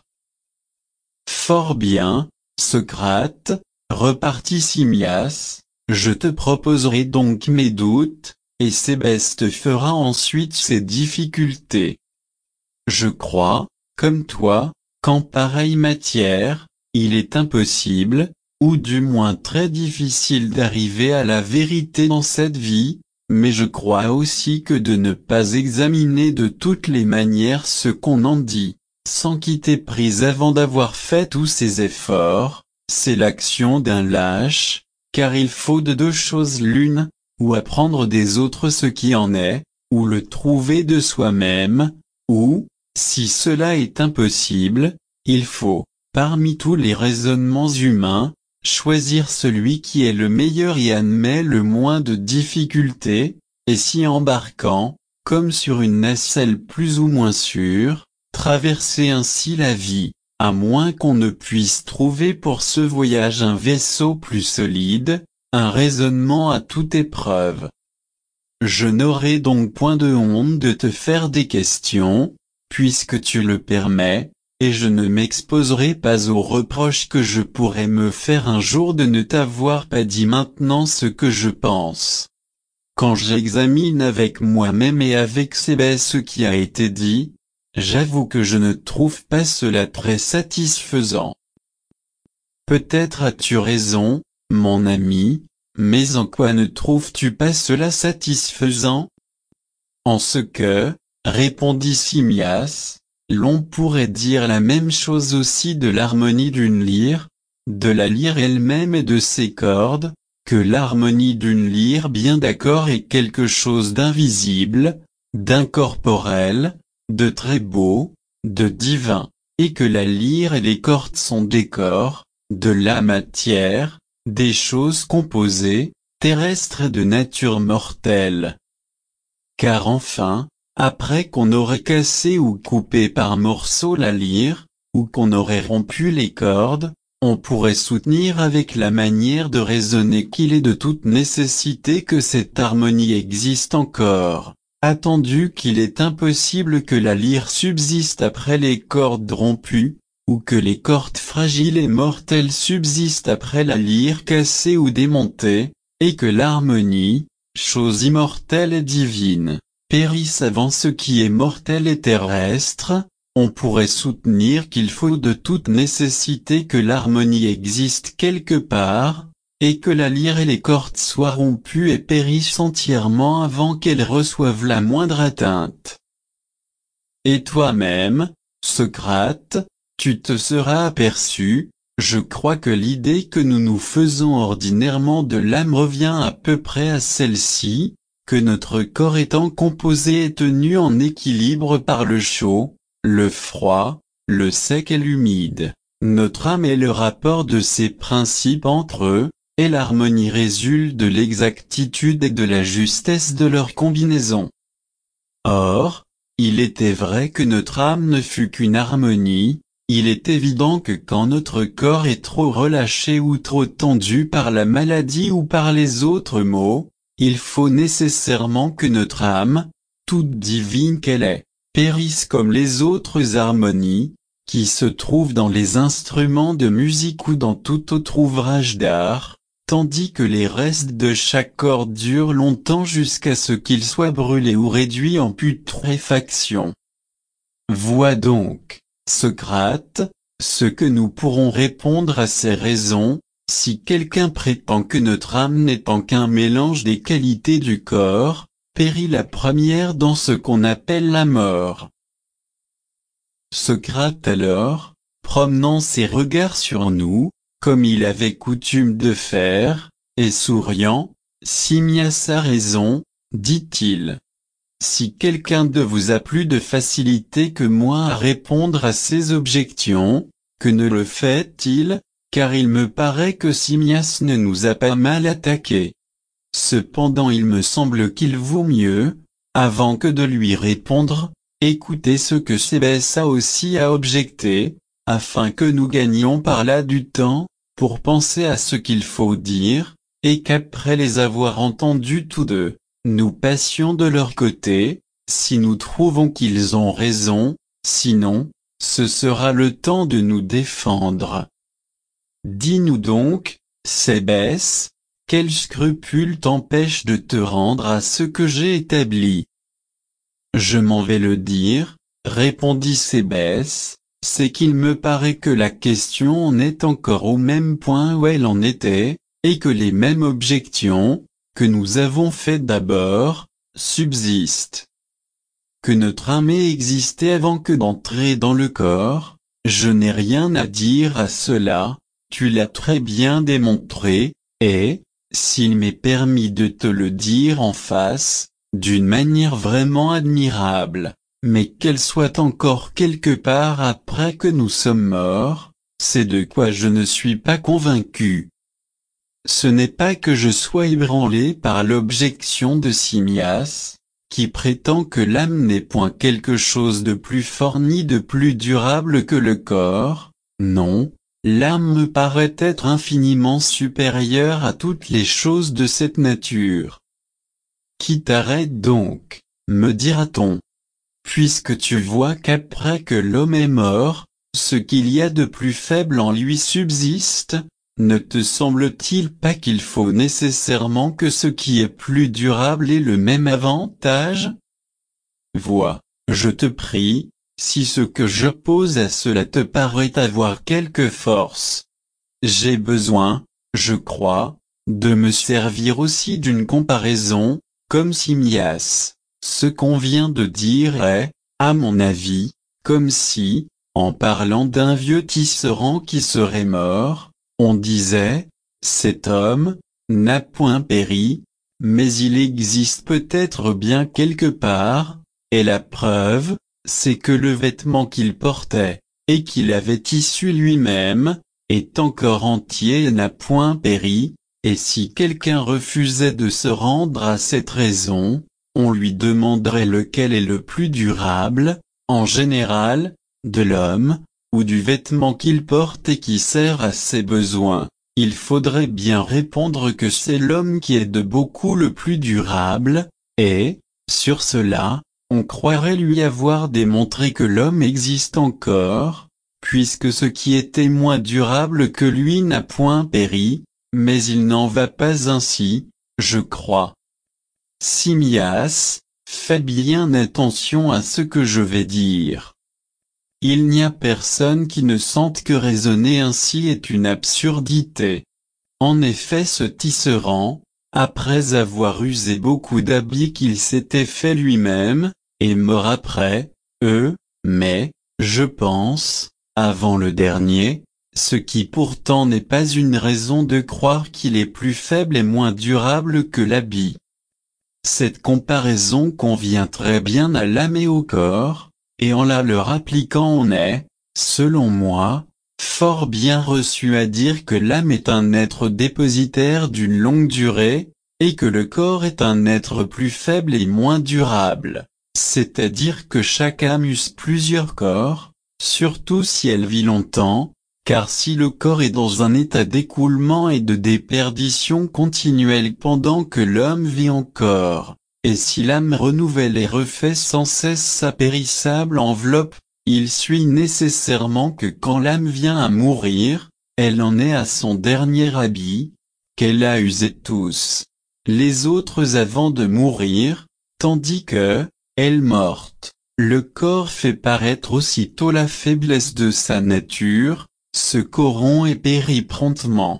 Fort bien, Socrate, repartit Simmias, je te proposerai donc mes doutes, et Sébèste te fera ensuite ses difficultés. Je crois, comme toi, qu'en pareille matière, il est impossible, ou du moins très difficile d'arriver à la vérité dans cette vie, mais je crois aussi que de ne pas examiner de toutes les manières ce qu'on en dit, sans quitter prise avant d'avoir fait tous ces efforts, c'est l'action d'un lâche, car il faut de deux choses l'une, ou apprendre des autres ce qui en est, ou le trouver de soi-même, ou, si cela est impossible, il faut, parmi tous les raisonnements humains, choisir celui qui est le meilleur et admet le moins de difficultés, et s'y embarquant, comme sur une nacelle plus ou moins sûre, traverser ainsi la vie, à moins qu'on ne puisse trouver pour ce voyage un vaisseau plus solide, un raisonnement à toute épreuve. Je n'aurai donc point de honte de te faire des questions, puisque tu le permets, et je ne m'exposerai pas aux reproches que je pourrais me faire un jour de ne t'avoir pas dit maintenant ce que je pense. Quand j'examine avec moi-même et avec Sébèste ce qui a été dit, j'avoue que je ne trouve pas cela très satisfaisant. Peut-être as-tu raison, mon ami, mais en quoi ne trouves-tu pas cela satisfaisant? En ce que, répondit Simmias, l'on pourrait dire la même chose aussi de l'harmonie d'une lyre, de la lyre elle-même et de ses cordes, que l'harmonie d'une lyre bien d'accord est quelque chose d'invisible, d'incorporel, de très beau, de divin, et que la lyre et les cordes sont des corps, de la matière, des choses composées, terrestres et de nature mortelle. Car enfin, après qu'on aurait cassé ou coupé par morceaux la lyre, ou qu'on aurait rompu les cordes, on pourrait soutenir avec la manière de raisonner qu'il est de toute nécessité que cette harmonie existe encore, attendu qu'il est impossible que la lyre subsiste après les cordes rompues, ou que les cordes fragiles et mortelles subsistent après la lyre cassée ou démontée, et que l'harmonie, chose immortelle et divine, périsse avant ce qui est mortel et terrestre. On pourrait soutenir qu'il faut de toute nécessité que l'harmonie existe quelque part, et que la lyre et les cordes soient rompues et périssent entièrement avant qu'elles reçoivent la moindre atteinte. Et toi-même, Socrate, tu te seras aperçu, je crois que l'idée que nous nous faisons ordinairement de l'âme revient à peu près à celle-ci, que notre corps étant composé et tenu en équilibre par le chaud, le froid, le sec et l'humide, notre âme est le rapport de ces principes entre eux, et l'harmonie résulte de l'exactitude et de la justesse de leur combinaison. Or, il était vrai que notre âme ne fût qu'une harmonie, il est évident que quand notre corps est trop relâché ou trop tendu par la maladie ou par les autres maux, il faut nécessairement que notre âme, toute divine qu'elle est, périsse comme les autres harmonies, qui se trouvent dans les instruments de musique ou dans tout autre ouvrage d'art, tandis que les restes de chaque corps durent longtemps jusqu'à ce qu'ils soient brûlés ou réduits en putréfaction. Vois donc, Socrate, ce que nous pourrons répondre à ces raisons, si quelqu'un prétend que notre âme n'étant qu'un mélange des qualités du corps, périt la première dans ce qu'on appelle la mort. Socrate alors, promenant ses regards sur nous, comme il avait coutume de faire, et souriant, Simmias a raison, dit-il. Si quelqu'un de vous a plus de facilité que moi à répondre à ces objections, que ne le fait-il, car il me paraît que Simmias ne nous a pas mal attaqués. Cependant il me semble qu'il vaut mieux, avant que de lui répondre, écouter ce que Sébès a aussi à objecter, afin que nous gagnions par là du temps, pour penser à ce qu'il faut dire, et qu'après les avoir entendus tous deux, nous passions de leur côté, si nous trouvons qu'ils ont raison, sinon, ce sera le temps de nous défendre. Dis-nous donc, Sébès, quel scrupule t'empêche de te rendre à ce que j'ai établi? Je m'en vais le dire, répondit Sébès, c'est qu'il me paraît que la question en est encore au même point où elle en était, et que les mêmes objections, que nous avons faites d'abord, subsistent. Que notre âme ait existé avant que d'entrer dans le corps, je n'ai rien à dire à cela, tu l'as très bien démontré, et, s'il m'est permis de te le dire en face, d'une manière vraiment admirable, mais qu'elle soit encore quelque part après que nous sommes morts, c'est de quoi je ne suis pas convaincu. Ce n'est pas que je sois ébranlé par l'objection de Simmias, qui prétend que l'âme n'est point quelque chose de plus fort ni de plus durable que le corps, non, l'âme me paraît être infiniment supérieure à toutes les choses de cette nature. Qui t'arrête donc, me dira-t-on? Puisque tu vois qu'après que l'homme est mort, ce qu'il y a de plus faible en lui subsiste, ne te semble-t-il pas qu'il faut nécessairement que ce qui est plus durable ait le même avantage? Vois, je te prie, si ce que j'oppose à cela te paraît avoir quelque force. J'ai besoin, je crois, de me servir aussi d'une comparaison, comme Simmias. Ce qu'on vient de dire est, à mon avis, comme si, en parlant d'un vieux tisserand qui serait mort, on disait, cet homme, n'a point péri, mais il existe peut-être bien quelque part, et la preuve, c'est que le vêtement qu'il portait, et qu'il avait tissu lui-même, est encore entier et n'a point péri, et si quelqu'un refusait de se rendre à cette raison, on lui demanderait lequel est le plus durable, en général, de l'homme, ou du vêtement qu'il porte et qui sert à ses besoins. Il faudrait bien répondre que c'est l'homme qui est de beaucoup le plus durable, et, sur cela, on croirait lui avoir démontré que l'homme existe encore, puisque ce qui était moins durable que lui n'a point péri, mais il n'en va pas ainsi, je crois. Simmias, fais bien attention à ce que je vais dire. Il n'y a personne qui ne sente que raisonner ainsi est une absurdité. En effet ce tisserand, après avoir usé beaucoup d'habits qu'il s'était fait lui-même, est mort après, eux, mais, je pense, avant le dernier, ce qui pourtant n'est pas une raison de croire qu'il est plus faible et moins durable que l'habit. Cette comparaison convient très bien à l'âme et au corps, et en la leur appliquant on est, selon moi, fort bien reçu à dire que l'âme est un être dépositaire d'une longue durée, et que le corps est un être plus faible et moins durable, c'est-à-dire que chaque âme use plusieurs corps, surtout si elle vit longtemps, car si le corps est dans un état d'écoulement et de déperdition continuelle pendant que l'homme vit encore, et si l'âme renouvelle et refait sans cesse sa périssable enveloppe, il suit nécessairement que quand l'âme vient à mourir, elle en est à son dernier habit, qu'elle a usé tous les autres avant de mourir, tandis que, elle morte, le corps fait paraître aussitôt la faiblesse de sa nature, se corrompt et périt promptement.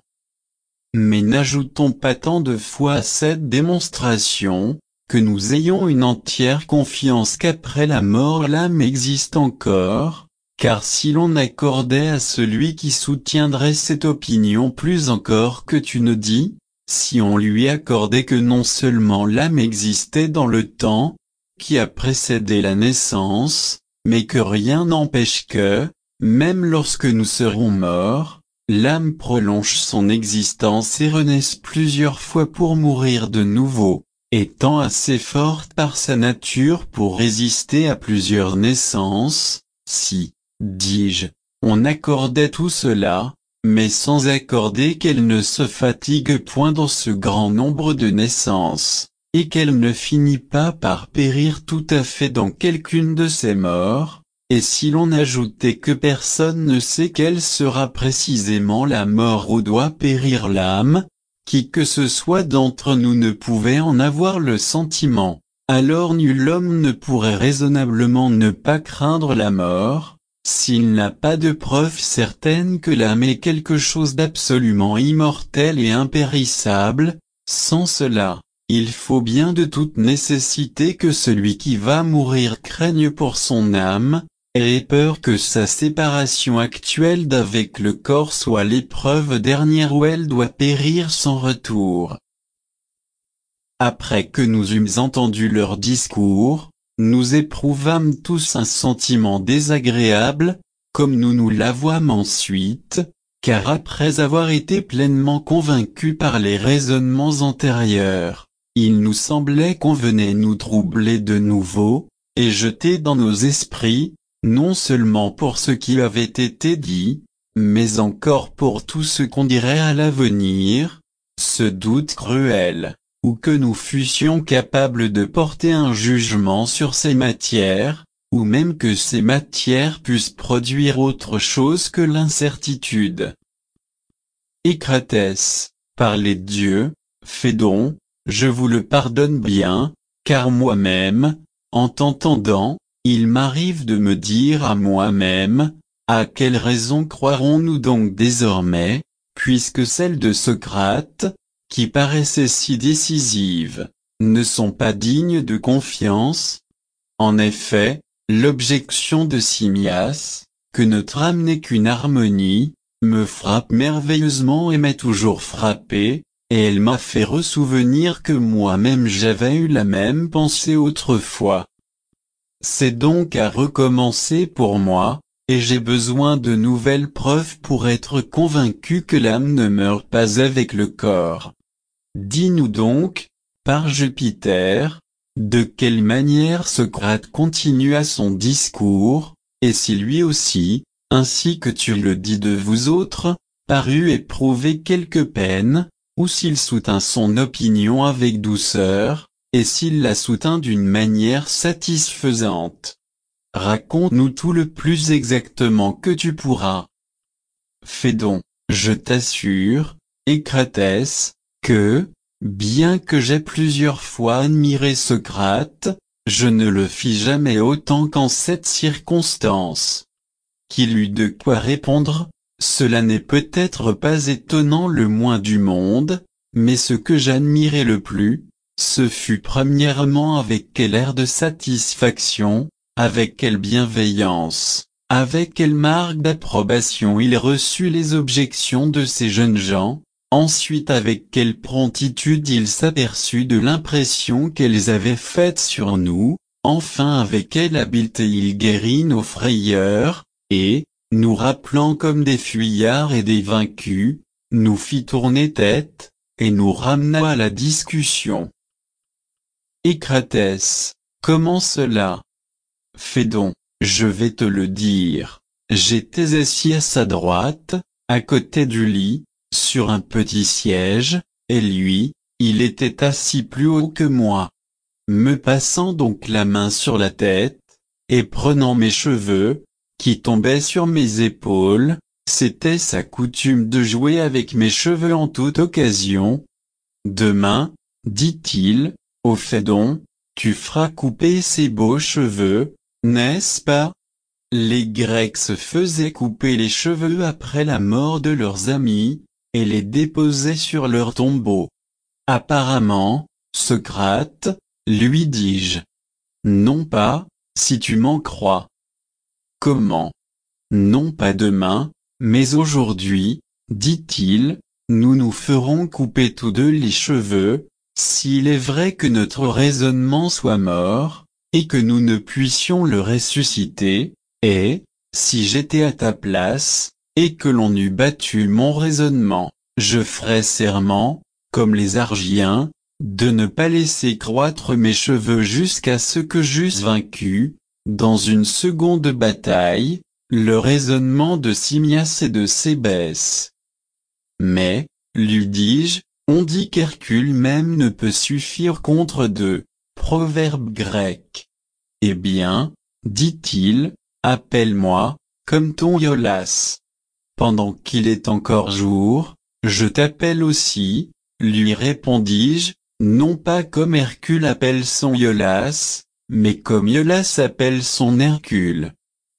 Mais n'ajoutons pas tant de foi à cette démonstration, que nous ayons une entière confiance qu'après la mort l'âme existe encore, car si l'on accordait à celui qui soutiendrait cette opinion plus encore que tu ne dis, si on lui accordait que non seulement l'âme existait dans le temps, qui a précédé la naissance, mais que rien n'empêche que, même lorsque nous serons morts, l'âme prolonge son existence et renaisse plusieurs fois pour mourir de nouveau, étant assez forte par sa nature pour résister à plusieurs naissances, si, dis-je, on accordait tout cela, mais sans accorder qu'elle ne se fatigue point dans ce grand nombre de naissances, et qu'elle ne finit pas par périr tout à fait dans quelqu'une de ces morts, et si l'on ajoutait que personne ne sait quelle sera précisément la mort où doit périr l'âme, qui que ce soit d'entre nous ne pouvait en avoir le sentiment, alors nul homme ne pourrait raisonnablement ne pas craindre la mort, s'il n'a pas de preuve certaine que l'âme est quelque chose d'absolument immortel et impérissable. Sans cela, il faut bien de toute nécessité que celui qui va mourir craigne pour son âme, et ait peur que sa séparation actuelle d'avec le corps soit l'épreuve dernière où elle doit périr sans retour. Après que nous eûmes entendu leur discours, nous éprouvâmes tous un sentiment désagréable, comme nous nous l'avouâmes ensuite, car après avoir été pleinement convaincus par les raisonnements antérieurs, il nous semblait qu'on venait nous troubler de nouveau, et jeter dans nos esprits, non seulement pour ce qui avait été dit, mais encore pour tout ce qu'on dirait à l'avenir, ce doute cruel, ou que nous fussions capables de porter un jugement sur ces matières, ou même que ces matières puissent produire autre chose que l'incertitude. Écratès, parlez de Dieu, Phédon, je vous le pardonne bien, car moi-même, en t'entendant, il m'arrive de me dire à moi-même, à quelle raison croirons-nous donc désormais, puisque celles de Socrate, qui paraissaient si décisives, ne sont pas dignes de confiance? En effet, l'objection de Simmias, que notre âme n'est qu'une harmonie, me frappe merveilleusement et m'a toujours frappé, et elle m'a fait ressouvenir que moi-même j'avais eu la même pensée autrefois. C'est donc à recommencer pour moi, et j'ai besoin de nouvelles preuves pour être convaincu que l'âme ne meurt pas avec le corps. Dis-nous donc, par Jupiter, de quelle manière Socrate continua son discours, et si lui aussi, ainsi que tu le dis de vous autres, parut éprouver quelque peine, ou s'il soutint son opinion avec douceur, et s'il la soutint d'une manière satisfaisante. Raconte-nous tout le plus exactement que tu pourras. Phédon, je t'assure, Écratès, que, bien que j'aie plusieurs fois admiré Socrate, je ne le fis jamais autant qu'en cette circonstance. Qu'il eut de quoi répondre, Cela n'est peut-être pas étonnant le moins du monde, mais ce que j'admirais le plus, ce fut premièrement avec quel air de satisfaction, avec quelle bienveillance, avec quelle marque d'approbation il reçut les objections de ces jeunes gens, ensuite avec quelle promptitude il s'aperçut de l'impression qu'elles avaient faite sur nous, enfin avec quelle habileté il guérit nos frayeurs, et, nous rappelant comme des fuyards et des vaincus, nous fit tourner tête, et nous ramena à la discussion. Écratès, comment cela? Phédon, je vais te le dire. J'étais assis à sa droite, à côté du lit, sur un petit siège, et lui, il était assis plus haut que moi. Me passant donc la main sur la tête, et prenant mes cheveux, qui tombaient sur mes épaules, c'était sa coutume de jouer avec mes cheveux en toute occasion. Demain, dit-il, au Phédon, tu feras couper ces beaux cheveux, n'est-ce pas? Les Grecs se faisaient couper les cheveux après la mort de leurs amis, et les déposaient sur leur tombeau. Apparemment, Socrate, lui dis-je. Non pas, si tu m'en crois. Comment? Non pas demain, mais aujourd'hui, dit-il, nous nous ferons couper tous deux les cheveux, s'il est vrai que notre raisonnement soit mort, et que nous ne puissions le ressusciter, et, si j'étais à ta place, et que l'on eût battu mon raisonnement, je ferais serment, comme les Argiens, de ne pas laisser croître mes cheveux jusqu'à ce que j'eusse vaincu, dans une seconde bataille, le raisonnement de Simmias et de Cébès. Mais, lui dis-je, on dit qu'Hercule même ne peut suffire contre deux proverbes grecs. Eh bien, dit-il, appelle-moi, comme ton Iolas. Pendant qu'il est encore jour, je t'appelle aussi, lui répondis-je, non pas comme Hercule appelle son Iolas, mais comme Iolas appelle son Hercule.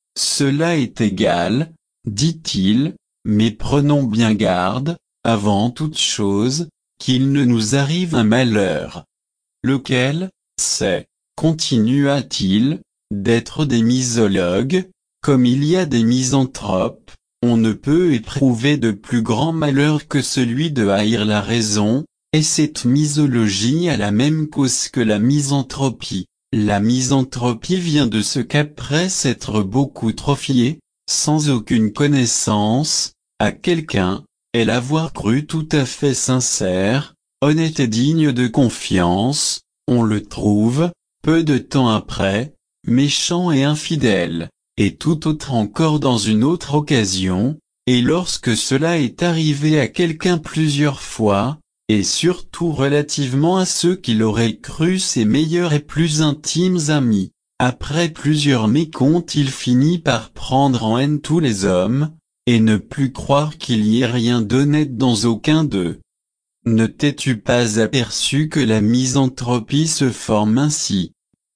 Cela est égal, dit-il, mais prenons bien garde, avant toute chose, qu'il ne nous arrive un malheur. Lequel, c'est, continua-t-il, d'être des misologues, comme il y a des misanthropes, on ne peut éprouver de plus grand malheur que celui de haïr la raison, et cette misologie a la même cause que la misanthropie. La misanthropie vient de ce qu'après s'être beaucoup trop fiée, sans aucune connaissance, à quelqu'un, et l'avoir cru tout à fait sincère, honnête et digne de confiance, on le trouve, peu de temps après, méchant et infidèle, et tout autre encore dans une autre occasion, et lorsque cela est arrivé à quelqu'un plusieurs fois, et surtout relativement à ceux qu'il aurait cru ses meilleurs et plus intimes amis, après plusieurs mécomptes il finit par prendre en haine tous les hommes, et ne plus croire qu'il y ait rien d'honnête dans aucun d'eux. Ne t'es-tu pas aperçu que la misanthropie se forme ainsi?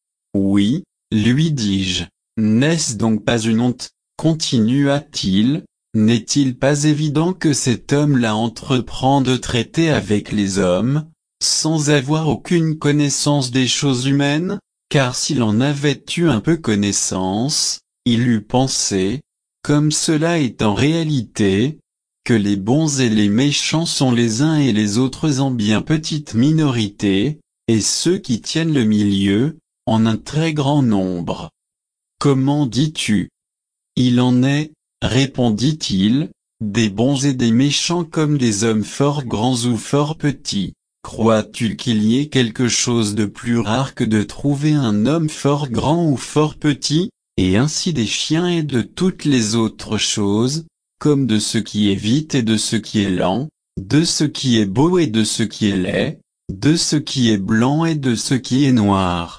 Oui, lui dis-je. N'est-ce donc pas une honte, continua-t-il? N'est-il pas évident que cet homme-là entreprend de traiter avec les hommes, sans avoir aucune connaissance des choses humaines, car s'il en avait eu un peu connaissance, il eût pensé, comme cela est en réalité, que les bons et les méchants sont les uns et les autres en bien petite minorité, et ceux qui tiennent le milieu, en un très grand nombre. Comment dis-tu? Il en est, répondit-il, des bons et des méchants comme des hommes fort grands ou fort petits. Crois-tu qu'il y ait quelque chose de plus rare que de trouver un homme fort grand ou fort petit, et ainsi des chiens et de toutes les autres choses, comme de ce qui est vite et de ce qui est lent, de ce qui est beau et de ce qui est laid, de ce qui est blanc et de ce qui est noir?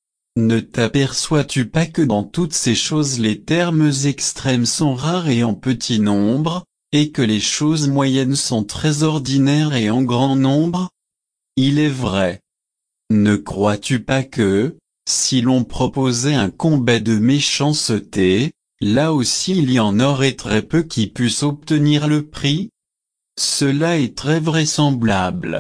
Ne t'aperçois-tu pas que dans toutes ces choses les termes extrêmes sont rares et en petit nombre, et que les choses moyennes sont très ordinaires et en grand nombre? Il est vrai. Ne crois-tu pas que, si l'on proposait un combat de méchanceté, là aussi il y en aurait très peu qui puissent obtenir le prix? Cela est très vraisemblable.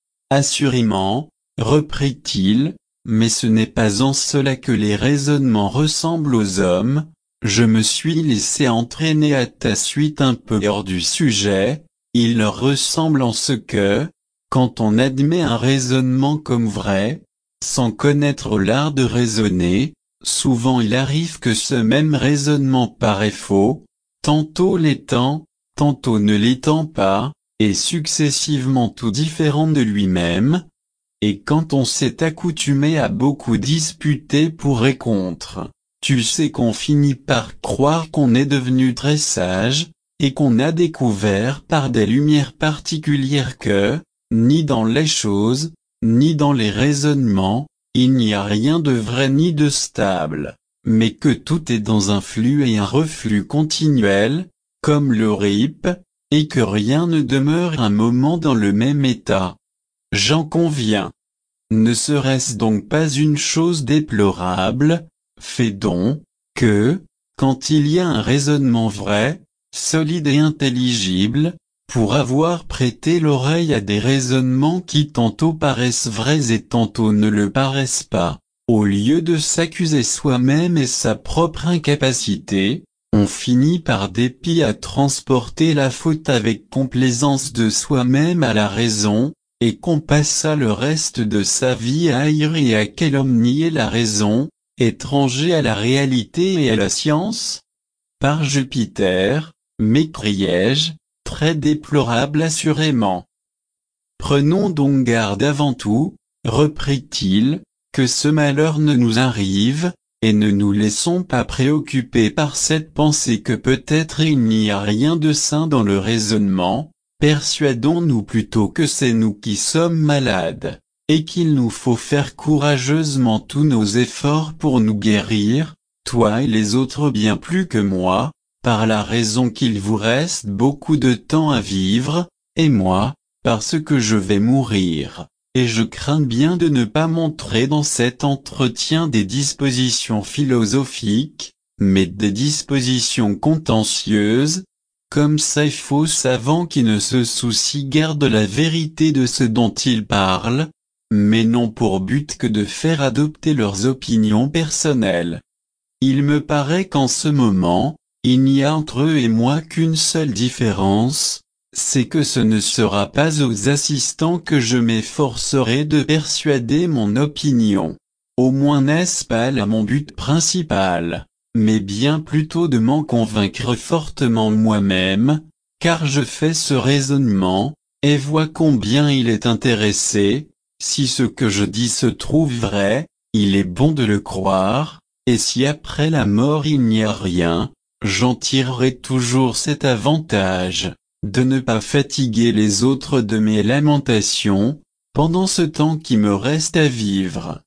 Assurément, reprit-il, mais ce n'est pas en cela que les raisonnements ressemblent aux hommes. Je me suis laissé entraîner à ta suite un peu hors du sujet. Ils leur ressemblent en ce que, quand on admet un raisonnement comme vrai, sans connaître l'art de raisonner, souvent il arrive que ce même raisonnement paraît faux, tantôt l'étant, tantôt ne l'étant pas, et successivement tout différent de lui-même. Et quand on s'est accoutumé à beaucoup disputer pour et contre, tu sais qu'on finit par croire qu'on est devenu très sage, et qu'on a découvert par des lumières particulières que, ni dans les choses, ni dans les raisonnements, il n'y a rien de vrai ni de stable, mais que tout est dans un flux et un reflux continuel, comme le rythme, et que rien ne demeure un moment dans le même état. J'en conviens. Ne serait-ce donc pas une chose déplorable, Phédon, que, quand il y a un raisonnement vrai, solide et intelligible, pour avoir prêté l'oreille à des raisonnements qui tantôt paraissent vrais et tantôt ne le paraissent pas, au lieu de s'accuser soi-même et sa propre incapacité, on finit par dépit à transporter la faute avec complaisance de soi-même à la raison, et qu'on passa le reste de sa vie à haïr et à calomnier la raison, étranger à la réalité et à la science? Par Jupiter, m'écriai-je, très déplorable assurément. Prenons donc garde avant tout, reprit-il, que ce malheur ne nous arrive, et ne nous laissons pas préoccuper par cette pensée que peut-être il n'y a rien de sain dans le raisonnement. Persuadons-nous plutôt que c'est nous qui sommes malades, et qu'il nous faut faire courageusement tous nos efforts pour nous guérir, toi et les autres bien plus que moi, par la raison qu'il vous reste beaucoup de temps à vivre, et moi, parce que je vais mourir, et je crains bien de ne pas montrer dans cet entretien des dispositions philosophiques, mais des dispositions contentieuses, comme ces faux savants qui ne se soucient guère de la vérité de ce dont ils parlent, mais n'ont pour but que de faire adopter leurs opinions personnelles. Il me paraît qu'en ce moment, il n'y a entre eux et moi qu'une seule différence, c'est que ce ne sera pas aux assistants que je m'efforcerai de persuader mon opinion. Au moins n'est-ce pas là mon but principal, mais bien plutôt de m'en convaincre fortement moi-même, car je fais ce raisonnement, et vois combien il est intéressé. Si ce que je dis se trouve vrai, il est bon de le croire, et si après la mort il n'y a rien, j'en tirerai toujours cet avantage, de ne pas fatiguer les autres de mes lamentations, pendant ce temps qui me reste à vivre.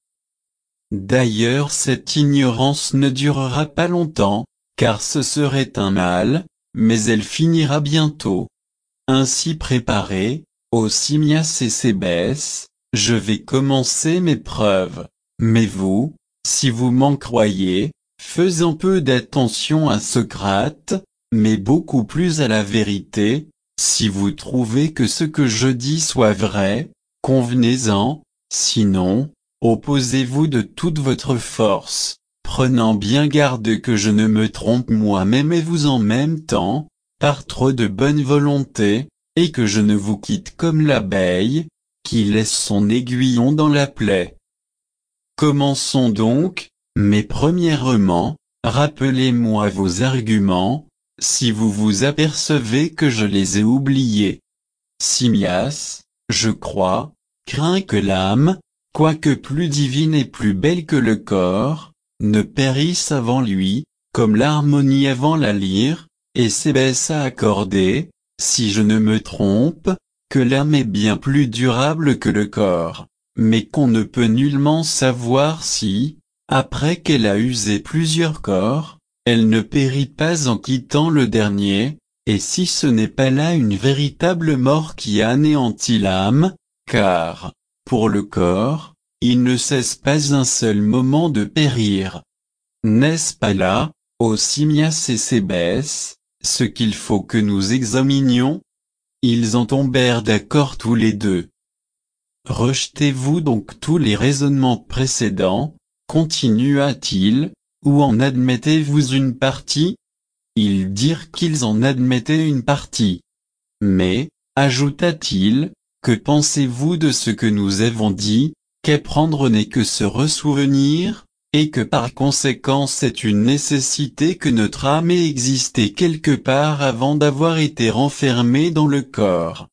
D'ailleurs cette ignorance ne durera pas longtemps, car ce serait un mal, mais elle finira bientôt. Ainsi préparé, ô Simmias et Cébès, je vais commencer mes preuves, mais vous, si vous m'en croyez, faisant peu d'attention à Socrate, mais beaucoup plus à la vérité, si vous trouvez que ce que je dis soit vrai, convenez-en, sinon, opposez-vous de toute votre force, prenant bien garde que je ne me trompe moi-même et vous en même temps, par trop de bonne volonté, et que je ne vous quitte comme l'abeille, qui laisse son aiguillon dans la plaie. Commençons donc, mais premièrement, rappelez-moi vos arguments, si vous vous apercevez que je les ai oubliés. Simmias, je crois, craint que l'âme, quoique plus divine et plus belle que le corps, ne périsse avant lui, comme l'harmonie avant la lyre, et Cébès a accordé, si je ne me trompe, que l'âme est bien plus durable que le corps, mais qu'on ne peut nullement savoir si, après qu'elle a usé plusieurs corps, elle ne périt pas en quittant le dernier, et si ce n'est pas là une véritable mort qui anéantit l'âme, car, pour le corps, il ne cesse pas un seul moment de périr. N'est-ce pas là, Ô Simmias et Sébès, ce qu'il faut que nous examinions? Ils en tombèrent d'accord tous les deux. Rejetez-vous donc tous les raisonnements précédents, continua-t-il, ou en admettez-vous une partie? Ils dirent qu'ils en admettaient une partie. Mais, ajouta-t-il, que pensez-vous de ce que nous avons dit, qu'apprendre n'est que se ressouvenir, et que par conséquent c'est une nécessité que notre âme ait existé quelque part avant d'avoir été renfermée dans le corps?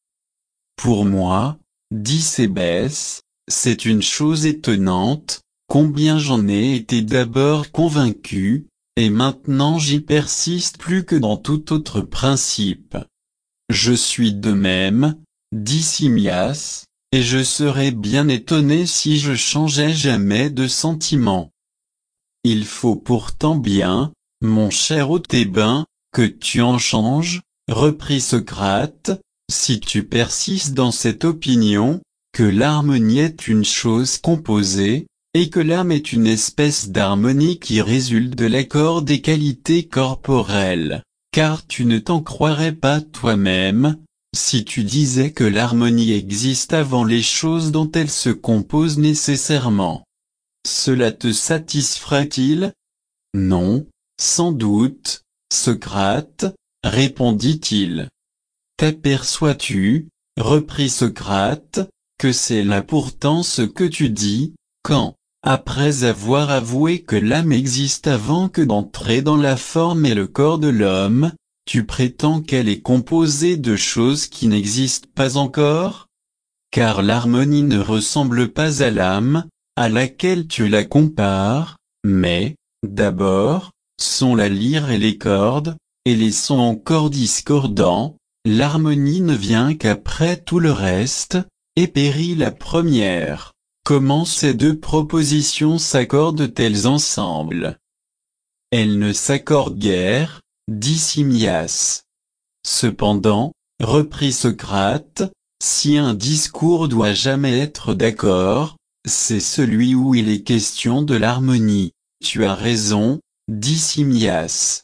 Pour moi, dit Sébès, c'est une chose étonnante, combien j'en ai été d'abord convaincu, et maintenant j'y persiste plus que dans tout autre principe. Je suis de même, dit Simmias, et je serais bien étonné si je changeais jamais de sentiment. Il faut pourtant bien, mon cher Thébain, que tu en changes, reprit Socrate, si tu persistes dans cette opinion, que l'harmonie est une chose composée, et que l'âme est une espèce d'harmonie qui résulte de l'accord des qualités corporelles, car tu ne t'en croirais pas toi-même, si tu disais que l'harmonie existe avant les choses dont elle se compose nécessairement. Cela te satisfera-t-il? Non, sans doute, Socrate, répondit-il. T'aperçois-tu, reprit Socrate, que c'est là pourtant ce que tu dis, quand, après avoir avoué que l'âme existe avant que d'entrer dans la forme et le corps de l'homme, tu prétends qu'elle est composée de choses qui n'existent pas encore? Car l'harmonie ne ressemble pas à l'âme, à laquelle tu la compares, mais, d'abord, sont la lyre et les cordes, et les sons encore discordants, l'harmonie ne vient qu'après tout le reste, et périt la première. Comment ces deux propositions s'accordent-elles ensemble? Elles ne s'accordent guère, dit Simmias. Cependant, reprit Socrate, si un discours doit jamais être d'accord, c'est celui où il est question de l'harmonie. Tu as raison, dit Simmias.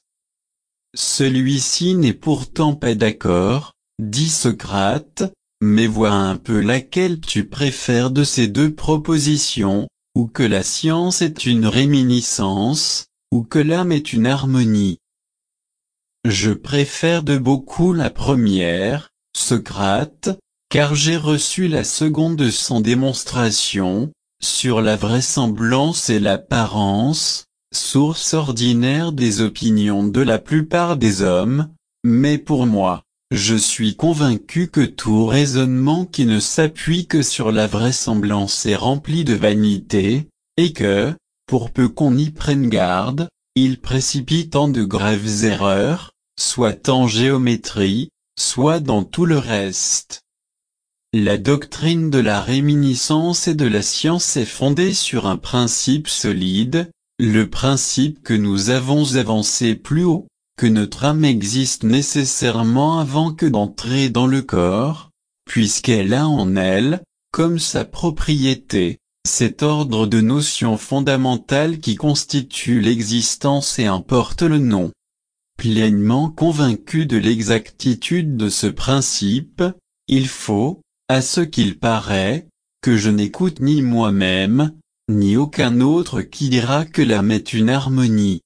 Celui-ci n'est pourtant pas d'accord, dit Socrate, mais vois un peu laquelle tu préfères de ces deux propositions, ou que la science est une réminiscence, ou que l'âme est une harmonie. Je préfère de beaucoup la première, Socrate, car j'ai reçu la seconde sans démonstration, sur la vraisemblance et l'apparence, source ordinaire des opinions de la plupart des hommes, mais pour moi, je suis convaincu que tout raisonnement qui ne s'appuie que sur la vraisemblance est rempli de vanité, et que, pour peu qu'on y prenne garde, il précipite en de graves erreurs, soit en géométrie, soit dans tout le reste. La doctrine de la réminiscence et de la science est fondée sur un principe solide, le principe que nous avons avancé plus haut, que notre âme existe nécessairement avant que d'entrer dans le corps, puisqu'elle a en elle, comme sa propriété, cet ordre de notions fondamentales qui constitue l'existence et importe le nom. Pleinement convaincu de l'exactitude de ce principe, il faut, à ce qu'il paraît, que je n'écoute ni moi-même, ni aucun autre qui dira que l'âme est une harmonie.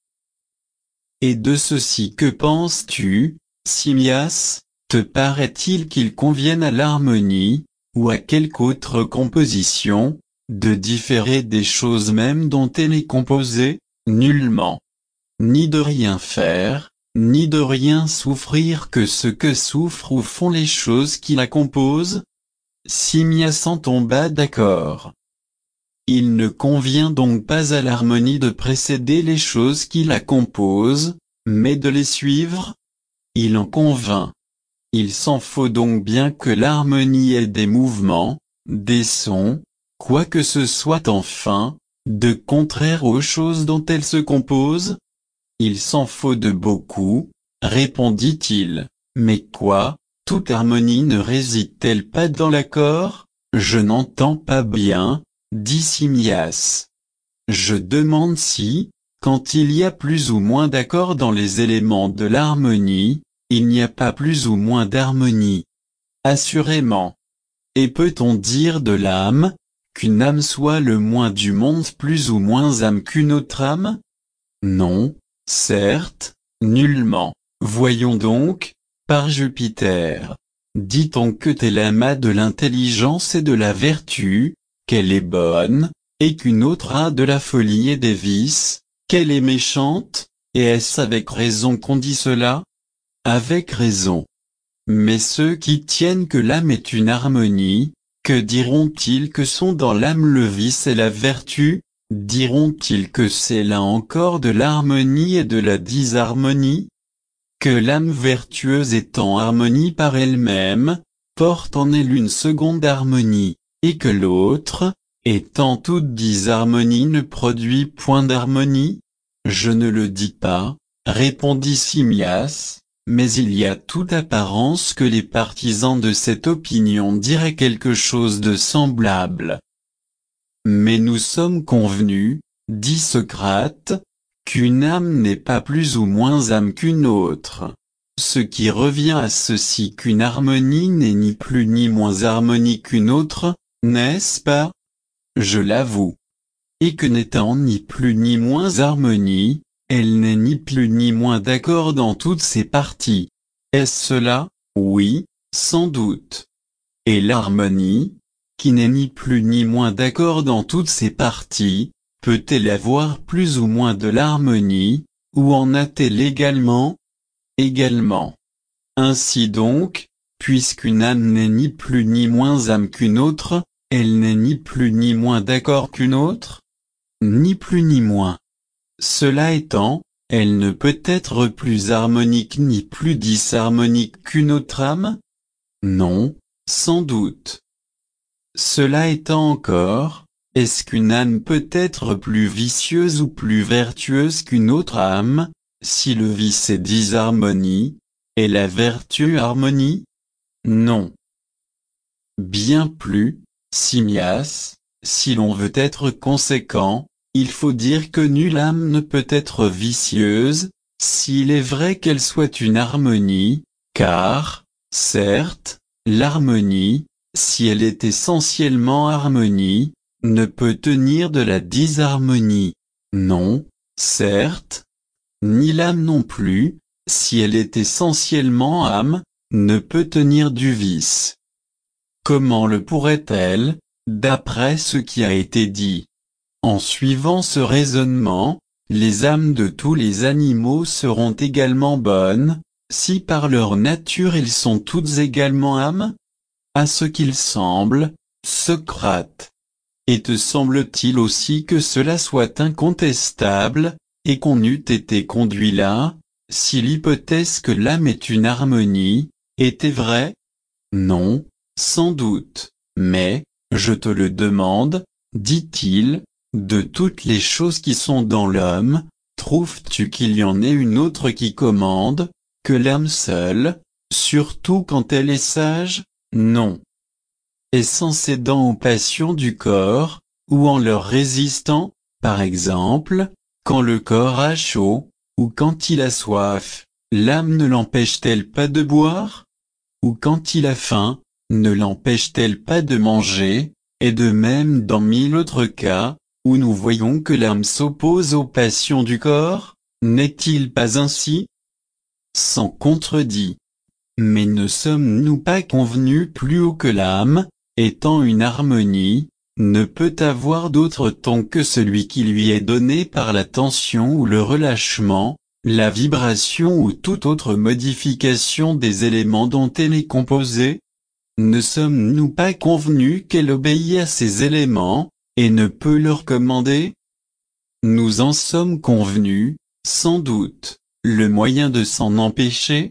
Et de ceci que penses-tu, Simmias? Te paraît-il qu'il convienne à l'harmonie, ou à quelque autre composition, de différer des choses mêmes dont elle est composée? Nullement. Ni de rien faire, ni de rien souffrir que ce que souffrent ou font les choses qui la composent? Simmias en tomba d'accord. Il ne convient donc pas à l'harmonie de précéder les choses qui la composent, mais de les suivre? Il en convint. Il s'en faut donc bien que l'harmonie ait des mouvements, des sons, quoi que ce soit enfin, de contraire aux choses dont elle se compose? Il s'en faut de beaucoup, répondit-il, mais quoi, toute harmonie ne réside-t-elle pas dans l'accord? Je n'entends pas bien, dit Simmias. Je demande si, Quand il y a plus ou moins d'accords dans les éléments de l'harmonie, il n'y a pas plus ou moins d'harmonie. Assurément. Et peut-on dire de l'âme, qu'une âme soit le moins du monde plus ou moins âme qu'une autre âme? Non, certes, nullement. Voyons donc, par Jupiter. Dit-on que telle âme a de l'intelligence et de la vertu, qu'elle est bonne, et qu'une autre a de la folie et des vices, qu'elle est méchante, et est-ce avec raison qu'on dit cela? Avec raison. Mais ceux qui tiennent que l'âme est une harmonie, que diront-ils que sont dans l'âme le vice et la vertu? Diront-ils que c'est là encore de l'harmonie et de la disharmonie? Que l'âme vertueuse est en harmonie par elle-même, porte en elle une seconde harmonie, et que l'autre, étant toute disharmonie ne produit point d'harmonie? Je ne le dis pas, répondit Simmias, mais il y a toute apparence que les partisans de cette opinion diraient quelque chose de semblable. Mais nous sommes convenus, dit Socrate, qu'une âme n'est pas plus ou moins âme qu'une autre. Ce qui revient à ceci qu'une harmonie n'est ni plus ni moins harmonie qu'une autre, n'est-ce pas? Je l'avoue. Et que n'étant ni plus ni moins harmonie, elle n'est ni plus ni moins d'accord dans toutes ses parties. Est-ce cela? Oui, sans doute. Et l'harmonie, qui n'est ni plus ni moins d'accord dans toutes ses parties, peut-elle avoir plus ou moins de l'harmonie, ou en a-t-elle également? Également. Ainsi donc, puisqu'une âme n'est ni plus ni moins âme qu'une autre, elle n'est ni plus ni moins d'accord qu'une autre? Ni plus ni moins. Cela étant, elle ne peut être plus harmonique ni plus disharmonique qu'une autre âme? Non, sans doute. Cela étant encore, est-ce qu'une âme peut être plus vicieuse ou plus vertueuse qu'une autre âme, si le vice est disharmonie, et la vertu harmonie? Non. Bien plus, Simmias, si l'on veut être conséquent, il faut dire que nulle âme ne peut être vicieuse, s'il est vrai qu'elle soit une harmonie, car, certes, l'harmonie, si elle est essentiellement harmonie, ne peut tenir de la disharmonie. Non, certes. Ni l'âme non plus, si elle est essentiellement âme, ne peut tenir du vice. Comment le pourrait-elle, d'après ce qui a été dit? En suivant ce raisonnement, les âmes de tous les animaux seront également bonnes, si par leur nature elles sont toutes également âmes? À ce qu'il semble, Socrate. Et te semble-t-il aussi que cela soit incontestable, et qu'on eût été conduit là, si l'hypothèse que l'âme est une harmonie, était vraie? Non, sans doute, mais, je te le demande, dit-il, de toutes les choses qui sont dans l'homme, trouves-tu qu'il y en ait une autre qui commande, que l'âme seule, surtout quand elle est sage? Non. Et sans cédant aux passions du corps, ou en leur résistant, par exemple, quand le corps a chaud, ou quand il a soif, l'âme ne l'empêche-t-elle pas de boire? Ou quand il a faim, ne l'empêche-t-elle pas de manger? Et de même dans mille autres cas, où nous voyons que l'âme s'oppose aux passions du corps, n'est-il pas ainsi? Sans contredit. Mais ne sommes-nous pas convenus plus haut que l'âme, étant une harmonie, ne peut avoir d'autre ton que celui qui lui est donné par la tension ou le relâchement, la vibration ou toute autre modification des éléments dont elle est composée? Ne sommes-nous pas convenus qu'elle obéit à ces éléments, et ne peut leur commander? Nous en sommes convenus, sans doute, le moyen de s'en empêcher?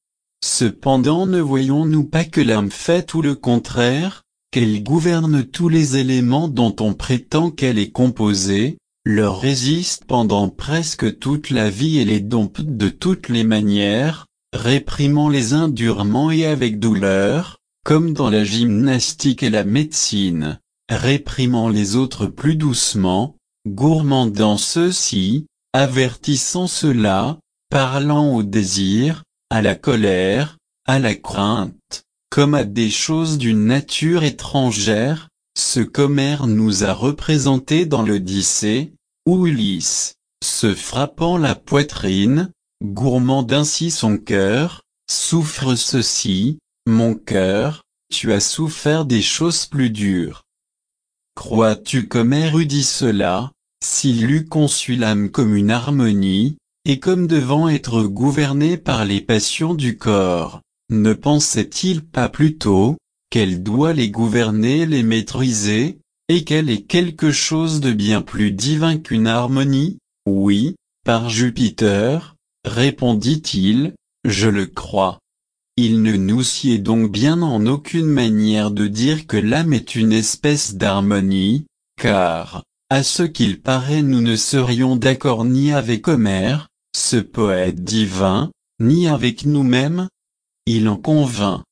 Cependant ne voyons-nous pas que l'âme fait tout le contraire, qu'elle gouverne tous les éléments dont on prétend qu'elle est composée, leur résiste pendant presque toute la vie et les dompte de toutes les manières, réprimant les uns durement et avec douleur, comme dans la gymnastique et la médecine, réprimant les autres plus doucement, gourmandant ceux-ci, avertissant cela, parlant au désir, à la colère, à la crainte, comme à des choses d'une nature étrangère, ce qu'Homère nous a représenté dans l'Odyssée, où Ulysse, se frappant la poitrine, gourmand ainsi son cœur, souffre ceci, mon cœur, tu as souffert des choses plus dures. Crois-tu qu'Homère eût dit cela, s'il eût conçu l'âme comme une harmonie, et comme devant être gouvernée par les passions du corps, ne pensait-il pas plutôt, qu'elle doit les gouverner et les maîtriser, et qu'elle est quelque chose de bien plus divin qu'une harmonie? Oui, par Jupiter, répondit-il, je le crois. Il ne nous sied donc bien en aucune manière de dire que l'âme est une espèce d'harmonie, car, à ce qu'il paraît nous ne serions d'accord ni avec Homère, ce poète divin, ni avec nous-mêmes. Il en convint.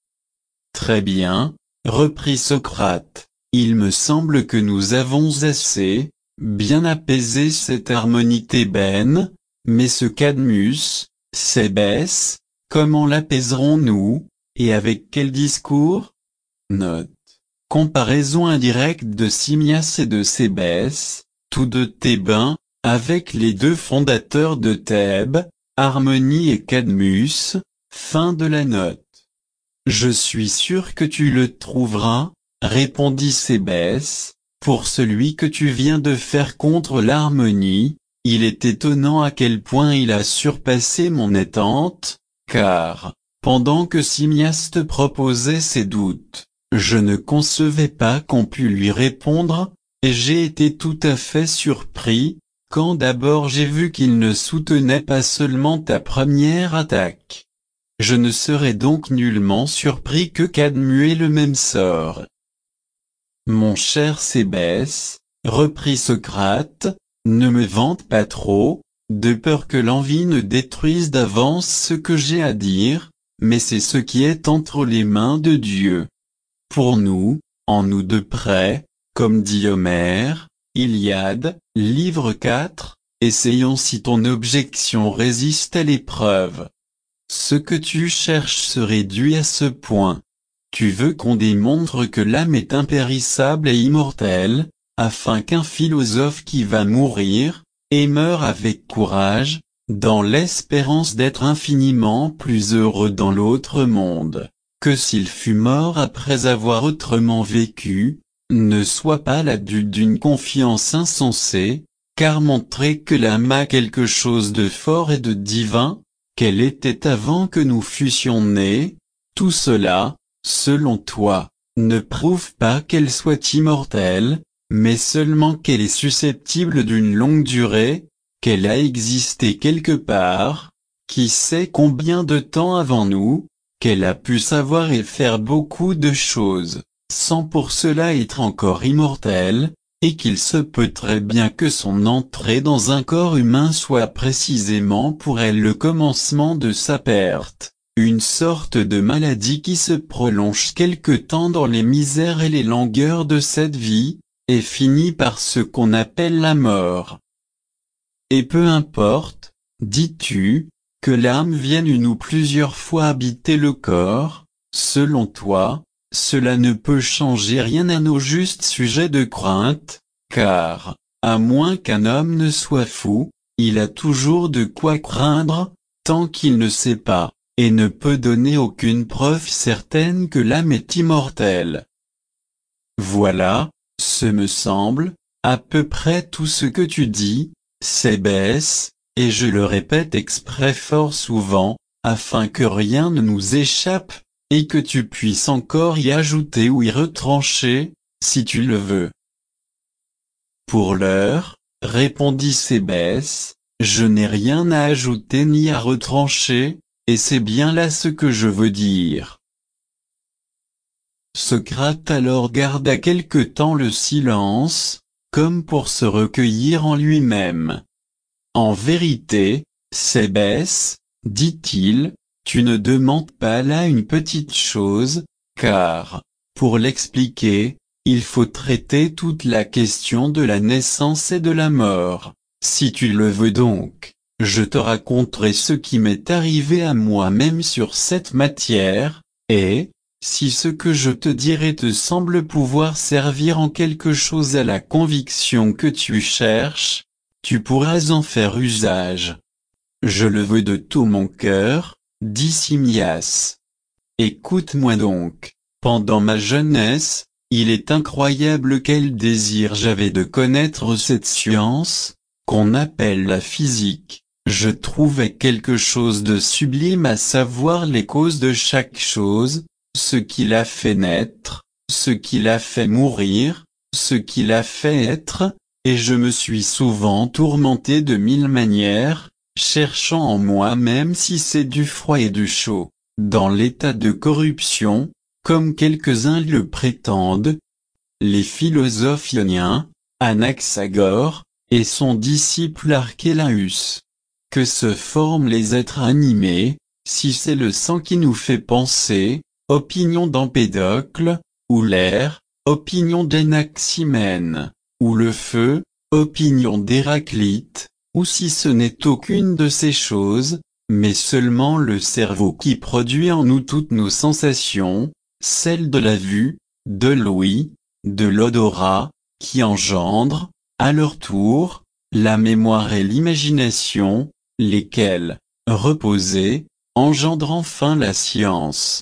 Très bien, reprit Socrate, il me semble que nous avons assez, bien apaisé cette harmonie thébaine, mais ce Cadmus, Cébès, comment l'apaiserons-nous, et avec quel discours? Note. Comparaison indirecte de Simmias et de Cébès, tous deux Thébains, avec les deux fondateurs de Thèbes, Harmonie et Cadmus, fin de la note. Je suis sûr que tu le trouveras, répondit Cébès, pour celui que tu viens de faire contre l'harmonie, il est étonnant à quel point il a surpassé mon attente, car, pendant que Simmias te proposait ses doutes, je ne concevais pas qu'on pût lui répondre, et j'ai été tout à fait surpris, quand d'abord j'ai vu qu'il ne soutenait pas seulement ta première attaque. Je ne serais donc nullement surpris que Cadmus ait le même sort. Mon cher Cébès, reprit Socrate, ne me vante pas trop, de peur que l'envie ne détruise d'avance ce que j'ai à dire, mais c'est ce qui est entre les mains de Dieu. Pour nous, en nous de près, comme dit Homère, Iliade, livre quatre, essayons si ton objection résiste à l'épreuve. Ce que tu cherches se réduit à ce point. Tu veux qu'on démontre que l'âme est impérissable et immortelle, afin qu'un philosophe qui va mourir, et meurt avec courage, dans l'espérance d'être infiniment plus heureux dans l'autre monde, que s'il fût mort après avoir autrement vécu, ne soit pas l'adulte d'une confiance insensée, car montrer que l'âme a quelque chose de fort et de divin, qu'elle était avant que nous fussions nés, tout cela, selon toi, ne prouve pas qu'elle soit immortelle, mais seulement qu'elle est susceptible d'une longue durée, qu'elle a existé quelque part, qui sait combien de temps avant nous, qu'elle a pu savoir et faire beaucoup de choses, sans pour cela être encore immortelle, et qu'il se peut très bien que son entrée dans un corps humain soit précisément pour elle le commencement de sa perte, une sorte de maladie qui se prolonge quelque temps dans les misères et les langueurs de cette vie, et finit par ce qu'on appelle la mort. Et peu importe, dis-tu, que l'âme vienne une ou plusieurs fois habiter le corps, selon toi, cela ne peut changer rien à nos justes sujets de crainte, car, à moins qu'un homme ne soit fou, il a toujours de quoi craindre, tant qu'il ne sait pas, et ne peut donner aucune preuve certaine que l'âme est immortelle. Voilà, ce me semble, à peu près tout ce que tu dis, Cébès, et je le répète exprès fort souvent, afin que rien ne nous échappe, et que tu puisses encore y ajouter ou y retrancher, si tu le veux. Pour l'heure, répondit Cébès, je n'ai rien à ajouter ni à retrancher, et c'est bien là ce que je veux dire. Socrate alors garda quelque temps le silence, comme pour se recueillir en lui-même. En vérité, Cébès, dit-il, tu ne demandes pas là une petite chose, car, pour l'expliquer, il faut traiter toute la question de la naissance et de la mort. Si tu le veux donc, je te raconterai ce qui m'est arrivé à moi-même sur cette matière, et, si ce que je te dirai te semble pouvoir servir en quelque chose à la conviction que tu cherches, tu pourras en faire usage. Je le veux de tout mon cœur, dit Simmias. Écoute-moi donc, pendant ma jeunesse, il est incroyable quel désir j'avais de connaître cette science, qu'on appelle la physique. Je trouvais quelque chose de sublime à savoir les causes de chaque chose, ce qui l'a fait naître, ce qui l'a fait mourir, ce qui l'a fait être, et je me suis souvent tourmenté de mille manières, cherchant en moi-même si c'est du froid et du chaud, dans l'état de corruption, comme quelques-uns le prétendent. Les philosophes ioniens, Anaxagore, et son disciple Archélaüs. Que se forment les êtres animés, si c'est le sang qui nous fait penser, opinion d'Empédocle, ou l'air, opinion d'Anaximène, ou le feu, opinion d'Héraclite, ou si ce n'est aucune de ces choses, mais seulement le cerveau qui produit en nous toutes nos sensations, celles de la vue, de l'ouïe, de l'odorat, qui engendrent, à leur tour, la mémoire et l'imagination, lesquelles, reposées, engendrent enfin la science.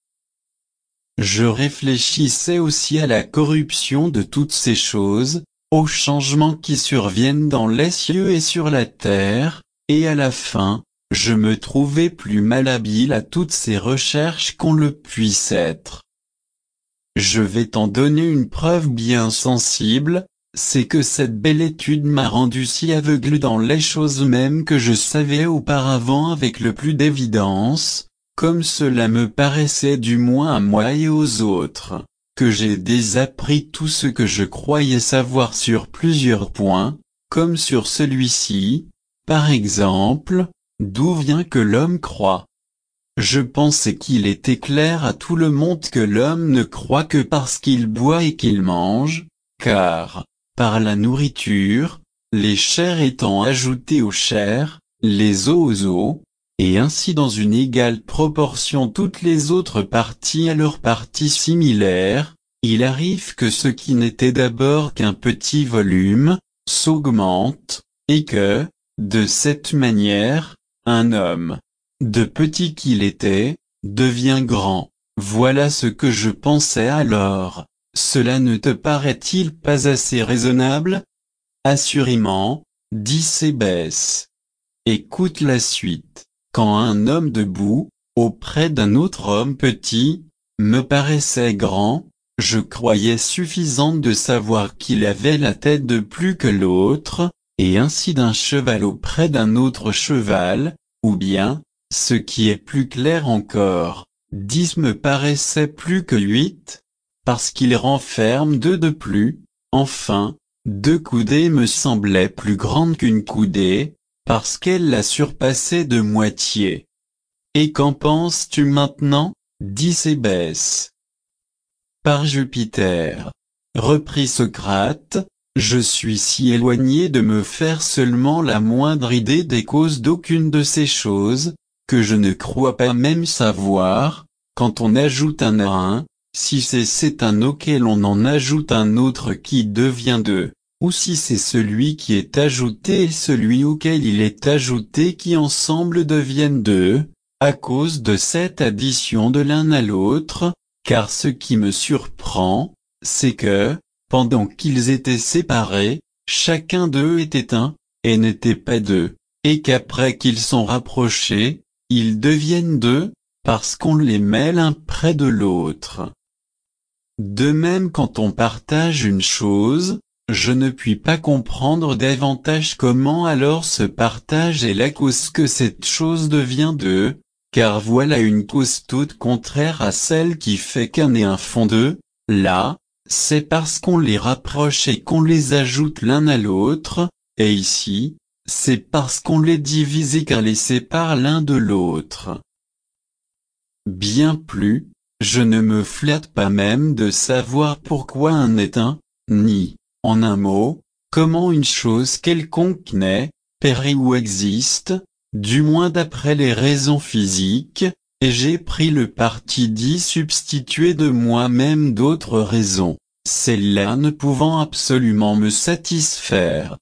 Je réfléchissais aussi à la corruption de toutes ces choses, aux changements qui surviennent dans les cieux et sur la terre, et à la fin, je me trouvais plus malhabile à toutes ces recherches qu'on le puisse être. Je vais t'en donner une preuve bien sensible, c'est que cette belle étude m'a rendu si aveugle dans les choses mêmes que je savais auparavant avec le plus d'évidence, comme cela me paraissait du moins à moi et aux autres, que j'ai désappris tout ce que je croyais savoir sur plusieurs points, comme sur celui-ci, par exemple, d'où vient que l'homme croit. Je pensais qu'il était clair à tout le monde que l'homme ne croit que parce qu'il boit et qu'il mange, car, par la nourriture, les chairs étant ajoutées aux chairs, les os aux os, et ainsi dans une égale proportion toutes les autres parties à leurs parties similaires, il arrive que ce qui n'était d'abord qu'un petit volume, s'augmente, et que, de cette manière, un homme, de petit qu'il était, devient grand. Voilà ce que je pensais alors. Cela ne te paraît-il pas assez raisonnable? Assurément, dit Cébès. Écoute la suite. Quand un homme debout, auprès d'un autre homme petit, me paraissait grand, je croyais suffisant de savoir qu'il avait la tête de plus que l'autre, et ainsi d'un cheval auprès d'un autre cheval, ou bien, ce qui est plus clair encore, dix me paraissait plus que huit, parce qu'il renferme deux de plus, enfin, deux coudées me semblaient plus grandes qu'une coudée, parce qu'elle la surpassait de moitié. Et qu'en penses-tu maintenant, dit Cébès? Par Jupiter, reprit Socrate, je suis si éloigné de me faire seulement la moindre idée des causes d'aucune de ces choses, que je ne crois pas même savoir, quand on ajoute un à un, si c'est cet un auquel on en ajoute un autre qui devient deux, ou si c'est celui qui est ajouté et celui auquel il est ajouté qui ensemble deviennent deux, à cause de cette addition de l'un à l'autre, car ce qui me surprend, c'est que, pendant qu'ils étaient séparés, chacun d'eux était un, et n'était pas deux, et qu'après qu'ils sont rapprochés, ils deviennent deux, parce qu'on les met l'un près de l'autre. De même quand on partage une chose, je ne puis pas comprendre davantage comment alors ce partage est la cause que cette chose devient deux, car voilà une cause toute contraire à celle qui fait qu'un et un font deux, là, c'est parce qu'on les rapproche et qu'on les ajoute l'un à l'autre, et ici, c'est parce qu'on les divise et qu'on les sépare l'un de l'autre. Bien plus, je ne me flatte pas même de savoir pourquoi un est un, ni, en un mot, comment une chose quelconque naît, périt ou existe, du moins d'après les raisons physiques, et j'ai pris le parti d'y substituer de moi-même d'autres raisons, celles-là ne pouvant absolument me satisfaire.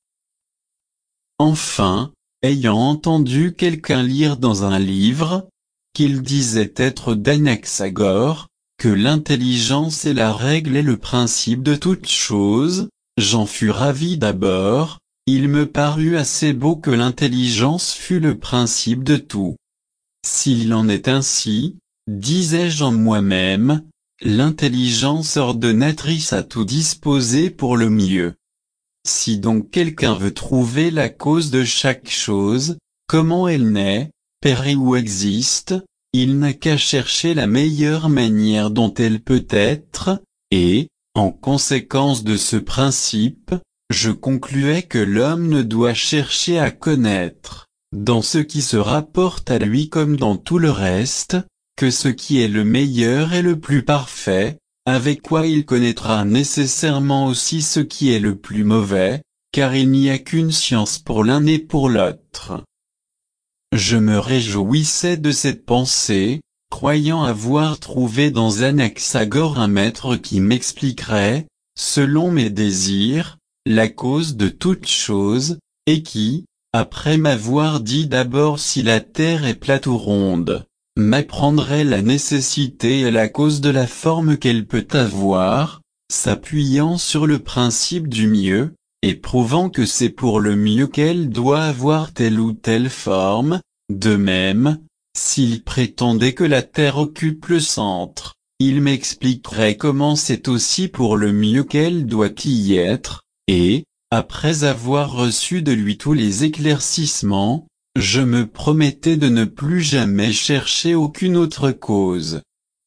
Enfin, ayant entendu quelqu'un lire dans un livre, qu'il disait être d'Anaxagore, que l'intelligence est la règle et le principe de toute chose, j'en fus ravi d'abord, il me parut assez beau que l'intelligence fût le principe de tout. S'il en est ainsi, disais-je en moi-même, l'intelligence ordonnatrice a tout disposé pour le mieux. Si donc quelqu'un veut trouver la cause de chaque chose, comment elle naît, périt ou existe, il n'a qu'à chercher la meilleure manière dont elle peut être, et, en conséquence de ce principe, je concluais que l'homme ne doit chercher à connaître, dans ce qui se rapporte à lui comme dans tout le reste, que ce qui est le meilleur et le plus parfait, avec quoi il connaîtra nécessairement aussi ce qui est le plus mauvais, car il n'y a qu'une science pour l'un et pour l'autre. Je me réjouissais de cette pensée, croyant avoir trouvé dans Anaxagore un maître qui m'expliquerait, selon mes désirs, la cause de toute chose, et qui, après m'avoir dit d'abord si la terre est plate ou ronde, m'apprendrait la nécessité et la cause de la forme qu'elle peut avoir, s'appuyant sur le principe du mieux, et prouvant que c'est pour le mieux qu'elle doit avoir telle ou telle forme. De même, s'il prétendait que la terre occupe le centre, il m'expliquerait comment c'est aussi pour le mieux qu'elle doit y être, et, après avoir reçu de lui tous les éclaircissements, je me promettais de ne plus jamais chercher aucune autre cause.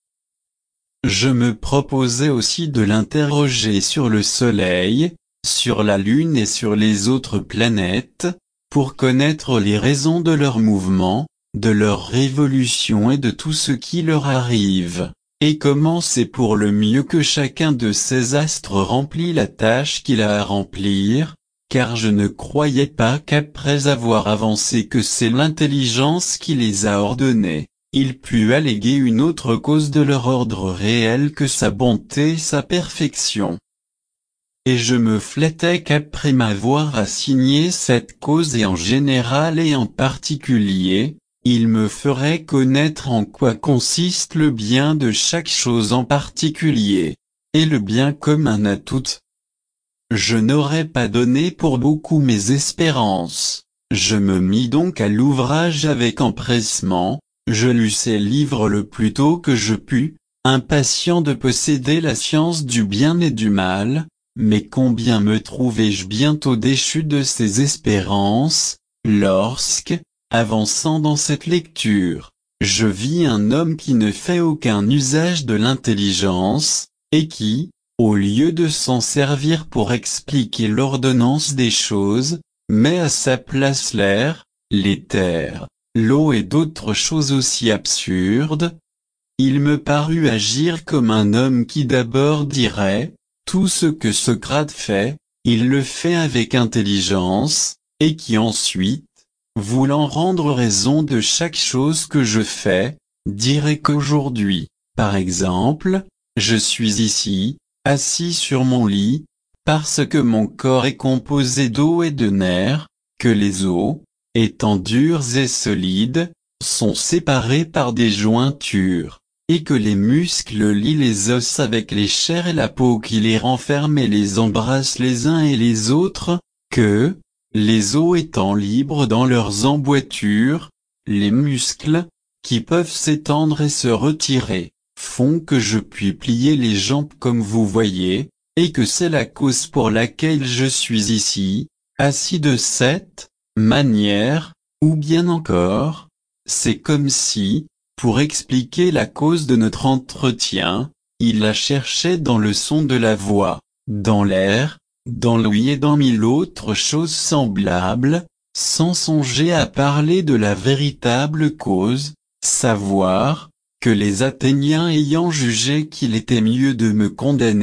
Je me proposais aussi de l'interroger sur le Soleil, sur la Lune et sur les autres planètes, pour connaître les raisons de leur mouvement, de leur révolution et de tout ce qui leur arrive, et comment c'est pour le mieux que chacun de ces astres remplit la tâche qu'il a à remplir, car je ne croyais pas qu'après avoir avancé que c'est l'intelligence qui les a ordonnés, il pût alléguer une autre cause de leur ordre réel que sa bonté et sa perfection. Et je me flattais qu'après m'avoir assigné cette cause et en général et en particulier, il me ferait connaître en quoi consiste le bien de chaque chose en particulier, et le bien commun à toutes. Je n'aurais pas donné pour beaucoup mes espérances, je me mis donc à l'ouvrage avec empressement, je lus ces livres le plus tôt que je pus, impatient de posséder la science du bien et du mal. Mais combien me trouvai-je bientôt déchu de ces espérances, lorsque, avançant dans cette lecture, je vis un homme qui ne fait aucun usage de l'intelligence, et qui, au lieu de s'en servir pour expliquer l'ordonnance des choses, met à sa place l'air, l'éther, l'eau et d'autres choses aussi absurdes. Il me parut agir comme un homme qui d'abord dirait, tout ce que Socrate fait, il le fait avec intelligence, et qui ensuite, voulant rendre raison de chaque chose que je fais, dirait qu'aujourd'hui, par exemple, je suis ici, assis sur mon lit, parce que mon corps est composé d'eau et de nerfs, que les os, étant durs et solides, sont séparés par des jointures, et que les muscles lient les os avec les chairs et la peau qui les renferme et les embrasse les uns et les autres, que, les os étant libres dans leurs emboîtures, les muscles, qui peuvent s'étendre et se retirer, font que je puis plier les jambes comme vous voyez, et que c'est la cause pour laquelle je suis ici, assis de cette manière, ou bien encore, c'est comme si, pour expliquer la cause de notre entretien, il la cherchait dans le son de la voix, dans l'air, dans l'ouïe et dans mille autres choses semblables, sans songer à parler de la véritable cause, savoir, que les Athéniens ayant jugé qu'il était mieux de me condamner,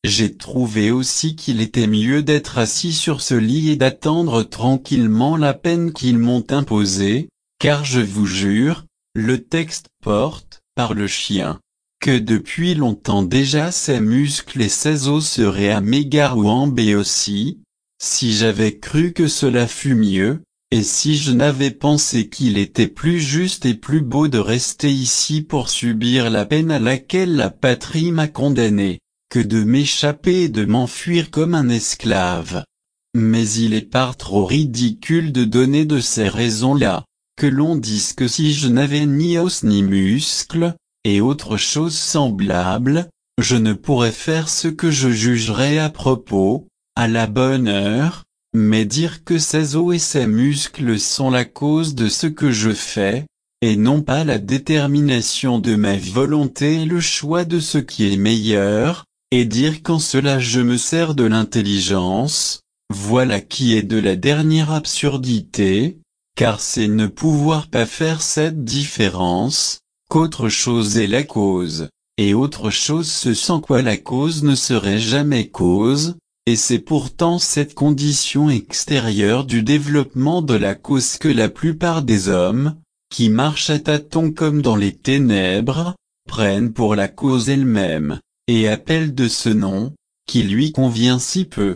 J'ai trouvé aussi qu'il était mieux d'être assis sur ce lit et d'attendre tranquillement la peine qu'ils m'ont imposée, car je vous jure, le texte porte, par le chien, que depuis longtemps déjà ses muscles et ses os seraient à m'égard ou en béotie, si j'avais cru que cela fût mieux, et si je n'avais pensé qu'il était plus juste et plus beau de rester ici pour subir la peine à laquelle la patrie m'a condamné, que de m'échapper et de m'enfuir comme un esclave. Mais il est par trop ridicule de donner de ces raisons-là, que l'on dise que si je n'avais ni os ni muscles, et autre chose semblable, je ne pourrais faire ce que je jugerais à propos, à la bonne heure, mais dire que ces os et ces muscles sont la cause de ce que je fais, et non pas la détermination de ma volonté et le choix de ce qui est meilleur, et dire qu'en cela je me sers de l'intelligence, voilà qui est de la dernière absurdité, car c'est ne pouvoir pas faire cette différence, qu'autre chose est la cause, et autre chose ce sans quoi la cause ne serait jamais cause, et c'est pourtant cette condition extérieure du développement de la cause que la plupart des hommes, qui marchent à tâtons comme dans les ténèbres, prennent pour la cause elle-même, et appellent de ce nom, qui lui convient si peu.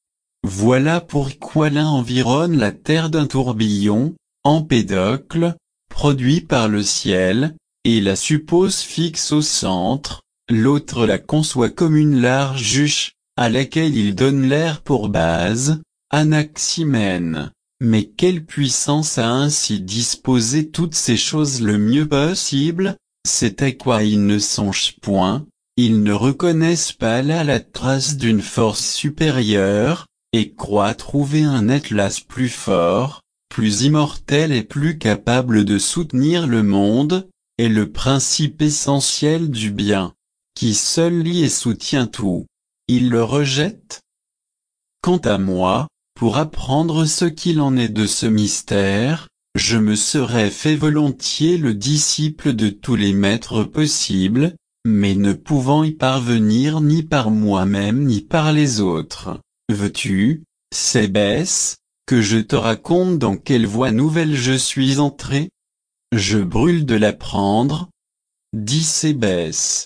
Voilà pourquoi l'un environne la terre d'un tourbillon, Empédocle, produit par le ciel, et la suppose fixe au centre, l'autre la conçoit comme une large huche, à laquelle il donne l'air pour base, Anaximène. Mais quelle puissance a ainsi disposé toutes ces choses le mieux possible, c'est à quoi ils ne songent point, ils ne reconnaissent pas là la trace d'une force supérieure, et croient trouver un Atlas plus fort, plus immortel et plus capable de soutenir le monde, et le principe essentiel du bien, qui seul lie et soutient tout. Ils le rejettent. Quant à moi, pour apprendre ce qu'il en est de ce mystère, je me serais fait volontiers le disciple de tous les maîtres possibles, mais ne pouvant y parvenir ni par moi-même ni par les autres. Veux-tu, Cébès, que je te raconte dans quelle voie nouvelle je suis entré? Je brûle de l'apprendre, dit Cébès.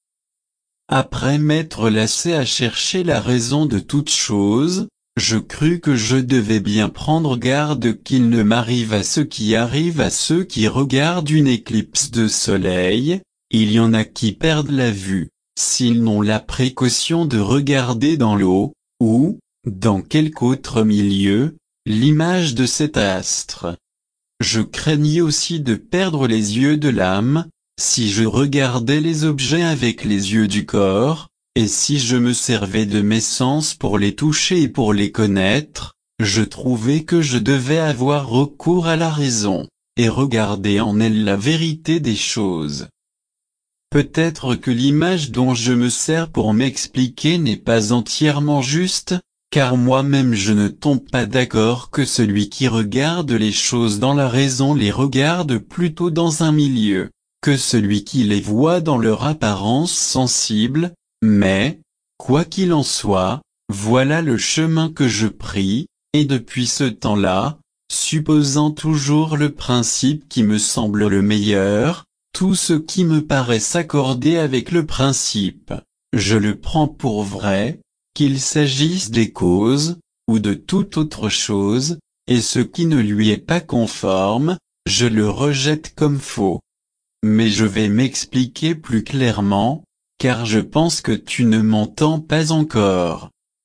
Après m'être lassé à chercher la raison de toute chose, je crus que je devais bien prendre garde qu'il ne m'arrive à ce qui arrive à ceux qui regardent une éclipse de soleil, il y en a qui perdent la vue, s'ils n'ont la précaution de regarder dans l'eau, ou, dans quelque autre milieu, l'image de cet astre. Je craignais aussi de perdre les yeux de l'âme, si je regardais les objets avec les yeux du corps, et si je me servais de mes sens pour les toucher et pour les connaître, je trouvais que je devais avoir recours à la raison, et regarder en elle la vérité des choses. Peut-être que l'image dont je me sers pour m'expliquer n'est pas entièrement juste, car moi-même je ne tombe pas d'accord que celui qui regarde les choses dans la raison les regarde plutôt dans un milieu, que celui qui les voit dans leur apparence sensible, mais, quoi qu'il en soit, voilà le chemin que je pris, et depuis ce temps-là, supposant toujours le principe qui me semble le meilleur, tout ce qui me paraît s'accorder avec le principe, je le prends pour vrai, qu'il s'agisse des causes, ou de toute autre chose, et ce qui ne lui est pas conforme, je le rejette comme faux. Mais je vais m'expliquer plus clairement, car je pense que tu ne m'entends pas encore.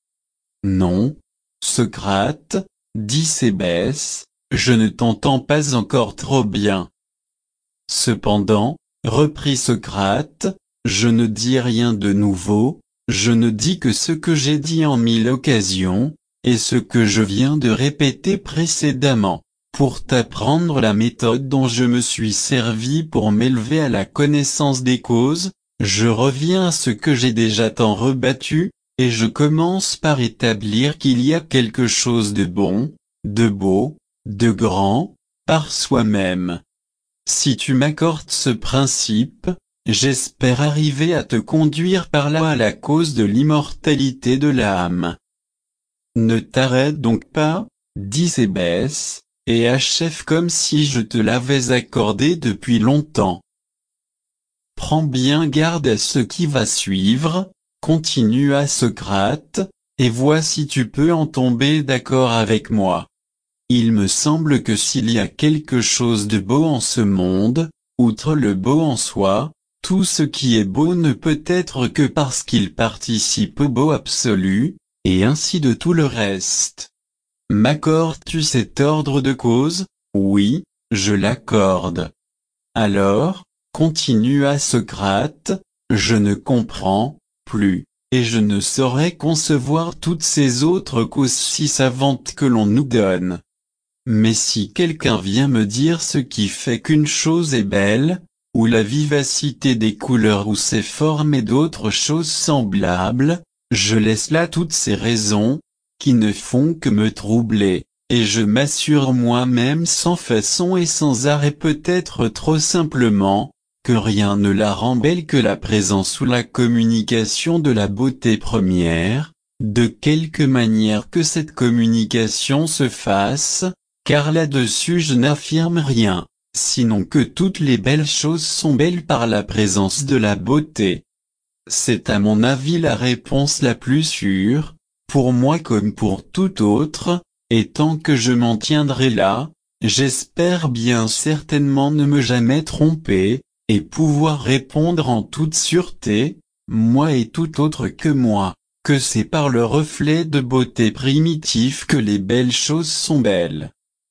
Non, Socrate, dit Cébès, je ne t'entends pas encore trop bien. Cependant, reprit Socrate, je ne dis rien de nouveau, je ne dis que ce que j'ai dit en mille occasions, et ce que je viens de répéter précédemment. Pour t'apprendre la méthode dont je me suis servi pour m'élever à la connaissance des causes, je reviens à ce que j'ai déjà tant rebattu, et je commence par établir qu'il y a quelque chose de bon, de beau, de grand, par soi-même. Si tu m'accordes ce principe, j'espère arriver à te conduire par là à la cause de l'immortalité de l'âme. Ne t'arrête donc pas, dit Sébès, et achève comme si je te l'avais accordé depuis longtemps. Prends bien garde à ce qui va suivre, continua Socrate, et vois si tu peux en tomber d'accord avec moi. Il me semble que s'il y a quelque chose de beau en ce monde, outre le beau en soi, tout ce qui est beau ne peut être que parce qu'il participe au beau absolu, et ainsi de tout le reste. M'accordes-tu cet ordre de cause? Oui, je l'accorde. Alors, continua Socrate, je ne comprends plus, et je ne saurais concevoir toutes ces autres causes si savantes que l'on nous donne. Mais si quelqu'un vient me dire ce qui fait qu'une chose est belle, ou la vivacité des couleurs ou ses formes et d'autres choses semblables, je laisse là toutes ces raisons, qui ne font que me troubler, et je m'assure moi-même sans façon et sans arrêt peut-être trop simplement, que rien ne la rend belle que la présence ou la communication de la beauté première, de quelque manière que cette communication se fasse, car là-dessus je n'affirme rien, sinon que toutes les belles choses sont belles par la présence de la beauté. C'est à mon avis la réponse la plus sûre, pour moi comme pour tout autre, et tant que je m'en tiendrai là, j'espère bien certainement ne me jamais tromper, et pouvoir répondre en toute sûreté, moi et tout autre que moi, que c'est par le reflet de beauté primitif que les belles choses sont belles.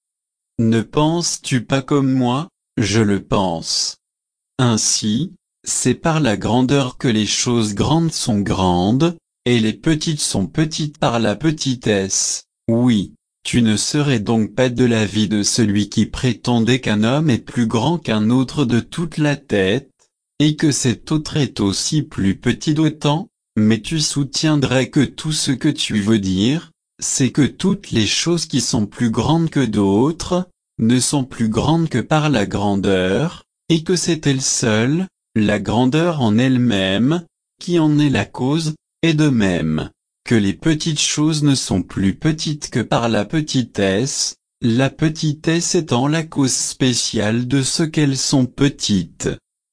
Ne penses-tu pas comme moi? Je le pense. Ainsi, c'est par la grandeur que les choses grandes sont grandes, et les petites sont petites par la petitesse. Oui, tu ne serais donc pas de l'avis de celui qui prétendait qu'un homme est plus grand qu'un autre de toute la tête, et que cet autre est aussi plus petit d'autant, mais tu soutiendrais que tout ce que tu veux dire, c'est que toutes les choses qui sont plus grandes que d'autres, ne sont plus grandes que par la grandeur, et que c'est elle seule, la grandeur en elle-même, qui en est la cause, et de même, que les petites choses ne sont plus petites que par la petitesse, la petitesse étant la cause spéciale de ce qu'elles sont petites.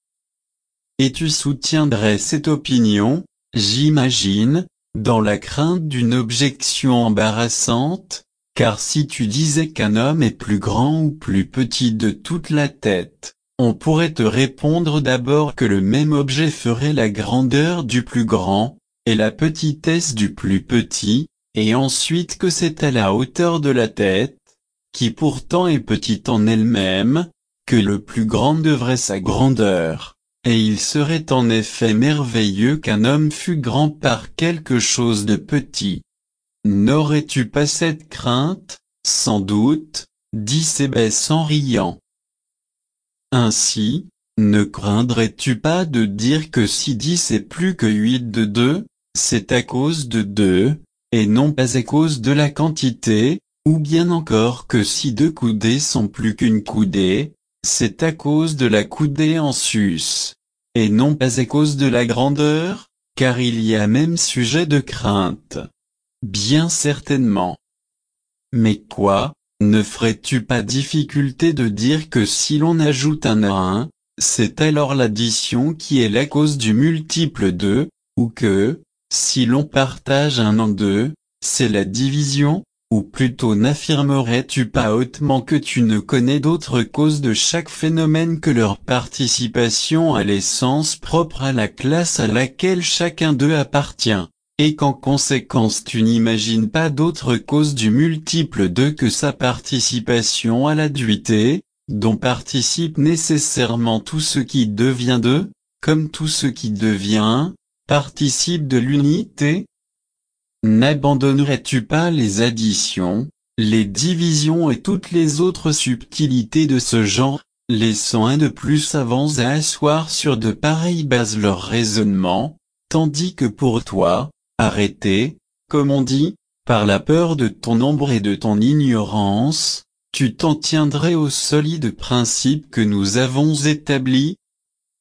Et tu soutiendrais cette opinion, j'imagine, dans la crainte d'une objection embarrassante, car si tu disais qu'un homme est plus grand ou plus petit de toute la tête, on pourrait te répondre d'abord que le même objet ferait la grandeur du plus grand, et la petitesse du plus petit, et ensuite que c'est à la hauteur de la tête, qui pourtant est petite en elle-même, que le plus grand devrait sa grandeur. Et il serait en effet merveilleux qu'un homme fût grand par quelque chose de petit. N'aurais-tu pas cette crainte? Sans doute, dit Sébès en riant. Ainsi, ne craindrais-tu pas de dire que si dix est plus que huit de deux, c'est à cause de deux, et non pas à cause de la quantité, ou bien encore que si deux coudées sont plus qu'une coudée, c'est à cause de la coudée en sus, et non pas à cause de la grandeur, car il y a même sujet de crainte. Bien certainement. Mais quoi, ne ferais-tu pas difficulté de dire que si l'on ajoute un à un, c'est alors l'addition qui est la cause du multiple deux, ou que, si l'on partage un en deux, c'est la division? Ou plutôt n'affirmerais-tu pas hautement que tu ne connais d'autre cause de chaque phénomène que leur participation à l'essence propre à la classe à laquelle chacun d'eux appartient, et qu'en conséquence tu n'imagines pas d'autre cause du multiple deux que sa participation à la duité, dont participe nécessairement tout ce qui devient deux, comme tout ce qui devient un, participe de l'unité? N'abandonnerais-tu pas les additions, les divisions et toutes les autres subtilités de ce genre, laissant un de plus savants à asseoir sur de pareilles bases leur raisonnement, tandis que pour toi, arrêté, comme on dit, par la peur de ton nombre et de ton ignorance, tu t'en tiendrais aux solides principes que nous avons établis?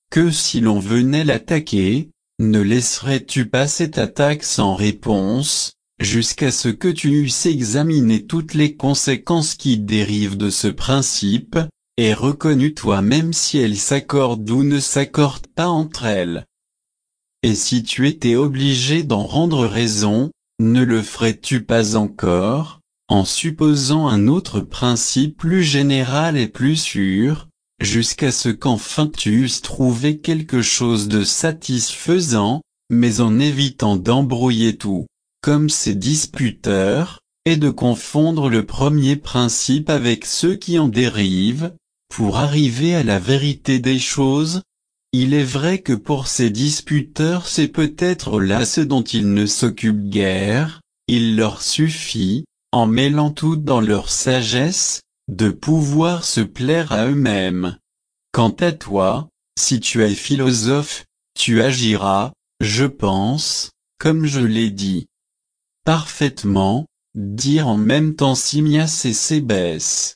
que si l'on venait l'attaquer, ne laisserais-tu pas cette attaque sans réponse, jusqu'à ce que tu eusses examiné toutes les conséquences qui dérivent de ce principe, et reconnu toi-même si elles s'accordent ou ne s'accordent pas entre elles. Et si tu étais obligé d'en rendre raison, ne le ferais-tu pas encore, en supposant un autre principe plus général et plus sûr, jusqu'à ce qu'enfin tu eusses trouvé quelque chose de satisfaisant, mais en évitant d'embrouiller tout, comme ces disputeurs, et de confondre le premier principe avec ceux qui en dérivent, pour arriver à la vérité des choses? Il est vrai que pour ces disputeurs c'est peut-être là ce dont ils ne s'occupent guère, il leur suffit, en mêlant tout dans leur sagesse, de pouvoir se plaire à eux-mêmes. Quant à toi, si tu es philosophe, tu agiras, je pense, comme je l'ai dit. Parfaitement, dirent en même temps Simmias et Cébès.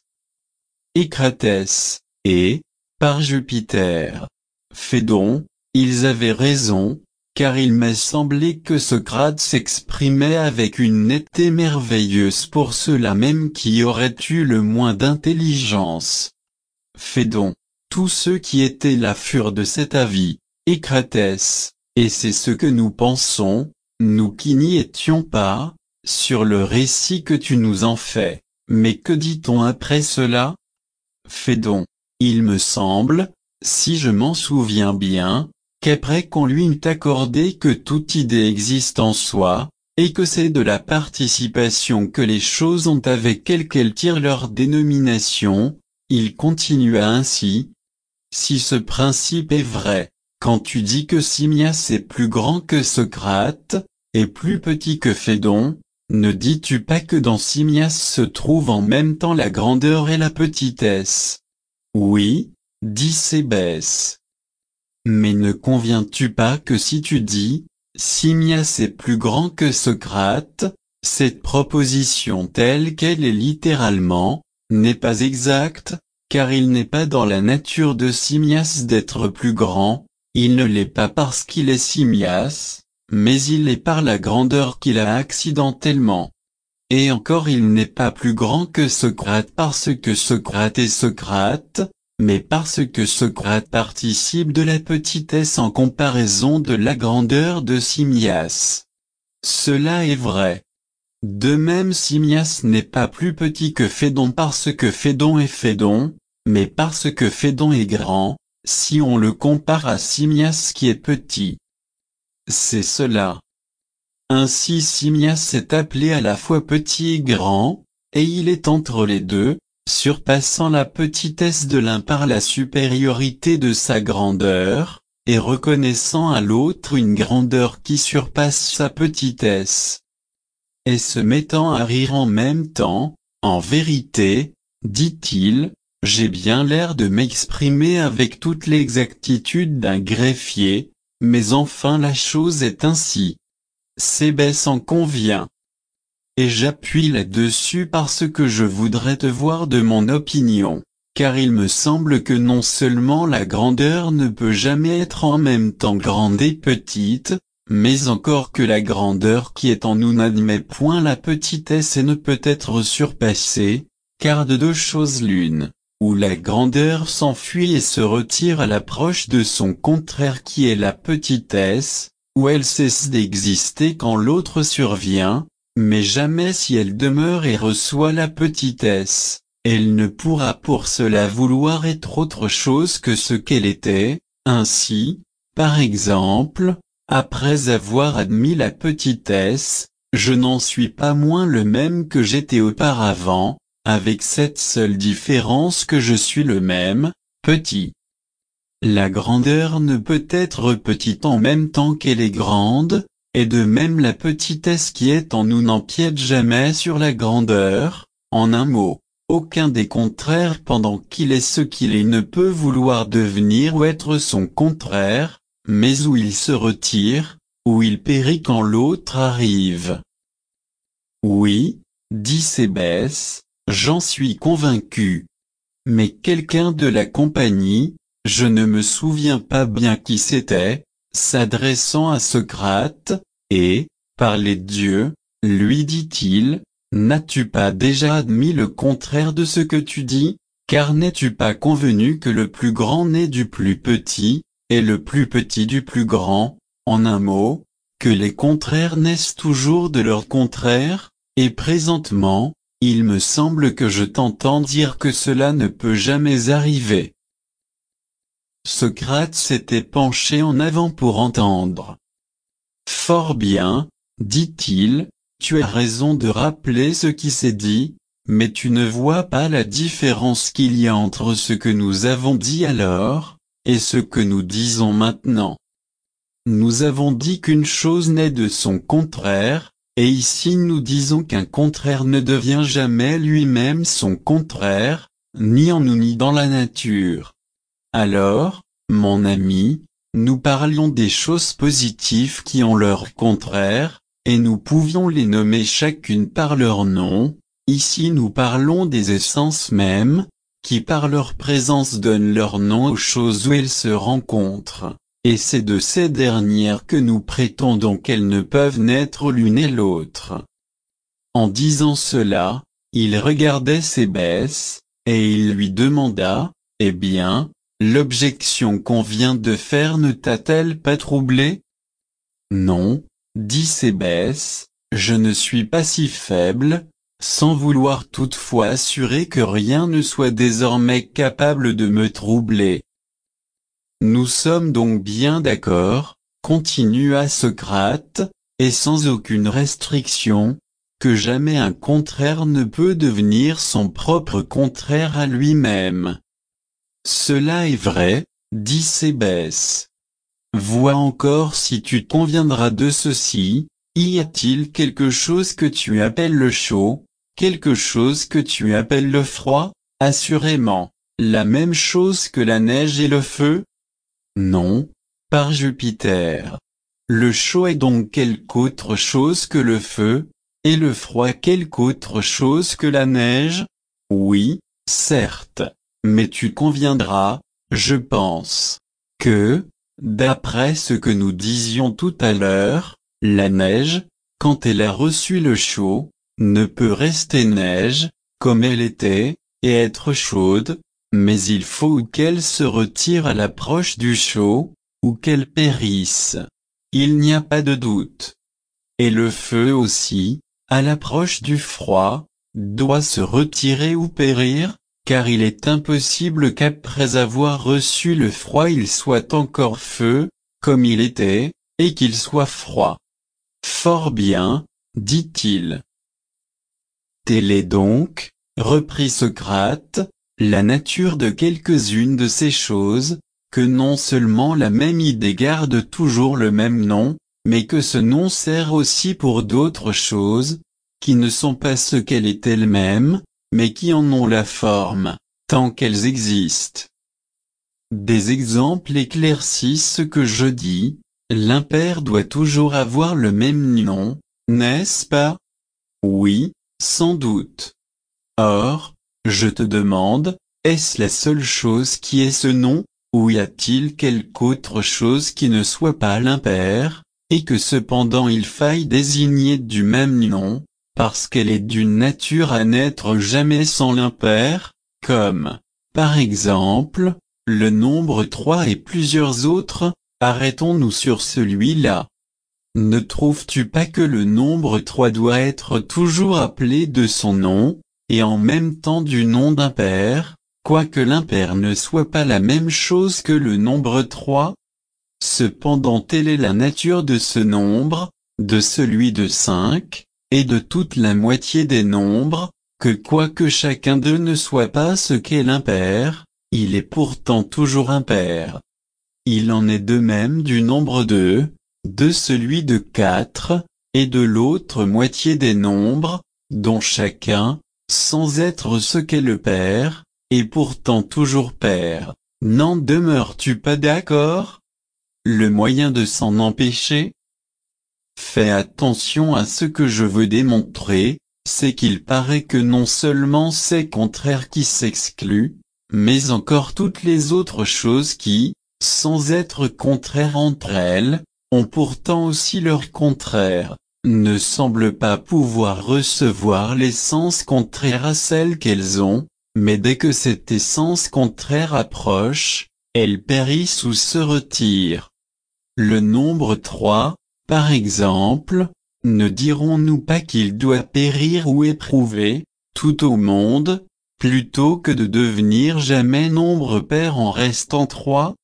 Écratès, et, par Jupiter, Phédon, ils avaient raison, car il m'a semblé que Socrate s'exprimait avec une netteté merveilleuse pour ceux-là même qui auraient eu le moins d'intelligence. Phédon, tous ceux qui étaient là furent de cet avis, Écratès, et c'est ce que nous pensons, nous qui n'y étions pas, sur le récit que tu nous en fais. Mais que dit-on après cela? Phédon, il me semble, si je m'en souviens bien, qu'après qu'on lui eut accordé que toute idée existe en soi, et que c'est de la participation que les choses ont avec elles qu'elles tirent leur dénomination, il continua ainsi. Si ce principe est vrai, quand tu dis que Simmias est plus grand que Socrate, et plus petit que Phédon, ne dis-tu pas que dans Simmias se trouve en même temps la grandeur et la petitesse? Oui, dit Cébès. Mais ne conviens-tu pas que si tu dis, Simmias est plus grand que Socrate, cette proposition telle qu'elle est littéralement, n'est pas exacte, car il n'est pas dans la nature de Simmias d'être plus grand, il ne l'est pas parce qu'il est Simmias, mais il est par la grandeur qu'il a accidentellement. Et encore il n'est pas plus grand que Socrate parce que Socrate est Socrate, mais parce que Socrate participe de la petitesse en comparaison de la grandeur de Simmias. Cela est vrai. De même Simmias n'est pas plus petit que Phédon parce que Phédon est Phédon, mais parce que Phédon est grand, si on le compare à Simmias qui est petit. C'est cela. Ainsi Simmias est appelé à la fois petit et grand, et il est entre les deux, surpassant la petitesse de l'un par la supériorité de sa grandeur, et reconnaissant à l'autre une grandeur qui surpasse sa petitesse. Et se mettant à rire en même temps, en vérité, dit-il, j'ai bien l'air de m'exprimer avec toute l'exactitude d'un greffier, mais enfin la chose est ainsi. Cébès en convient. Et j'appuie là-dessus parce que je voudrais te voir de mon opinion, car il me semble que non seulement la grandeur ne peut jamais être en même temps grande et petite, mais encore que la grandeur qui est en nous n'admet point la petitesse et ne peut être surpassée, car de deux choses l'une, où la grandeur s'enfuit et se retire à l'approche de son contraire qui est la petitesse, où elle cesse d'exister quand l'autre survient, mais jamais si elle demeure et reçoit la petitesse, elle ne pourra pour cela vouloir être autre chose que ce qu'elle était. Ainsi, par exemple, après avoir admis la petitesse, je n'en suis pas moins le même que j'étais auparavant, avec cette seule différence que je suis le même, petit. La grandeur ne peut être petite en même temps qu'elle est grande, et de même la petitesse qui est en nous n'empiète jamais sur la grandeur. En un mot, aucun des contraires pendant qu'il est ce qu'il est ne peut vouloir devenir ou être son contraire, mais où il se retire, où il périt quand l'autre arrive. Oui, dit Cébès, j'en suis convaincu. Mais quelqu'un de la compagnie, je ne me souviens pas bien qui c'était, s'adressant à Socrate, et, par les dieux, lui dit-il, n'as-tu pas déjà admis le contraire de ce que tu dis, car n'es-tu pas convenu que le plus grand naît du plus petit, et le plus petit du plus grand, en un mot, que les contraires naissent toujours de leur contraire, et présentement, il me semble que je t'entends dire que cela ne peut jamais arriver. Socrate s'était penché en avant pour entendre. Fort bien, dit-il, tu as raison de rappeler ce qui s'est dit, mais tu ne vois pas la différence qu'il y a entre ce que nous avons dit alors, et ce que nous disons maintenant. Nous avons dit qu'une chose naît de son contraire, et ici nous disons qu'un contraire ne devient jamais lui-même son contraire, ni en nous ni dans la nature. Alors, mon ami, nous parlions des choses positives qui ont leur contraire, et nous pouvions les nommer chacune par leur nom. Ici nous parlons des essences mêmes, qui par leur présence donnent leur nom aux choses où elles se rencontrent, et c'est de ces dernières que nous prétendons qu'elles ne peuvent naître l'une et l'autre. En disant cela, il regardait Sébès, et il lui demanda, « Eh bien, l'objection qu'on vient de faire ne t'a-t-elle pas troublé ?» « Non, » dit Sébès, « je ne suis pas si faible, sans vouloir toutefois assurer que rien ne soit désormais capable de me troubler. » Nous sommes donc bien d'accord, continua Socrate, et sans aucune restriction, que jamais un contraire ne peut devenir son propre contraire à lui-même. Cela est vrai, dit Sébès. Vois encore si tu conviendras de ceci, y a-t-il quelque chose que tu appelles le chaud, quelque chose que tu appelles le froid, assurément, la même chose que la neige et le feu? Non, par Jupiter. Le chaud est donc quelque autre chose que le feu, et le froid quelque autre chose que la neige? Oui, certes, mais tu conviendras, je pense, que, d'après ce que nous disions tout à l'heure, la neige, quand elle a reçu le chaud, ne peut rester neige, comme elle était, et être chaude, mais il faut ou qu'elle se retire à l'approche du chaud, ou qu'elle périsse. Il n'y a pas de doute. Et le feu aussi, à l'approche du froid, doit se retirer ou périr, car il est impossible qu'après avoir reçu le froid il soit encore feu, comme il était, et qu'il soit froid. Fort bien, dit-il. Telle est donc, reprit Socrate, la nature de quelques-unes de ces choses, que non seulement la même idée garde toujours le même nom, mais que ce nom sert aussi pour d'autres choses, qui ne sont pas ce qu'elle est elle-même, mais qui en ont la forme, tant qu'elles existent. Des exemples éclaircissent ce que je dis, l'impair doit toujours avoir le même nom, n'est-ce pas? Oui, sans doute. Or, je te demande, est-ce la seule chose qui ait ce nom, ou y a-t-il quelque autre chose qui ne soit pas l'impair, et que cependant il faille désigner du même nom, parce qu'elle est d'une nature à n'être jamais sans l'impair, comme, par exemple, le nombre trois et plusieurs autres, arrêtons-nous sur celui-là. Ne trouves-tu pas que le nombre trois doit être toujours appelé de son nom, et en même temps du nom d'impair, quoique l'impair ne soit pas la même chose que le nombre trois? Cependant telle est la nature de ce nombre, de celui de cinq, et de toute la moitié des nombres, que quoique chacun d'eux ne soit pas ce qu'est l'impair, il est pourtant toujours impair. Il en est de même du nombre deux, de celui de quatre, et de l'autre moitié des nombres, dont chacun, sans être ce qu'est le pair, est pourtant toujours pair. N'en demeures-tu pas d'accord? Le moyen de s'en empêcher? Fais attention à ce que je veux démontrer, c'est qu'il paraît que non seulement c'est contraire qui s'exclut, mais encore toutes les autres choses qui, sans être contraires entre elles, ont pourtant aussi leur contraire, ne semblent pas pouvoir recevoir l'essence contraire à celle qu'elles ont, mais dès que cette essence contraire approche, elles périssent ou se retirent. Le nombre trois, par exemple, ne dirons-nous pas qu'il doit périr ou éprouver, tout au monde, plutôt que de devenir jamais nombre pair en restant trois?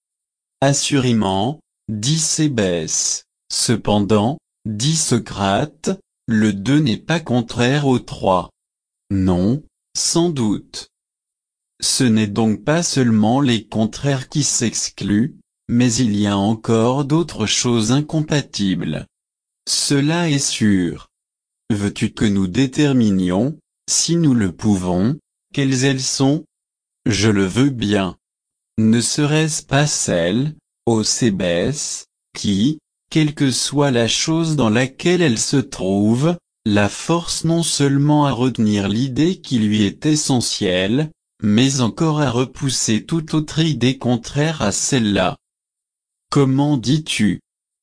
Assurément, dit Cébès. Cependant, dit Socrate, le deux n'est pas contraire au trois. Non, sans doute. Ce n'est donc pas seulement les contraires qui s'excluent, mais il y a encore d'autres choses incompatibles. Cela est sûr. Veux-tu que nous déterminions, si nous le pouvons, quelles elles sont? Je le veux bien. Ne serait-ce pas celle, ô Cébès, qui, quelle que soit la chose dans laquelle elle se trouve, la force non seulement à retenir l'idée qui lui est essentielle, mais encore à repousser toute autre idée contraire à celle-là. Comment dis-tu?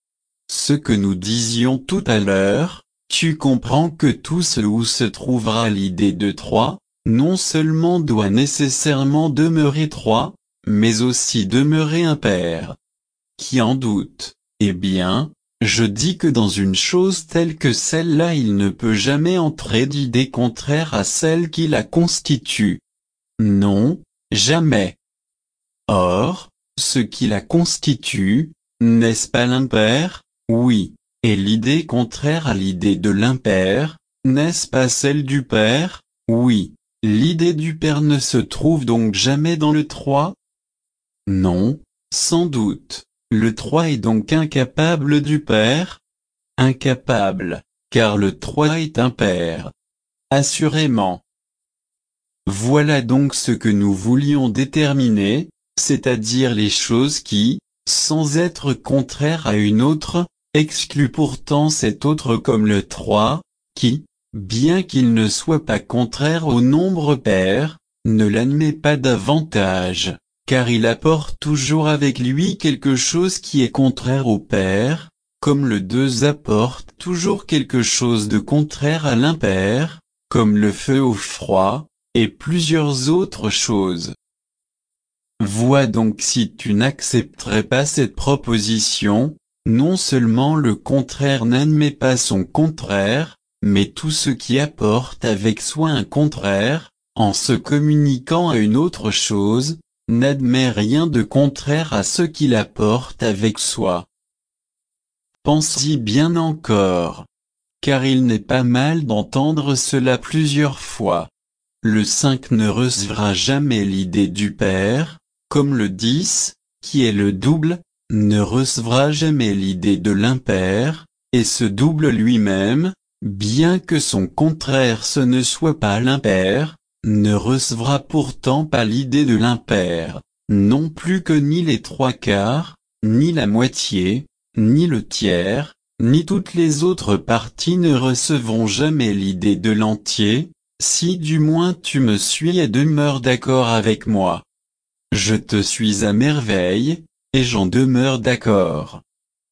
Ce que nous disions tout à l'heure, tu comprends que tout ce où se trouvera l'idée de trois, non seulement doit nécessairement demeurer trois, mais aussi demeurer impair. Qui en doute? Eh bien, je dis que dans une chose telle que celle-là il ne peut jamais entrer d'idée contraire à celle qui la constitue. Non, jamais. Or, ce qui la constitue, n'est-ce pas l'impair? Oui. Et l'idée contraire à l'idée de l'impair, n'est-ce pas celle du pair? Oui. L'idée du pair ne se trouve donc jamais dans le trois? Non, sans doute. Le trois est donc incapable du pair? Incapable, car le trois est impair. Assurément. Voilà donc ce que nous voulions déterminer, c'est-à-dire les choses qui, sans être contraires à une autre, excluent pourtant cette autre comme le trois, qui, bien qu'il ne soit pas contraire au nombre pair, ne l'admet pas davantage, car il apporte toujours avec lui quelque chose qui est contraire au pair, comme le deux apporte toujours quelque chose de contraire à l'impair, comme le feu au froid, et plusieurs autres choses. Vois donc si tu n'accepterais pas cette proposition, non seulement le contraire n'admet pas son contraire, mais tout ce qui apporte avec soi un contraire, en se communiquant à une autre chose, n'admet rien de contraire à ce qu'il apporte avec soi. Pense-y bien encore. Car il n'est pas mal d'entendre cela plusieurs fois. Le cinq ne recevra jamais l'idée du pair, comme le dix, qui est le double, ne recevra jamais l'idée de l'impair, et ce double lui-même, bien que son contraire ce ne soit pas l'impair, ne recevra pourtant pas l'idée de l'impair, non plus que ni les trois quarts, ni la moitié, ni le tiers, ni toutes les autres parties ne recevront jamais l'idée de l'entier, si du moins tu me suis et demeures d'accord avec moi. Je te suis à merveille, et j'en demeure d'accord.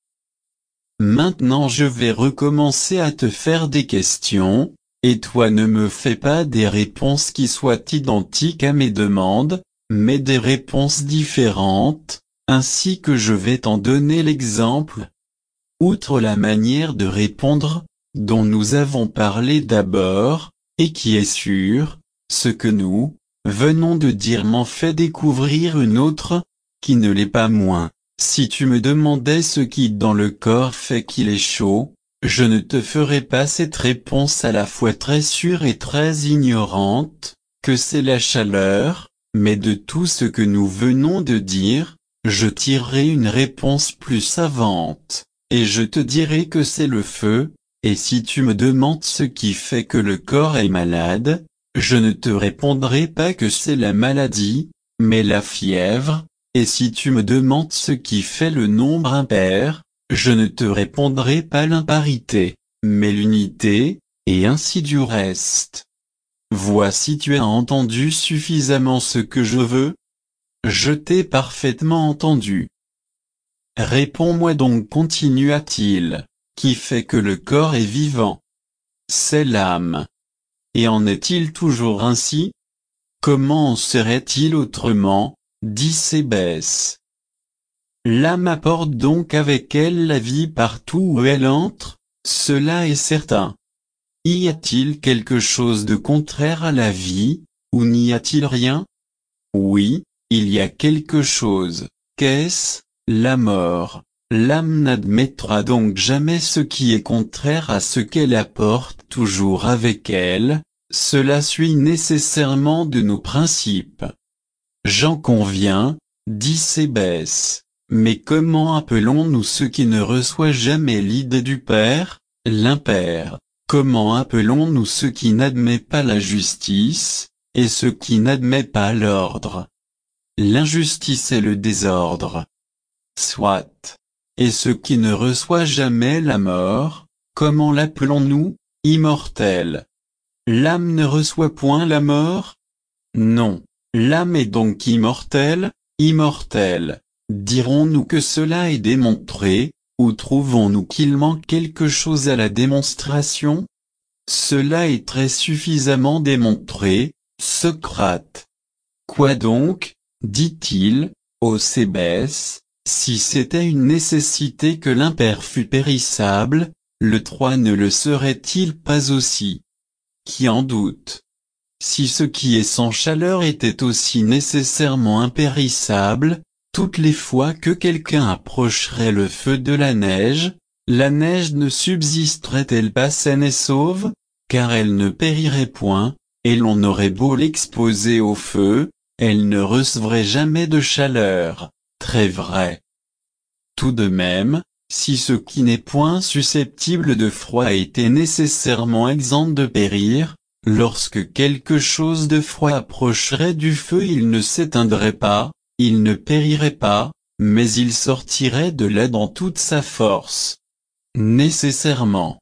Maintenant je vais recommencer à te faire des questions, et toi ne me fais pas des réponses qui soient identiques à mes demandes, mais des réponses différentes, ainsi que je vais t'en donner l'exemple. Outre la manière de répondre, dont nous avons parlé d'abord, et qui est sûre, ce que nous venons de dire m'en fait découvrir une autre, qui ne l'est pas moins. Si tu me demandais ce qui dans le corps fait qu'il est chaud, je ne te ferais pas cette réponse à la fois très sûre et très ignorante, que c'est la chaleur, mais de tout ce que nous venons de dire, je tirerai une réponse plus savante, et je te dirai que c'est le feu, et si tu me demandes ce qui fait que le corps est malade, je ne te répondrai pas que c'est la maladie, mais la fièvre, et si tu me demandes ce qui fait le nombre impair, je ne te répondrai pas l'imparité, mais l'unité, et ainsi du reste. Voici tu as entendu suffisamment ce que je veux? Je t'ai parfaitement entendu. Réponds-moi donc, continua-t-il, qui fait que le corps est vivant? C'est l'âme. Et en est-il toujours ainsi? Comment en serait-il autrement, dit Cébès. L'âme apporte donc avec elle la vie partout où elle entre, cela est certain. Y a-t-il quelque chose de contraire à la vie, ou n'y a-t-il rien? Oui, il y a quelque chose. Qu'est-ce? La mort. L'âme n'admettra donc jamais ce qui est contraire à ce qu'elle apporte toujours avec elle, cela suit nécessairement de nos principes. J'en conviens, dit Cébès. Mais comment appelons-nous ce qui ne reçoit jamais l'idée du Père, l'impère? Comment appelons-nous ce qui n'admet pas la justice, et ce qui n'admet pas l'ordre? L'injustice et le désordre. Soit. Et ce qui ne reçoit jamais la mort, comment l'appelons-nous? Immortel. L'âme ne reçoit point la mort? Non. L'âme est donc immortelle, immortelle. Dirons-nous que cela est démontré, ou trouvons-nous qu'il manque quelque chose à la démonstration? Cela est très suffisamment démontré, Socrate. Quoi donc, dit-il, ô Cébès, si c'était une nécessité que l'impair fût périssable, le trois ne le serait-il pas aussi? Qui en doute? Si ce qui est sans chaleur était aussi nécessairement impérissable, toutes les fois que quelqu'un approcherait le feu de la neige, la neige ne subsisterait-elle pas saine et sauve, car elle ne périrait point, et l'on aurait beau l'exposer au feu, elle ne recevrait jamais de chaleur. Très vrai. Tout de même, si ce qui n'est point susceptible de froid était nécessairement exempt de périr, lorsque quelque chose de froid approcherait du feu, il ne s'éteindrait pas, il ne périrait pas, mais il sortirait de là dans toute sa force. Nécessairement.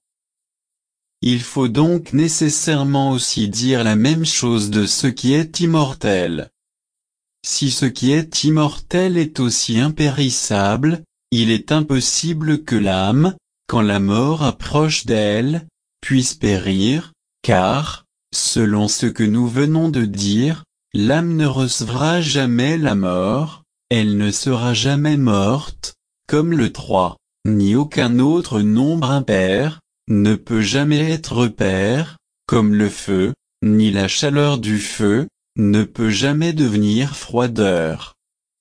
Il faut donc nécessairement aussi dire la même chose de ce qui est immortel. Si ce qui est immortel est aussi impérissable, il est impossible que l'âme, quand la mort approche d'elle, puisse périr, car, selon ce que nous venons de dire, l'âme ne recevra jamais la mort, elle ne sera jamais morte, comme le trois, ni aucun autre nombre impair, ne peut jamais être père, comme le feu, ni la chaleur du feu, ne peut jamais devenir froideur.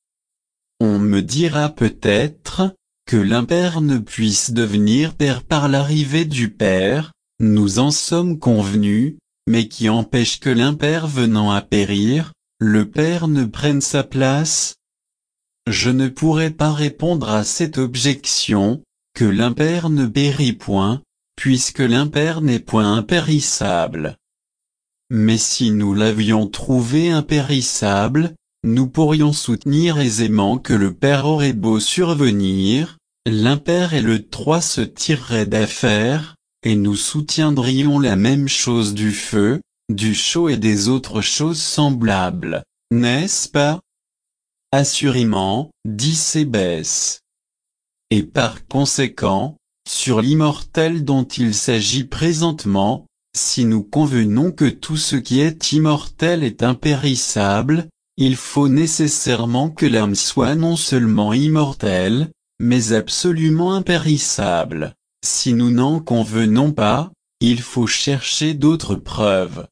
On me dira peut-être, que l'impair ne puisse devenir père par l'arrivée du Père, nous en sommes convenus, mais qui empêche que l'impair venant à périr, le Père ne prenne sa place? Je ne pourrais pas répondre à cette objection, que l'impair ne périt point, puisque l'impair n'est point impérissable. Mais si nous l'avions trouvé impérissable, nous pourrions soutenir aisément que le Père aurait beau survenir, l'impair et le trois se tireraient d'affaire, et nous soutiendrions la même chose du feu, du chaud et des autres choses semblables, n'est-ce pas? Assurément, dit Cébès. Et par conséquent, sur l'immortel dont il s'agit présentement, si nous convenons que tout ce qui est immortel est impérissable, il faut nécessairement que l'âme soit non seulement immortelle, mais absolument impérissable. Si nous n'en convenons pas, il faut chercher d'autres preuves.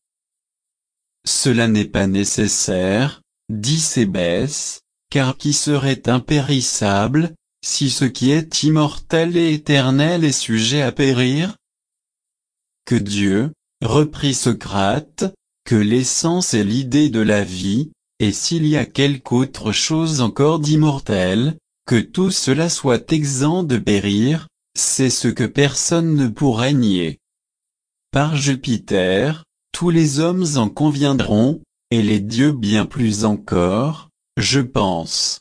Cela n'est pas nécessaire, dit Cébès, car qui serait impérissable, si ce qui est immortel et éternel est sujet à périr? Que Dieu, reprit Socrate, que l'essence est l'idée de la vie, et s'il y a quelque autre chose encore d'immortel, que tout cela soit exempt de périr, c'est ce que personne ne pourrait nier. Par Jupiter, tous les hommes en conviendront, et les dieux bien plus encore, je pense.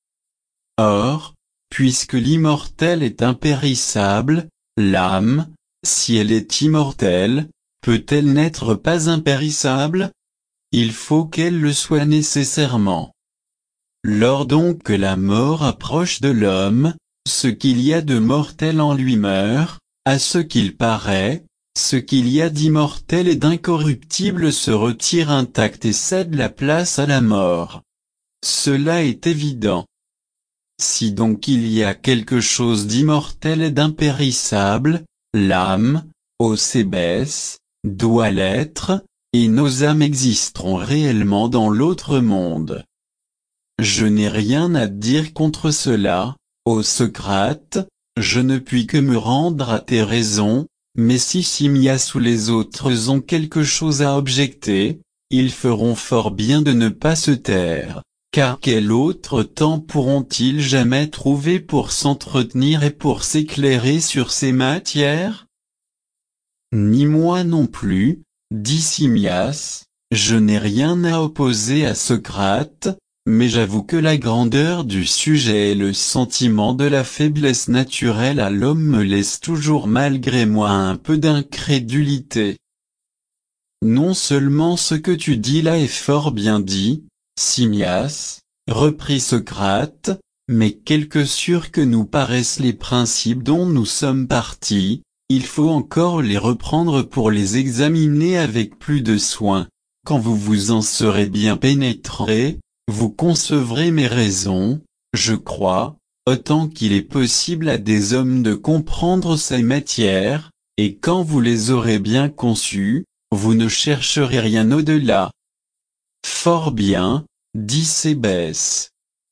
Or, puisque l'immortel est impérissable, l'âme, si elle est immortelle, peut-elle n'être pas impérissable? Il faut qu'elle le soit nécessairement. Lors donc que la mort approche de l'homme, ce qu'il y a de mortel en lui meurt, à ce qu'il paraît, ce qu'il y a d'immortel et d'incorruptible se retire intact et cède la place à la mort. Cela est évident. Si donc il y a quelque chose d'immortel et d'impérissable, l'âme, ô Cébès, doit l'être, et nos âmes existeront réellement dans l'autre monde. Je n'ai rien à dire contre cela, ô Socrate, je ne puis que me rendre à tes raisons, mais si Simmias ou les autres ont quelque chose à objecter, ils feront fort bien de ne pas se taire, car quel autre temps pourront-ils jamais trouver pour s'entretenir et pour s'éclairer sur ces matières? Ni moi non plus, dit Simmias, je n'ai rien à opposer à Socrate, mais j'avoue que la grandeur du sujet et le sentiment de la faiblesse naturelle à l'homme me laissent toujours malgré moi un peu d'incrédulité. Non seulement ce que tu dis là est fort bien dit, Simmias, reprit Socrate, mais quelque sûrs que nous paraissent les principes dont nous sommes partis, il faut encore les reprendre pour les examiner avec plus de soin. Quand vous vous en serez bien pénétré, vous concevrez mes raisons, je crois, autant qu'il est possible à des hommes de comprendre ces matières, et quand vous les aurez bien conçues, vous ne chercherez rien au-delà. Fort bien, dit Cébès.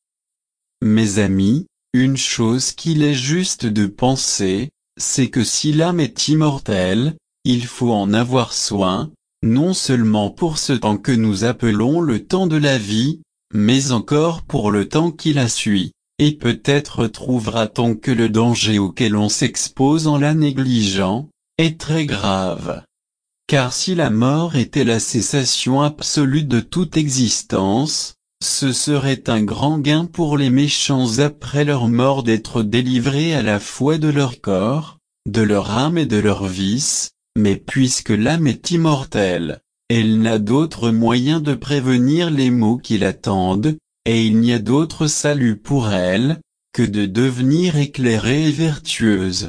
Mes amis, une chose qu'il est juste de penser, c'est que si l'âme est immortelle, il faut en avoir soin, non seulement pour ce temps que nous appelons le temps de la vie, mais encore pour le temps qui la suit, et peut-être trouvera-t-on que le danger auquel on s'expose en la négligeant, est très grave. Car si la mort était la cessation absolue de toute existence, ce serait un grand gain pour les méchants après leur mort d'être délivrés à la fois de leur corps, de leur âme et de leur vice, mais puisque l'âme est immortelle, elle n'a d'autre moyen de prévenir les maux qui l'attendent, et il n'y a d'autre salut pour elle, que de devenir éclairée et vertueuse.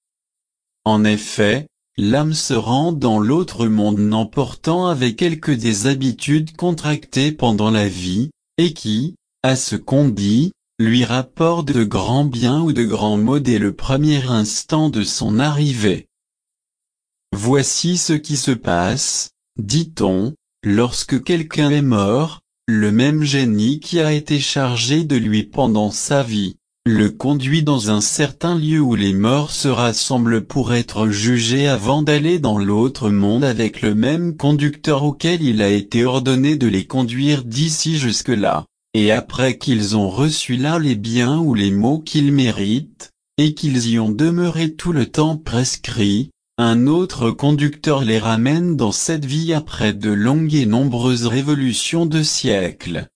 En effet, l'âme se rend dans l'autre monde n'emportant avec elle que des habitudes contractées pendant la vie, et qui, à ce qu'on dit, lui rapportent de grands biens ou de grands maux dès le premier instant de son arrivée. Voici ce qui se passe, dit-on, lorsque quelqu'un est mort, le même génie qui a été chargé de lui pendant sa vie, le conduit dans un certain lieu où les morts se rassemblent pour être jugés avant d'aller dans l'autre monde avec le même conducteur auquel il a été ordonné de les conduire d'ici jusque-là, et après qu'ils ont reçu là les biens ou les maux qu'ils méritent, et qu'ils y ont demeuré tout le temps prescrit, un autre conducteur les ramène dans cette vie après de longues et nombreuses révolutions de siècles.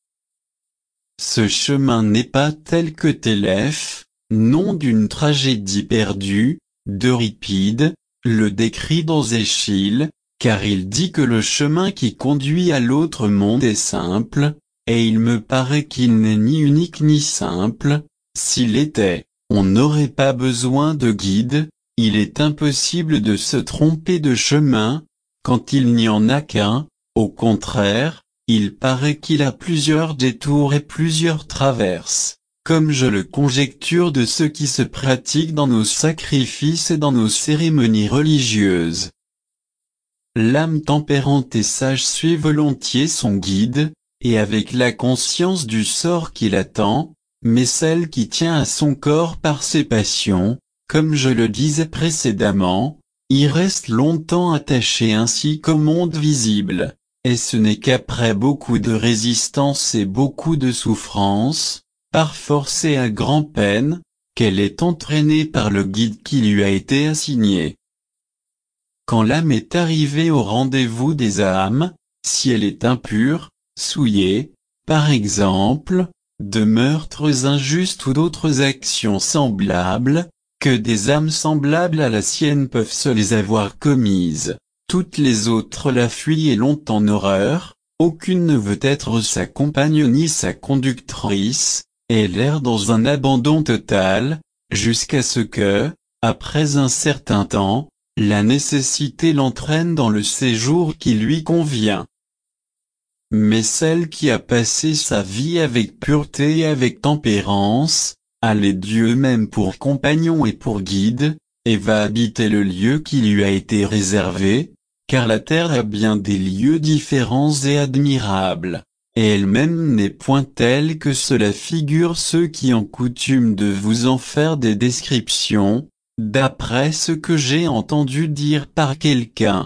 Ce chemin n'est pas tel que Télèphe, nom d'une tragédie perdue, d'Euripide, le décrit dans Échille, car il dit que le chemin qui conduit à l'autre monde est simple, et il me paraît qu'il n'est ni unique ni simple. S'il était, on n'aurait pas besoin de guide. Il est impossible de se tromper de chemin, quand il n'y en a qu'un, au contraire, il paraît qu'il a plusieurs détours et plusieurs traverses, comme je le conjecture de ce qui se pratique dans nos sacrifices et dans nos cérémonies religieuses. L'âme tempérante et sage suit volontiers son guide, et avec la conscience du sort qui l'attend, mais celle qui tient à son corps par ses passions, comme je le disais précédemment, y reste longtemps attaché ainsi qu'au monde visible, et ce n'est qu'après beaucoup de résistance et beaucoup de souffrance, par force et à grand-peine, qu'elle est entraînée par le guide qui lui a été assigné. Quand l'âme est arrivée au rendez-vous des âmes, si elle est impure, souillée, par exemple, de meurtres injustes ou d'autres actions semblables, que des âmes semblables à la sienne peuvent se les avoir commises, Toutes les autres la fuient et l'ont en horreur, aucune ne veut être sa compagne ni sa conductrice, et elle erre dans un abandon total, jusqu'à ce que, après un certain temps, la nécessité l'entraîne dans le séjour qui lui convient. Mais celle qui a passé sa vie avec pureté et avec tempérance, a les dieux même pour compagnon et pour guide, et va habiter le lieu qui lui a été réservé, car la terre a bien des lieux différents et admirables, et elle-même n'est point telle que cela figure ceux qui ont coutume de vous en faire des descriptions, d'après ce que j'ai entendu dire par quelqu'un.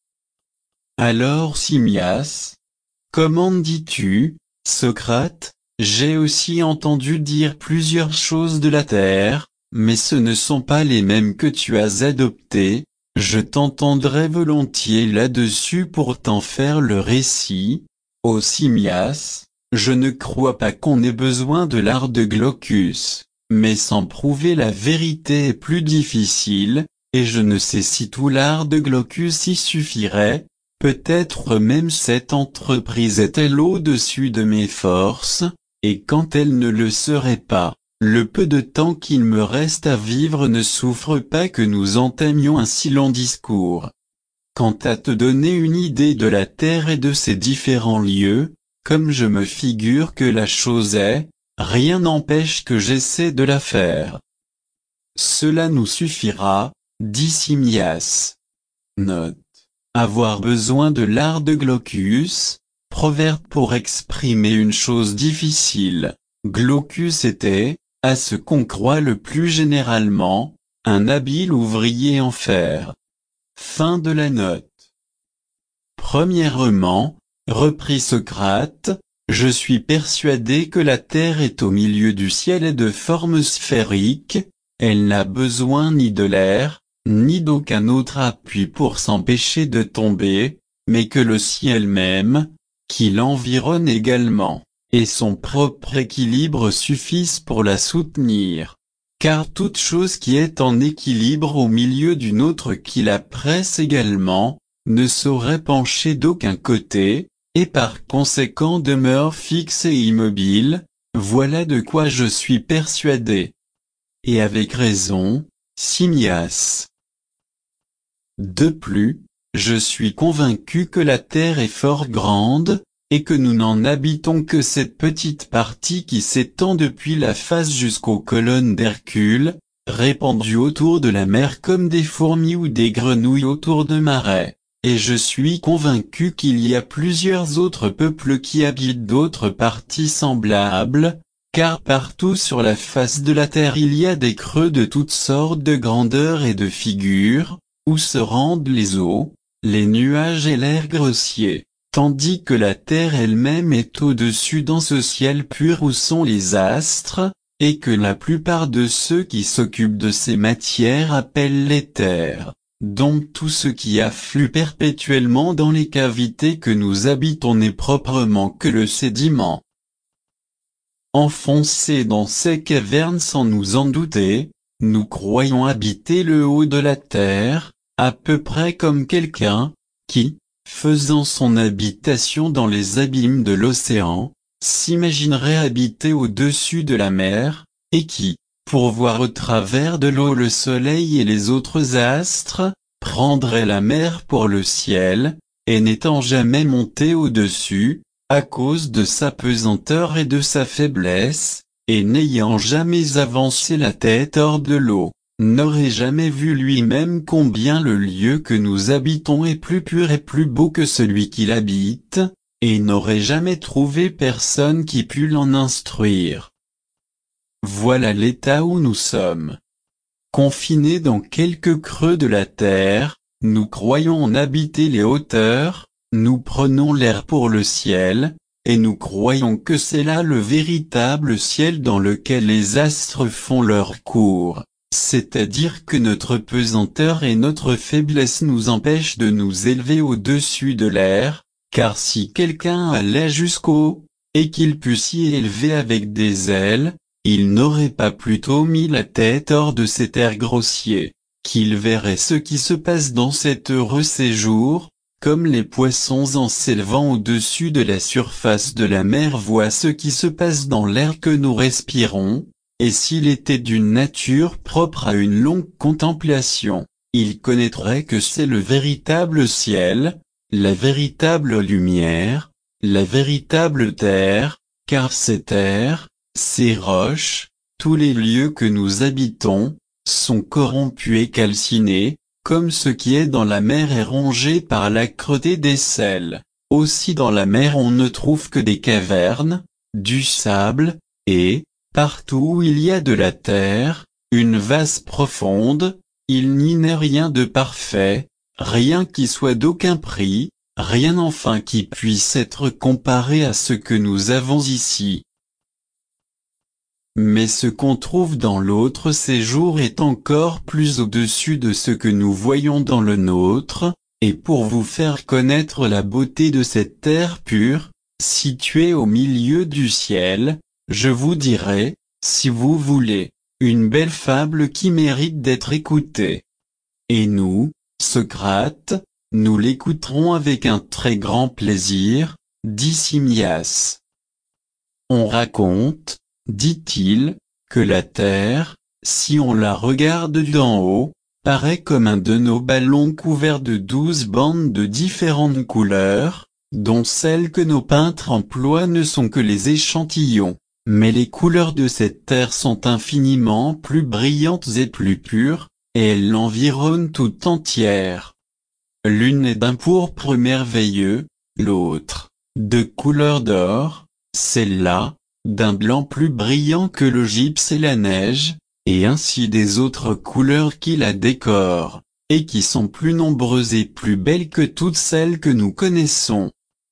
Alors Simmias, comment dis-tu, Socrate? J'ai aussi entendu dire plusieurs choses de la terre, mais ce ne sont pas les mêmes que tu as adoptées. Je t'entendrai volontiers là-dessus pour t'en faire le récit. Ô Simmias, je ne crois pas qu'on ait besoin de l'art de Glaucus, mais sans prouver la vérité est plus difficile, et je ne sais si tout l'art de Glaucus y suffirait. Peut-être même cette entreprise est-elle au-dessus de mes forces, et quand elle ne le serait pas, le peu de temps qu'il me reste à vivre ne souffre pas que nous entamions un si long discours. Quant à te donner une idée de la terre et de ses différents lieux, comme je me figure que la chose est, rien n'empêche que j'essaie de la faire. Cela nous suffira, dit Simmias. Note. Avoir besoin de l'art de Glaucus, proverbe pour exprimer une chose difficile. Glaucus était, à ce qu'on croit le plus généralement, un habile ouvrier en fer. Fin de la note. Premièrement, reprit Socrate, je suis persuadé que la terre est au milieu du ciel et de forme sphérique, elle n'a besoin ni de l'air, ni d'aucun autre appui pour s'empêcher de tomber, mais que le ciel même, qui l'environne également, et son propre équilibre suffisent pour la soutenir. Car toute chose qui est en équilibre au milieu d'une autre qui la presse également, ne saurait pencher d'aucun côté, et par conséquent demeure fixe et immobile, voilà de quoi je suis persuadé. Et avec raison, Simmias. De plus, je suis convaincu que la terre est fort grande, et que nous n'en habitons que cette petite partie qui s'étend depuis la face jusqu'aux colonnes d'Hercule, répandues autour de la mer comme des fourmis ou des grenouilles autour de marais. Et je suis convaincu qu'il y a plusieurs autres peuples qui habitent d'autres parties semblables, car partout sur la face de la terre il y a des creux de toutes sortes de grandeurs et de figures, où se rendent les eaux, les nuages et l'air grossier, tandis que la terre elle-même est au-dessus dans ce ciel pur où sont les astres, et que la plupart de ceux qui s'occupent de ces matières appellent l'éther. Donc tout ce qui afflue perpétuellement dans les cavités que nous habitons n'est proprement que le sédiment. Enfoncés dans ces cavernes sans nous en douter, nous croyons habiter le haut de la terre, à peu près comme quelqu'un, qui, faisant son habitation dans les abîmes de l'océan, s'imaginerait habiter au-dessus de la mer, et qui, pour voir au travers de l'eau le soleil et les autres astres, prendrait la mer pour le ciel, et n'étant jamais monté au-dessus, à cause de sa pesanteur et de sa faiblesse, et n'ayant jamais avancé la tête hors de l'eau, n'aurait jamais vu lui-même combien le lieu que nous habitons est plus pur et plus beau que celui qui l'habite, et n'aurait jamais trouvé personne qui pût l'en instruire. Voilà l'état où nous sommes. Confinés dans quelques creux de la terre, nous croyons en habiter les hauteurs, nous prenons l'air pour le ciel, et nous croyons que c'est là le véritable ciel dans lequel les astres font leur cours, c'est-à-dire que notre pesanteur et notre faiblesse nous empêchent de nous élever au-dessus de l'air, car si quelqu'un allait jusqu'au, et qu'il pût s'y élever avec des ailes, il n'aurait pas plutôt mis la tête hors de cet air grossier. qu'il verrait ce qui se passe dans cet heureux séjour, comme les poissons en s'élevant au-dessus de la surface de la mer voient ce qui se passe dans l'air que nous respirons, et s'il était d'une nature propre à une longue contemplation, il connaîtrait que c'est le véritable ciel, la véritable lumière, la véritable terre, car ces terres, ces roches, tous les lieux que nous habitons, sont corrompus et calcinés, comme ce qui est dans la mer est rongé par l'âcreté des sels. Aussi dans la mer on ne trouve que des cavernes, du sable, et, partout où il y a de la terre, une vase profonde, il n'y n'est rien de parfait, rien qui soit d'aucun prix, rien enfin qui puisse être comparé à ce que nous avons ici. Mais ce qu'on trouve dans l'autre séjour est encore plus au-dessus de ce que nous voyons dans le nôtre, et pour vous faire connaître la beauté de cette terre pure, située au milieu du ciel, je vous dirai, si vous voulez, une belle fable qui mérite d'être écoutée. Et nous, Socrate, nous l'écouterons avec un très grand plaisir, dit Simmias. On raconte, dit-il, que la Terre, si on la regarde d'en haut, paraît comme un de nos ballons couverts de douze bandes de différentes couleurs, dont celles que nos peintres emploient ne sont que les échantillons, mais les couleurs de cette Terre sont infiniment plus brillantes et plus pures, et elles l'environnent tout entière. L'une est d'un pourpre merveilleux, l'autre, de couleur d'or, celle-là, d'un blanc plus brillant que le gypse et la neige, et ainsi des autres couleurs qui la décorent, et qui sont plus nombreuses et plus belles que toutes celles que nous connaissons.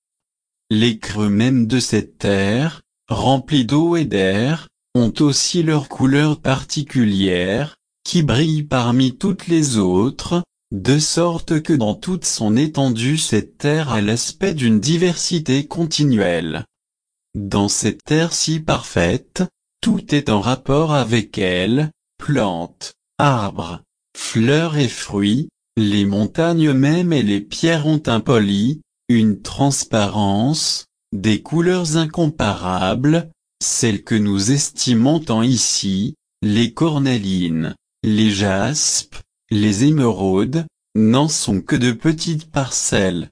Les creux même de cette terre, remplis d'eau et d'air, ont aussi leurs couleurs particulières, qui brillent parmi toutes les autres, de sorte que dans toute son étendue cette terre a l'aspect d'une diversité continuelle. Dans cette terre si parfaite, tout est en rapport avec elle, plantes, arbres, fleurs et fruits, les montagnes même et les pierres ont un poli, une transparence, des couleurs incomparables, celles que nous estimons tant ici, les cornalines, les jaspes, les émeraudes, n'en sont que de petites parcelles.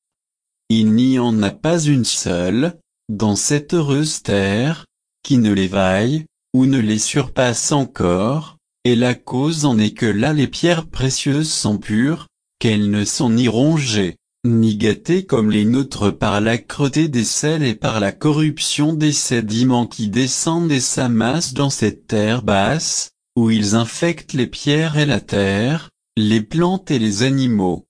Il n'y en a pas une seule, dans cette heureuse terre, qui ne les vaille, ou ne les surpasse encore, et la cause en est que là les pierres précieuses sont pures, qu'elles ne sont ni rongées, ni gâtées comme les nôtres par l'âcreté des sels et par la corruption des sédiments qui descendent et s'amassent dans cette terre basse, où ils infectent les pierres et la terre, les plantes et les animaux.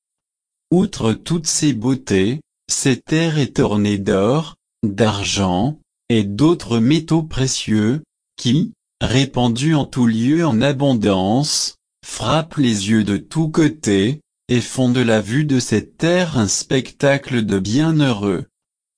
Outre toutes ces beautés, cette terre est ornée d'or, d'argent, et d'autres métaux précieux, qui, répandus en tout lieu en abondance, frappent les yeux de tous côtés, et font de la vue de cette terre un spectacle de bienheureux.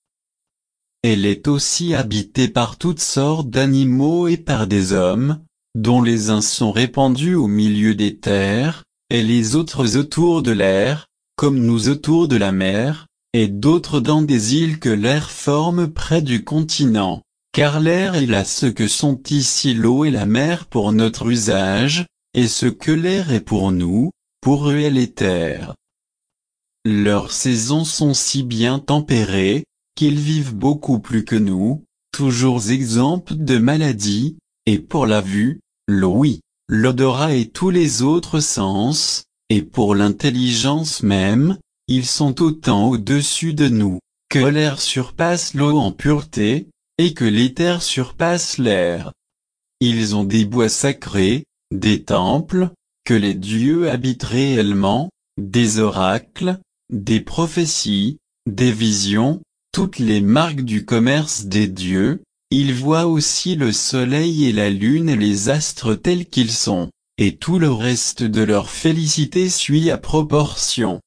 Elle est aussi habitée par toutes sortes d'animaux et par des hommes, dont les uns sont répandus au milieu des terres, et les autres autour de l'air, comme nous autour de la mer, et d'autres dans des îles que l'air forme près du continent, car l'air est là ce que sont ici l'eau et la mer pour notre usage, et ce que l'air est pour nous, pour eux est les terres. Leurs saisons sont si bien tempérées, qu'ils vivent beaucoup plus que nous, toujours exempts de maladies, et pour la vue, l'ouïe, l'odorat et tous les autres sens, et pour l'intelligence même, ils sont autant au-dessus de nous, que l'air surpasse l'eau en pureté, et que l'éther surpasse l'air. Ils ont des bois sacrés, des temples, que les dieux habitent réellement, des oracles, des prophéties, des visions, toutes les marques du commerce des dieux. Ils voient aussi le soleil et la lune et les astres tels qu'ils sont, et tout le reste de leur félicité suit à proportion.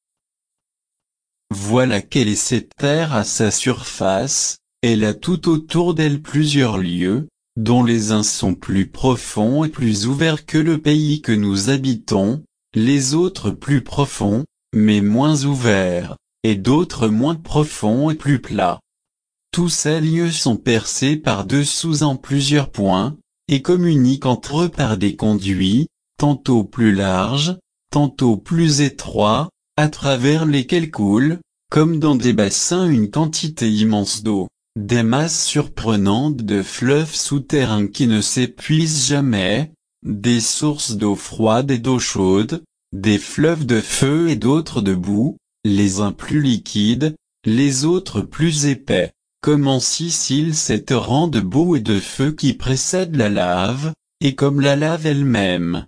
Voilà quelle est cette terre à sa surface, elle a tout autour d'elle plusieurs lieux, dont les uns sont plus profonds et plus ouverts que le pays que nous habitons, les autres plus profonds, mais moins ouverts, et d'autres moins profonds et plus plats. Tous ces lieux sont percés par-dessous en plusieurs points, et communiquent entre eux par des conduits, tantôt plus larges, tantôt plus étroits, à travers lesquels coule, comme dans des bassins une quantité immense d'eau, des masses surprenantes de fleuves souterrains qui ne s'épuisent jamais, des sources d'eau froide et d'eau chaude, des fleuves de feu et d'autres de boue, les uns plus liquides, les autres plus épais, comme en Sicile ces torrents de boue et de feu qui précèdent la lave, et comme la lave elle-même.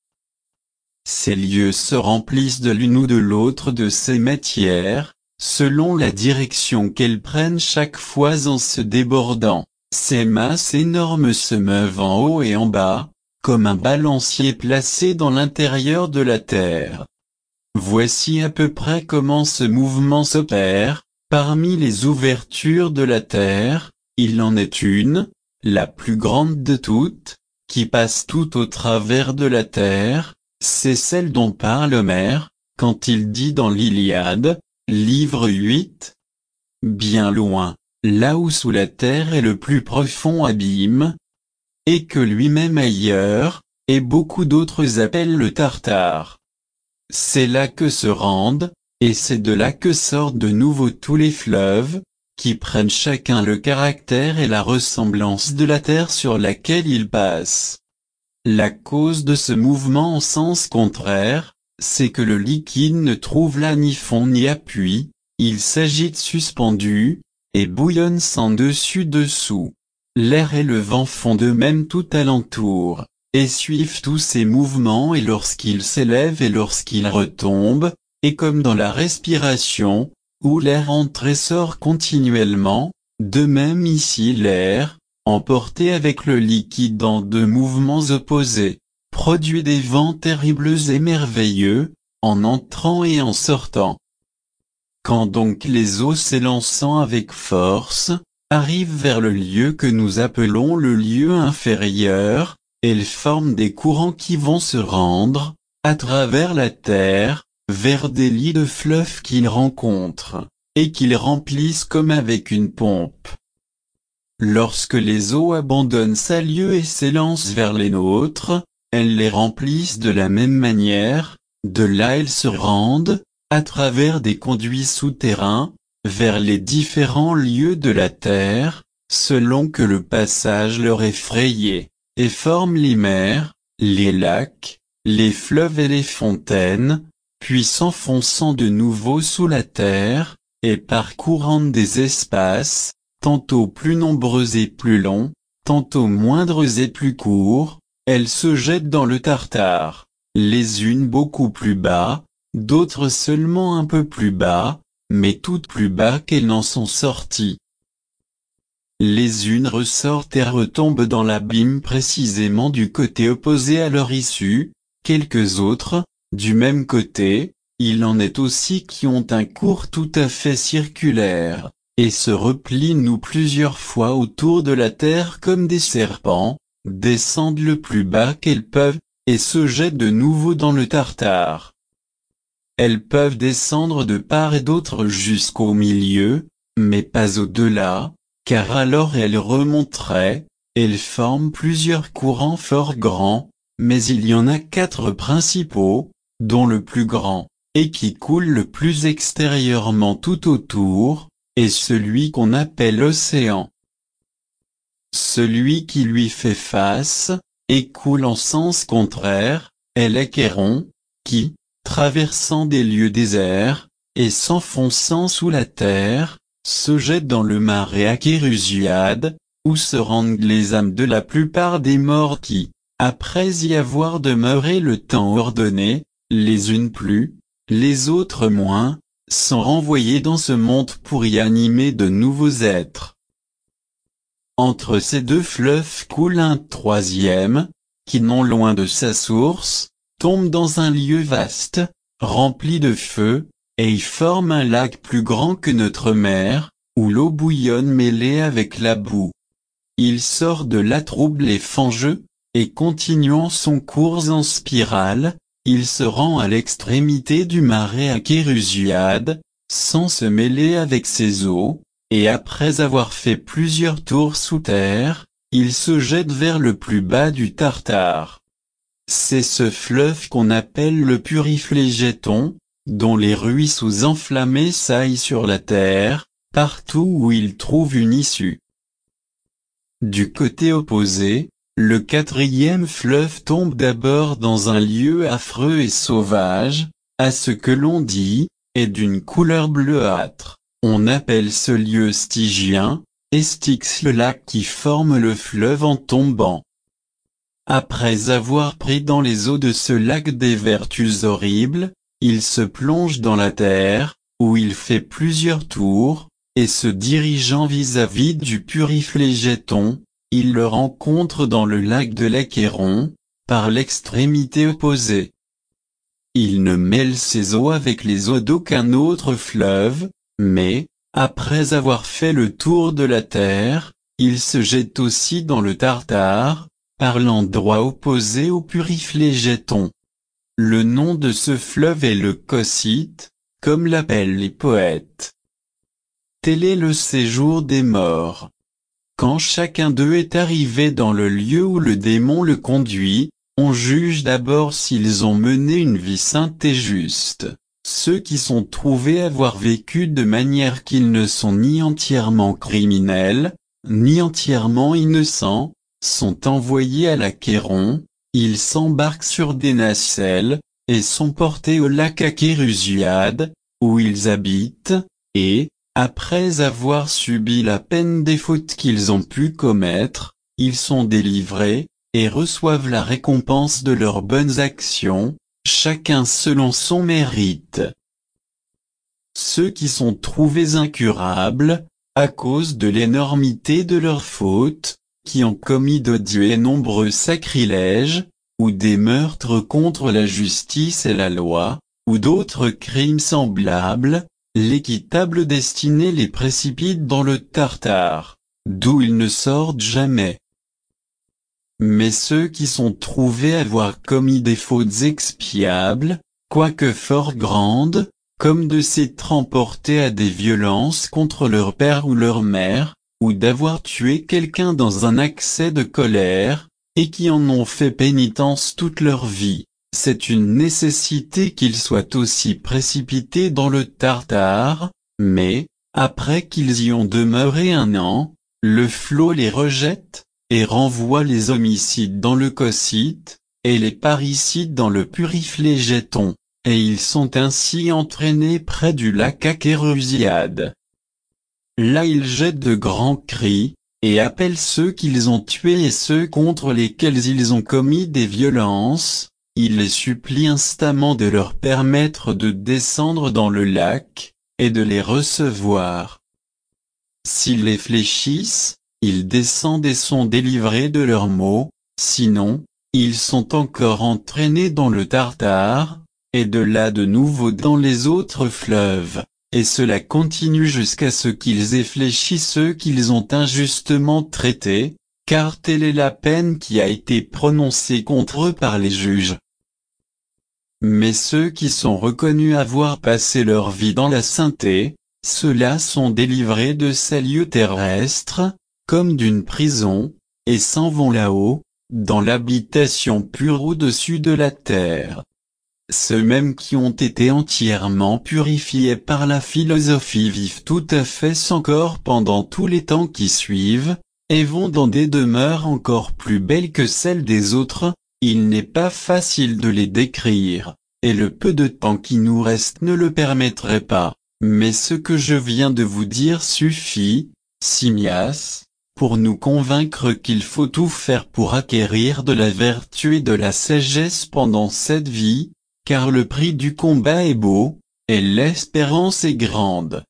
Ces lieux se remplissent de l'une ou de l'autre de ces matières, selon la direction qu'elles prennent chaque fois en se débordant. Ces masses énormes se meuvent en haut et en bas, comme un balancier placé dans l'intérieur de la terre. Voici à peu près comment ce mouvement s'opère. Parmi les ouvertures de la terre, il en est une, la plus grande de toutes, qui passe tout au travers de la terre, c'est celle dont parle Homère, quand il dit dans l'Iliade, livre huit, « Bien loin, là où sous la terre est le plus profond abîme », et que lui-même ailleurs, et beaucoup d'autres appellent le Tartare. C'est là que se rendent, et c'est de là que sortent de nouveau tous les fleuves, qui prennent chacun le caractère et la ressemblance de la terre sur laquelle ils passent. La cause de ce mouvement en sens contraire, c'est que le liquide ne trouve là ni fond ni appui, il s'agite suspendu, et bouillonne sans dessus-dessous. L'air et le vent font de même tout alentour, et suivent tous ces mouvements et lorsqu'ils s'élèvent et lorsqu'ils retombent, et comme dans la respiration, où l'air entre et sort continuellement, de même ici l'air, emporté avec le liquide dans deux mouvements opposés, produit des vents terribles et merveilleux, en entrant et en sortant. Quand donc les eaux s'élançant avec force, arrivent vers le lieu que nous appelons le lieu inférieur, elles forment des courants qui vont se rendre, à travers la terre, vers des lits de fleuves qu'ils rencontrent, et qu'ils remplissent comme avec une pompe. Lorsque les eaux abandonnent ce lieu et s'élancent vers les nôtres, elles les remplissent de la même manière, de là elles se rendent, à travers des conduits souterrains, vers les différents lieux de la terre, selon que le passage leur est frayé, et forment les mers, les lacs, les fleuves et les fontaines, puis s'enfonçant de nouveau sous la terre, et parcourant des espaces, tantôt plus nombreux et plus longs, tantôt moindres et plus courts, elles se jettent dans le Tartare, les unes beaucoup plus bas, d'autres seulement un peu plus bas, mais toutes plus bas qu'elles n'en sont sorties. Les unes ressortent et retombent dans l'abîme précisément du côté opposé à leur issue, quelques autres, du même côté, il en est aussi qui ont un cours tout à fait circulaire, et se replient nous plusieurs fois autour de la terre comme des serpents, descendent le plus bas qu'elles peuvent, et se jettent de nouveau dans le Tartare. Elles peuvent descendre de part et d'autre jusqu'au milieu, mais pas au-delà, car alors elles remonteraient, elles forment plusieurs courants fort grands, mais il y en a quatre principaux, dont le plus grand, et qui coule le plus extérieurement tout autour, est celui qu'on appelle l'océan. Celui qui lui fait face, et coule en sens contraire, est l'Achéron, qui, traversant des lieux déserts, et s'enfonçant sous la terre, se jette dans le marais Achérusiade, où se rendent les âmes de la plupart des morts qui, après y avoir demeuré le temps ordonné, les unes plus, les autres moins, sont renvoyées dans ce monde pour y animer de nouveaux êtres. Entre ces deux fleuves coule un troisième, qui non loin de sa source, tombe dans un lieu vaste, rempli de feu, et y forme un lac plus grand que notre mer, où l'eau bouillonne mêlée avec la boue. il sort de là trouble et fangeux, et continuant son cours en spirale, il se rend à l'extrémité du marais Acherusiade, sans se mêler avec ses eaux, et après avoir fait plusieurs tours sous terre, il se jette vers le plus bas du Tartare. C'est ce fleuve qu'on appelle le Puriflégéton, dont les ruisseaux enflammés saillent sur la terre, partout où il trouve une issue. Du côté opposé, le quatrième fleuve tombe d'abord dans un lieu affreux et sauvage, à ce que l'on dit, est d'une couleur bleuâtre. On appelle ce lieu Stygien, et Styx le lac qui forme le fleuve en tombant. Après avoir pris dans les eaux de ce lac des vertus horribles, il se plonge dans la terre, où il fait plusieurs tours, et se dirigeant vis-à-vis du Puriflégéton, il le rencontre dans le lac de l'Achéron, par l'extrémité opposée. Il ne mêle ses eaux avec les eaux d'aucun autre fleuve, mais, après avoir fait le tour de la terre, il se jette aussi dans le Tartare, par l'endroit opposé au Puriflégéton. Le nom de ce fleuve est le Cocyte, comme l'appellent les poètes. Tel est le séjour des morts. Quand chacun d'eux est arrivé dans le lieu où le démon le conduit, on juge d'abord s'ils ont mené une vie sainte et juste. Ceux qui sont trouvés avoir vécu de manière qu'ils ne sont ni entièrement criminels, ni entièrement innocents, sont envoyés à l'Achéron, ils s'embarquent sur des nacelles, et sont portés au lac Acherusiade, où ils habitent, et, après avoir subi la peine des fautes qu'ils ont pu commettre, ils sont délivrés, et reçoivent la récompense de leurs bonnes actions, chacun selon son mérite. Ceux qui sont trouvés incurables, à cause de l'énormité de leurs fautes, qui ont commis d'odieux et nombreux sacrilèges, ou des meurtres contre la justice et la loi, ou d'autres crimes semblables, l'équitable destinée les précipite dans le Tartare, d'où ils ne sortent jamais. Mais ceux qui sont trouvés avoir commis des fautes expiables, quoique fort grandes, comme de s'être emportés à des violences contre leur père ou leur mère, ou d'avoir tué quelqu'un dans un accès de colère, et qui en ont fait pénitence toute leur vie, c'est une nécessité qu'ils soient aussi précipités dans le Tartare, mais, après qu'ils y ont demeuré un an, le flot les rejette, et renvoie les homicides dans le Cocyte, et les parricides dans le Puriflégéton, et ils sont ainsi entraînés près du lac Acherusiade. Là ils jettent de grands cris, et appellent ceux qu'ils ont tués et ceux contre lesquels ils ont commis des violences, ils les supplient instamment de leur permettre de descendre dans le lac, et de les recevoir. S'ils les fléchissent, ils descendent et sont délivrés de leurs maux, sinon, ils sont encore entraînés dans le Tartare, et de là de nouveau dans les autres fleuves. Et cela continue jusqu'à ce qu'ils aient fléchi ceux qu'ils ont injustement traités, car telle est la peine qui a été prononcée contre eux par les juges. Mais ceux qui sont reconnus avoir passé leur vie dans la sainteté, ceux-là sont délivrés de ces lieux terrestres, comme d'une prison, et s'en vont là-haut, dans l'habitation pure au-dessus de la terre. Ceux-mêmes qui ont été entièrement purifiés par la philosophie vivent tout à fait sans corps pendant tous les temps qui suivent, et vont dans des demeures encore plus belles que celles des autres. Il n'est pas facile de les décrire, et le peu de temps qui nous reste ne le permettrait pas, mais ce que je viens de vous dire suffit, Simmias, pour nous convaincre qu'il faut tout faire pour acquérir de la vertu et de la sagesse pendant cette vie, car le prix du combat est beau, et l'espérance est grande.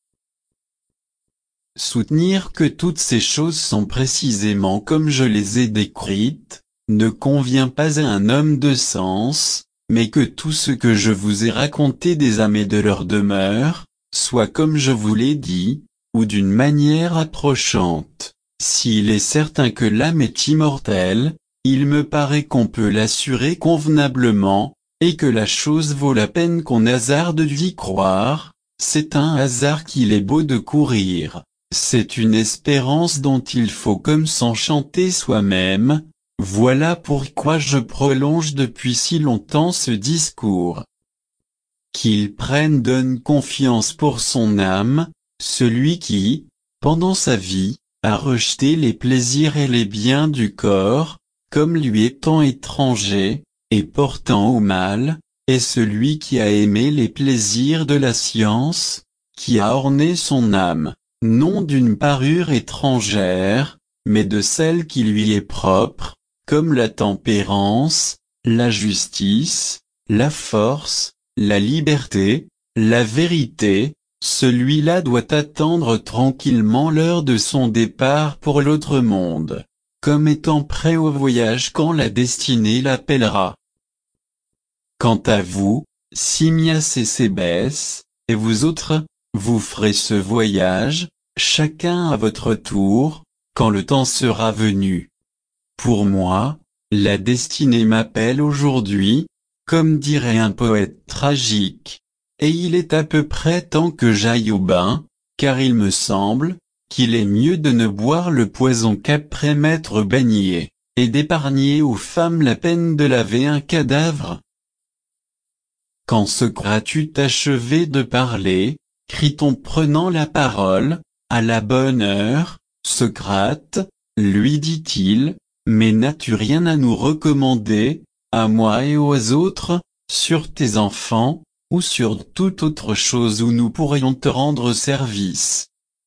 Soutenir que toutes ces choses sont précisément comme je les ai décrites, ne convient pas à un homme de sens, mais que tout ce que je vous ai raconté des âmes et de leur demeure, soit comme je vous l'ai dit, ou d'une manière approchante. S'il est certain que l'âme est immortelle, il me paraît qu'on peut l'assurer convenablement, et que la chose vaut la peine qu'on hasarde d'y croire. C'est un hasard qu'il est beau de courir, c'est une espérance dont il faut comme s'enchanter soi-même. Voilà pourquoi je prolonge depuis si longtemps ce discours. Qu'il prenne donne confiance pour son âme, celui qui, pendant sa vie, a rejeté les plaisirs et les biens du corps, comme lui étant étranger, et portant au mal, est celui qui a aimé les plaisirs de la science, qui a orné son âme, non d'une parure étrangère, mais de celle qui lui est propre, comme la tempérance, la justice, la force, la liberté, la vérité. Celui-là doit attendre tranquillement l'heure de son départ pour l'autre monde, comme étant prêt au voyage quand la destinée l'appellera. Quant à vous, Simmias et Sébès, et vous autres, vous ferez ce voyage, chacun à votre tour, quand le temps sera venu. Pour moi, la destinée m'appelle aujourd'hui, comme dirait un poète tragique. Et il est à peu près temps que j'aille au bain, car il me semble, qu'il est mieux de ne boire le poison qu'après m'être baigné, et d'épargner aux femmes la peine de laver un cadavre. Quand Socrate eut achevé de parler, Criton prenant la parole, à la bonne heure, Socrate, lui dit-il, mais n'as-tu rien à nous recommander, à moi et aux autres, sur tes enfants, ou sur toute autre chose où nous pourrions te rendre service?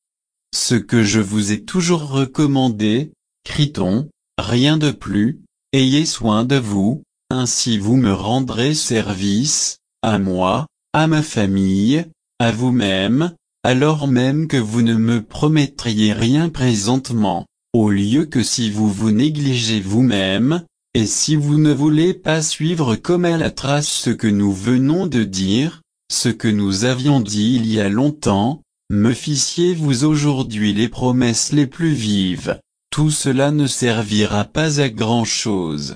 Ce que je vous ai toujours recommandé, Criton, rien de plus, ayez soin de vous, ainsi vous me rendrez service, à moi, à ma famille, à vous-même, alors même que vous ne me promettriez rien présentement, au lieu que si vous vous négligez vous-même, et si vous ne voulez pas suivre comme à la trace ce que nous venons de dire, ce que nous avions dit il y a longtemps, me fissiez-vous aujourd'hui les promesses les plus vives, tout cela ne servira pas à grand-chose.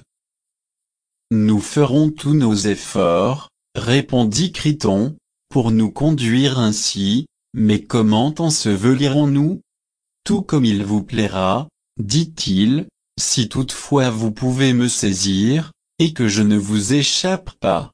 Nous ferons tous nos efforts, répondit Criton, pour nous conduire ainsi, mais comment ensevelirons-nous? Tout comme il vous plaira, dit-il, si toutefois vous pouvez me saisir, et que je ne vous échappe pas.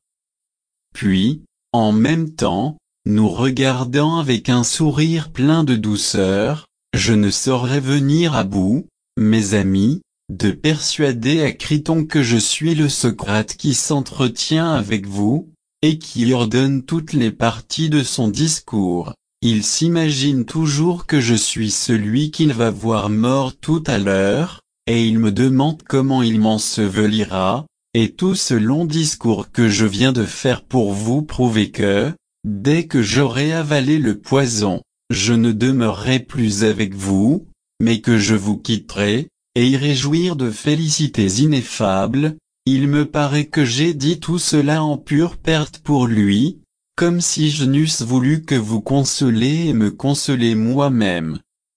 Puis, en même temps, nous regardant avec un sourire plein de douceur, je ne saurais venir à bout, mes amis, de persuader à Criton que je suis le Socrate qui s'entretient avec vous, et qui ordonne toutes les parties de son discours. Il s'imagine toujours que je suis celui qu'il va voir mort tout à l'heure, et il me demande comment il m'ensevelira, et tout ce long discours que je viens de faire pour vous prouver que, dès que j'aurai avalé le poison, je ne demeurerai plus avec vous, mais que je vous quitterai, et irai jouir de félicités ineffables. Il me paraît que j'ai dit tout cela en pure perte pour lui, comme si je n'eusse voulu que vous consoler et me consoler moi-même.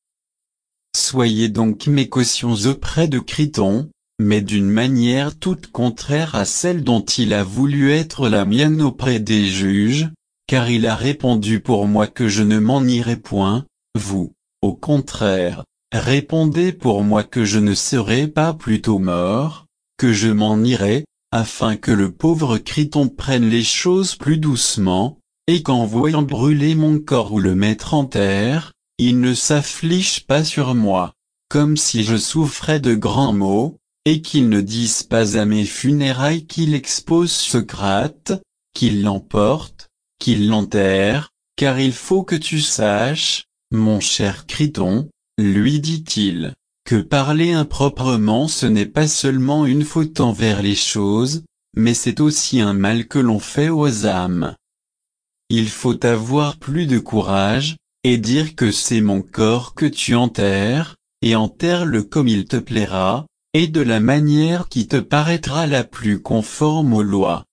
Soyez donc mes cautions auprès de Criton, mais d'une manière toute contraire à celle dont il a voulu être la mienne auprès des juges, car il a répondu pour moi que je ne m'en irai point, vous, au contraire, répondez pour moi que je ne serai pas plutôt mort, que je m'en irai, afin que le pauvre Criton prenne les choses plus doucement, et qu'en voyant brûler mon corps ou le mettre en terre, il ne s'afflige pas sur moi, comme si je souffrais de grands maux, et qu'il ne dise pas à mes funérailles qu'il expose Socrate, qu'il l'emporte, qu'il l'enterre, car il faut que tu saches, mon cher Criton, lui dit-il, que parler improprement ce n'est pas seulement une faute envers les choses, mais c'est aussi un mal que l'on fait aux âmes. Il faut avoir plus de courage, et dire que c'est mon corps que tu enterres, et enterre-le comme il te plaira, et de la manière qui te paraîtra la plus conforme aux lois.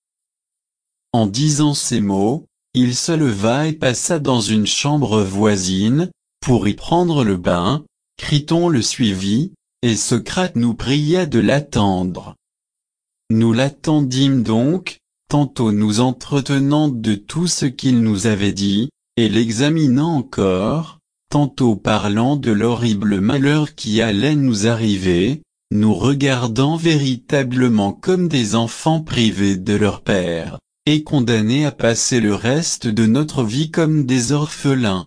En disant ces mots, il se leva et passa dans une chambre voisine, pour y prendre le bain, Criton le suivit, et Socrate nous pria de l'attendre. Nous l'attendîmes donc, tantôt nous entretenant de tout ce qu'il nous avait dit, et l'examinant encore, tantôt parlant de l'horrible malheur qui allait nous arriver, nous regardant véritablement comme des enfants privés de leur père, et condamnés à passer le reste de notre vie comme des orphelins.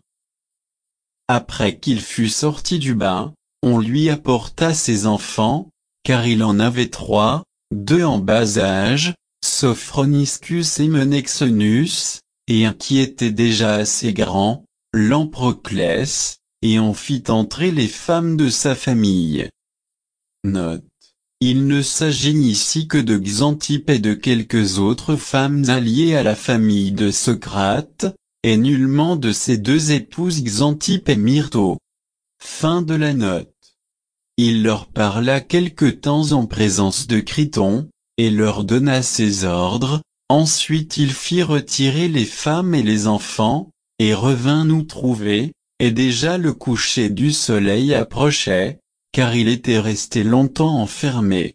Après qu'il fut sorti du bain, on lui apporta ses enfants, car il en avait trois, deux en bas âge, Sophroniscus et Menexenus, et un qui était déjà assez grand, Lamproclès, et on fit entrer les femmes de sa famille. Note. Il ne s'agit ici que de Xanthippe et de quelques autres femmes alliées à la famille de Socrate, et nullement de ses deux épouses Xanthippe et Myrto. Fin de la note. Il leur parla quelque temps en présence de Criton, et leur donna ses ordres, ensuite il fit retirer les femmes et les enfants, et revint nous trouver, et déjà le coucher du soleil approchait, car il était resté longtemps enfermé.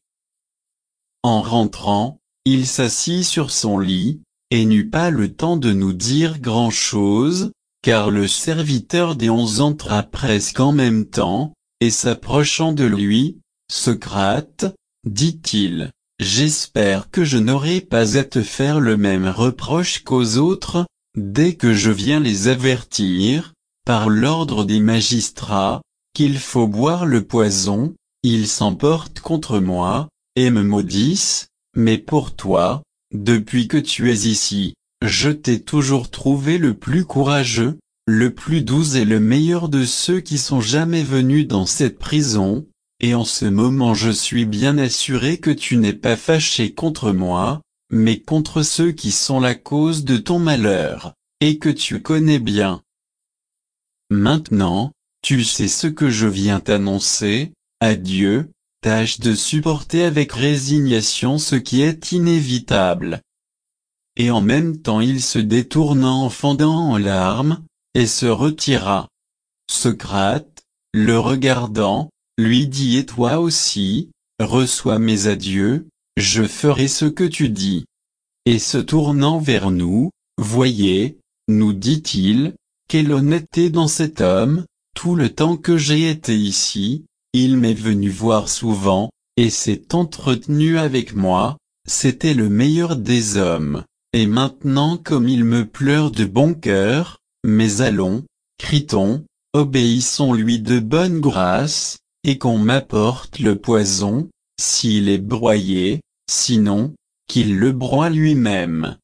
En rentrant, il s'assit sur son lit, et n'eut pas le temps de nous dire grand-chose, car le serviteur des onze entra presque en même temps, et s'approchant de lui, « Socrate, dit-il, j'espère que je n'aurai pas à te faire le même reproche qu'aux autres, dès que je viens les avertir, par l'ordre des magistrats, qu'il faut boire le poison, ils s'emportent contre moi, et me maudissent, mais pour toi, depuis que tu es ici, je t'ai toujours trouvé le plus courageux, le plus doux et le meilleur de ceux qui sont jamais venus dans cette prison, et en ce moment je suis bien assuré que tu n'es pas fâché contre moi, mais contre ceux qui sont la cause de ton malheur, et que tu connais bien. Maintenant, tu sais ce que je viens t'annoncer, adieu, tâche de supporter avec résignation ce qui est inévitable. Et en même temps il se détourna en fondant en larmes, et se retira. Socrate, le regardant, lui dit et toi aussi, reçois mes adieux, je ferai ce que tu dis. Et se tournant vers nous, voyez, nous dit-il, quelle honnêteté dans cet homme, tout le temps que j'ai été ici, il m'est venu voir souvent, et s'est entretenu avec moi, c'était le meilleur des hommes, et maintenant comme il me pleure de bon cœur, mais allons, Criton, obéissons-lui de bonne grâce, et qu'on m'apporte le poison, s'il est broyé, sinon, qu'il le broie lui-même.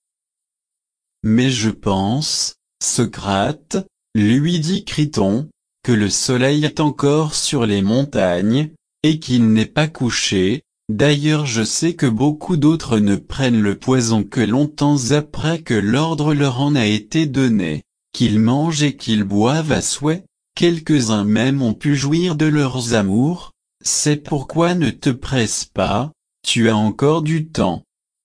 Mais je pense, Socrate, lui dit Criton, que le soleil est encore sur les montagnes, et qu'il n'est pas couché, d'ailleurs je sais que beaucoup d'autres ne prennent le poison que longtemps après que l'ordre leur en a été donné, qu'ils mangent et qu'ils boivent à souhait, quelques-uns même ont pu jouir de leurs amours, c'est pourquoi ne te presse pas, tu as encore du temps.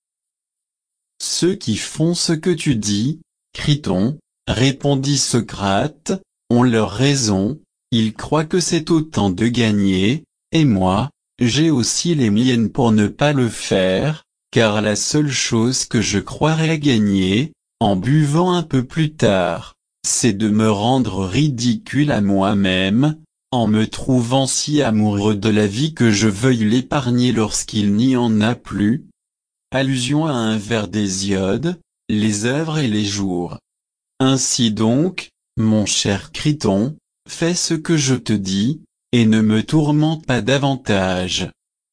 Ceux qui font ce que tu dis, Criton, répondit Socrate, ont leur raison, ils croient que c'est autant de gagner, et moi, j'ai aussi les miennes pour ne pas le faire, car la seule chose que je croirais gagner, en buvant un peu plus tard, c'est de me rendre ridicule à moi-même, en me trouvant si amoureux de la vie que je veuille l'épargner lorsqu'il n'y en a plus. Allusion à un vers d'Hésiode, les œuvres et les jours. Ainsi donc, mon cher Criton, fais ce que je te dis, et ne me tourmente pas davantage.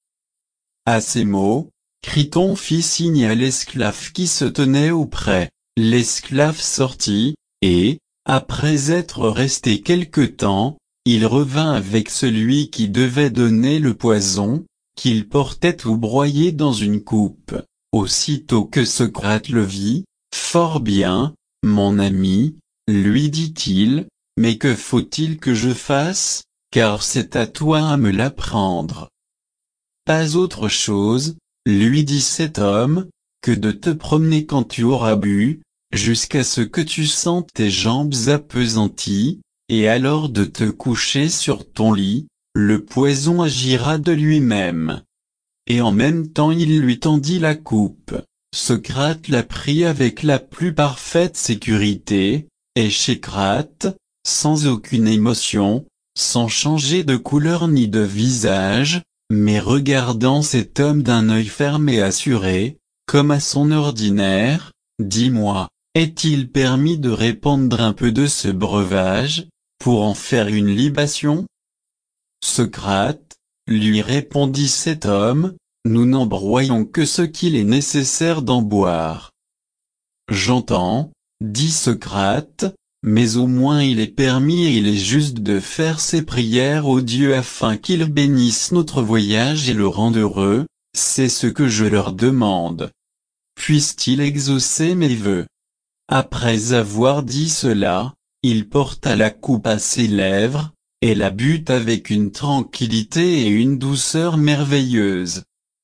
À ces mots, Criton fit signe à l'esclave qui se tenait auprès. L'esclave sortit, et, après être resté quelque temps, il revint avec celui qui devait donner le poison, qu'il portait tout broyé dans une coupe. Aussitôt que Socrate le vit, « Fort bien, mon ami, lui dit-il, mais que faut-il que je fasse, car c'est à toi à me l'apprendre. » Pas autre chose, lui dit cet homme, que de te promener quand tu auras bu, jusqu'à ce que tu sentes tes jambes appesanties, et alors de te coucher sur ton lit, le poison agira de lui-même. Et en même temps il lui tendit la coupe. Socrate la prit avec la plus parfaite sécurité, et Chécrate, sans aucune émotion, sans changer de couleur ni de visage, mais regardant cet homme d'un œil ferme et assuré, comme à son ordinaire, dis-moi, est-il permis de répandre un peu de ce breuvage, pour en faire une libation? Socrate, lui répondit cet homme, nous n'embroyons que ce qu'il est nécessaire d'en boire. J'entends, dit Socrate, mais au moins il est permis et il est juste de faire ses prières au Dieu afin qu'il bénisse notre voyage et le rende heureux, c'est ce que je leur demande. Puisse-t-il exaucer mes vœux? Après avoir dit cela, il porta la coupe à ses lèvres, et la but avec une tranquillité et une douceur merveilleuses.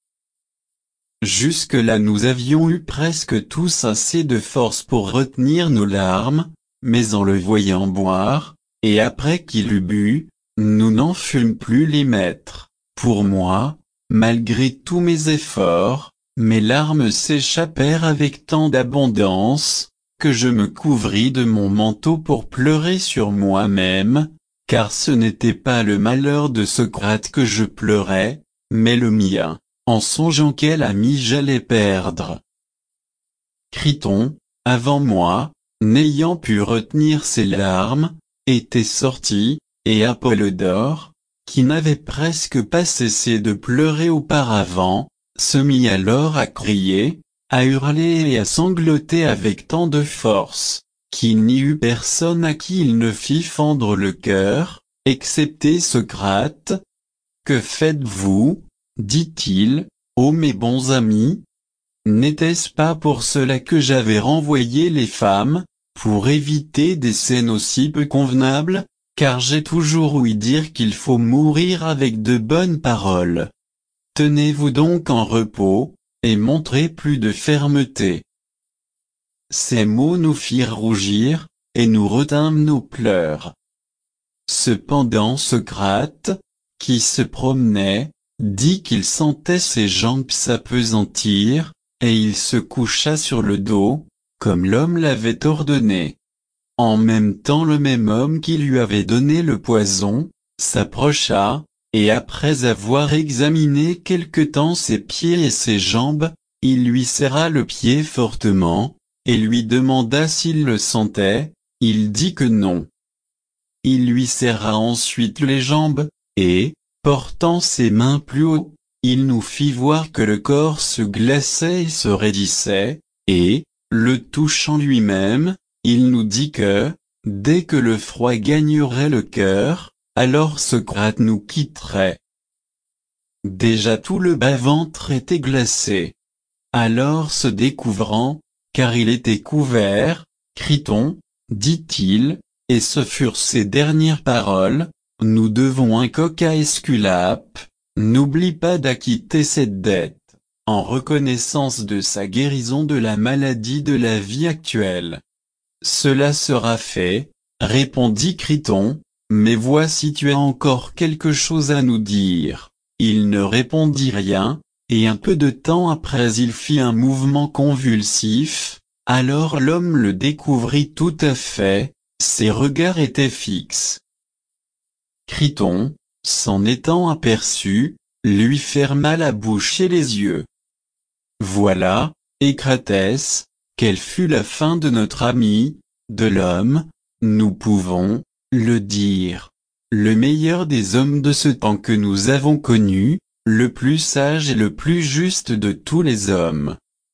Jusque-là nous avions eu presque tous assez de force pour retenir nos larmes, mais en le voyant boire, et après qu'il eut bu, nous n'en fûmes plus les maîtres. Pour moi, malgré tous mes efforts, mes larmes s'échappèrent avec tant d'abondance, que je me couvris de mon manteau pour pleurer sur moi-même, car ce n'était pas le malheur de Socrate que je pleurais, mais le mien, en songeant quel ami j'allais perdre. Criton, avant moi, n'ayant pu retenir ses larmes, était sorti, et Apollodore, qui n'avait presque pas cessé de pleurer auparavant, se mit alors à crier, à hurler et à sangloter avec tant de force, qu'il n'y eut personne à qui il ne fit fendre le cœur, excepté Socrate. Que faites-vous? dit-il, ô mes bons amis? N'était-ce pas pour cela que j'avais renvoyé les femmes, pour éviter des scènes aussi peu convenables, car j'ai toujours ouï dire qu'il faut mourir avec de bonnes paroles. Tenez-vous donc en repos, et montrez plus de fermeté. Ces mots nous firent rougir, et nous retînmes nos pleurs. Cependant Socrate, qui se promenait, dit qu'il sentait ses jambes s'appesantir, et il se coucha sur le dos, comme l'homme l'avait ordonné. En même temps le même homme qui lui avait donné le poison, s'approcha, et après avoir examiné quelque temps ses pieds et ses jambes, il lui serra le pied fortement, et lui demanda s'il le sentait, il dit que non. Il lui serra ensuite les jambes, et, portant ses mains plus haut, il nous fit voir que le corps se glaçait et se raidissait, et, le touchant lui-même, il nous dit que, dès que le froid gagnerait le cœur, alors Socrate nous quitterait. Déjà tout le bas-ventre était glacé. Alors se découvrant, car il était couvert, Criton, dit-il, et ce furent ses dernières paroles, nous devons un coq à Esculape, n'oublie pas d'acquitter cette dette, en reconnaissance de sa guérison de la maladie de la vie actuelle. Cela sera fait, répondit Criton, mais voici tu as encore quelque chose à nous dire. Il ne répondit rien, et un peu de temps après il fit un mouvement convulsif, alors l'homme le découvrit tout à fait, ses regards étaient fixes. Criton, s'en étant aperçu, lui ferma la bouche et les yeux. Voilà, Écratès, quelle fut la fin de notre ami, de l'homme, nous pouvons, le dire, le meilleur des hommes de ce temps que nous avons connu, le plus sage et le plus juste de tous les hommes.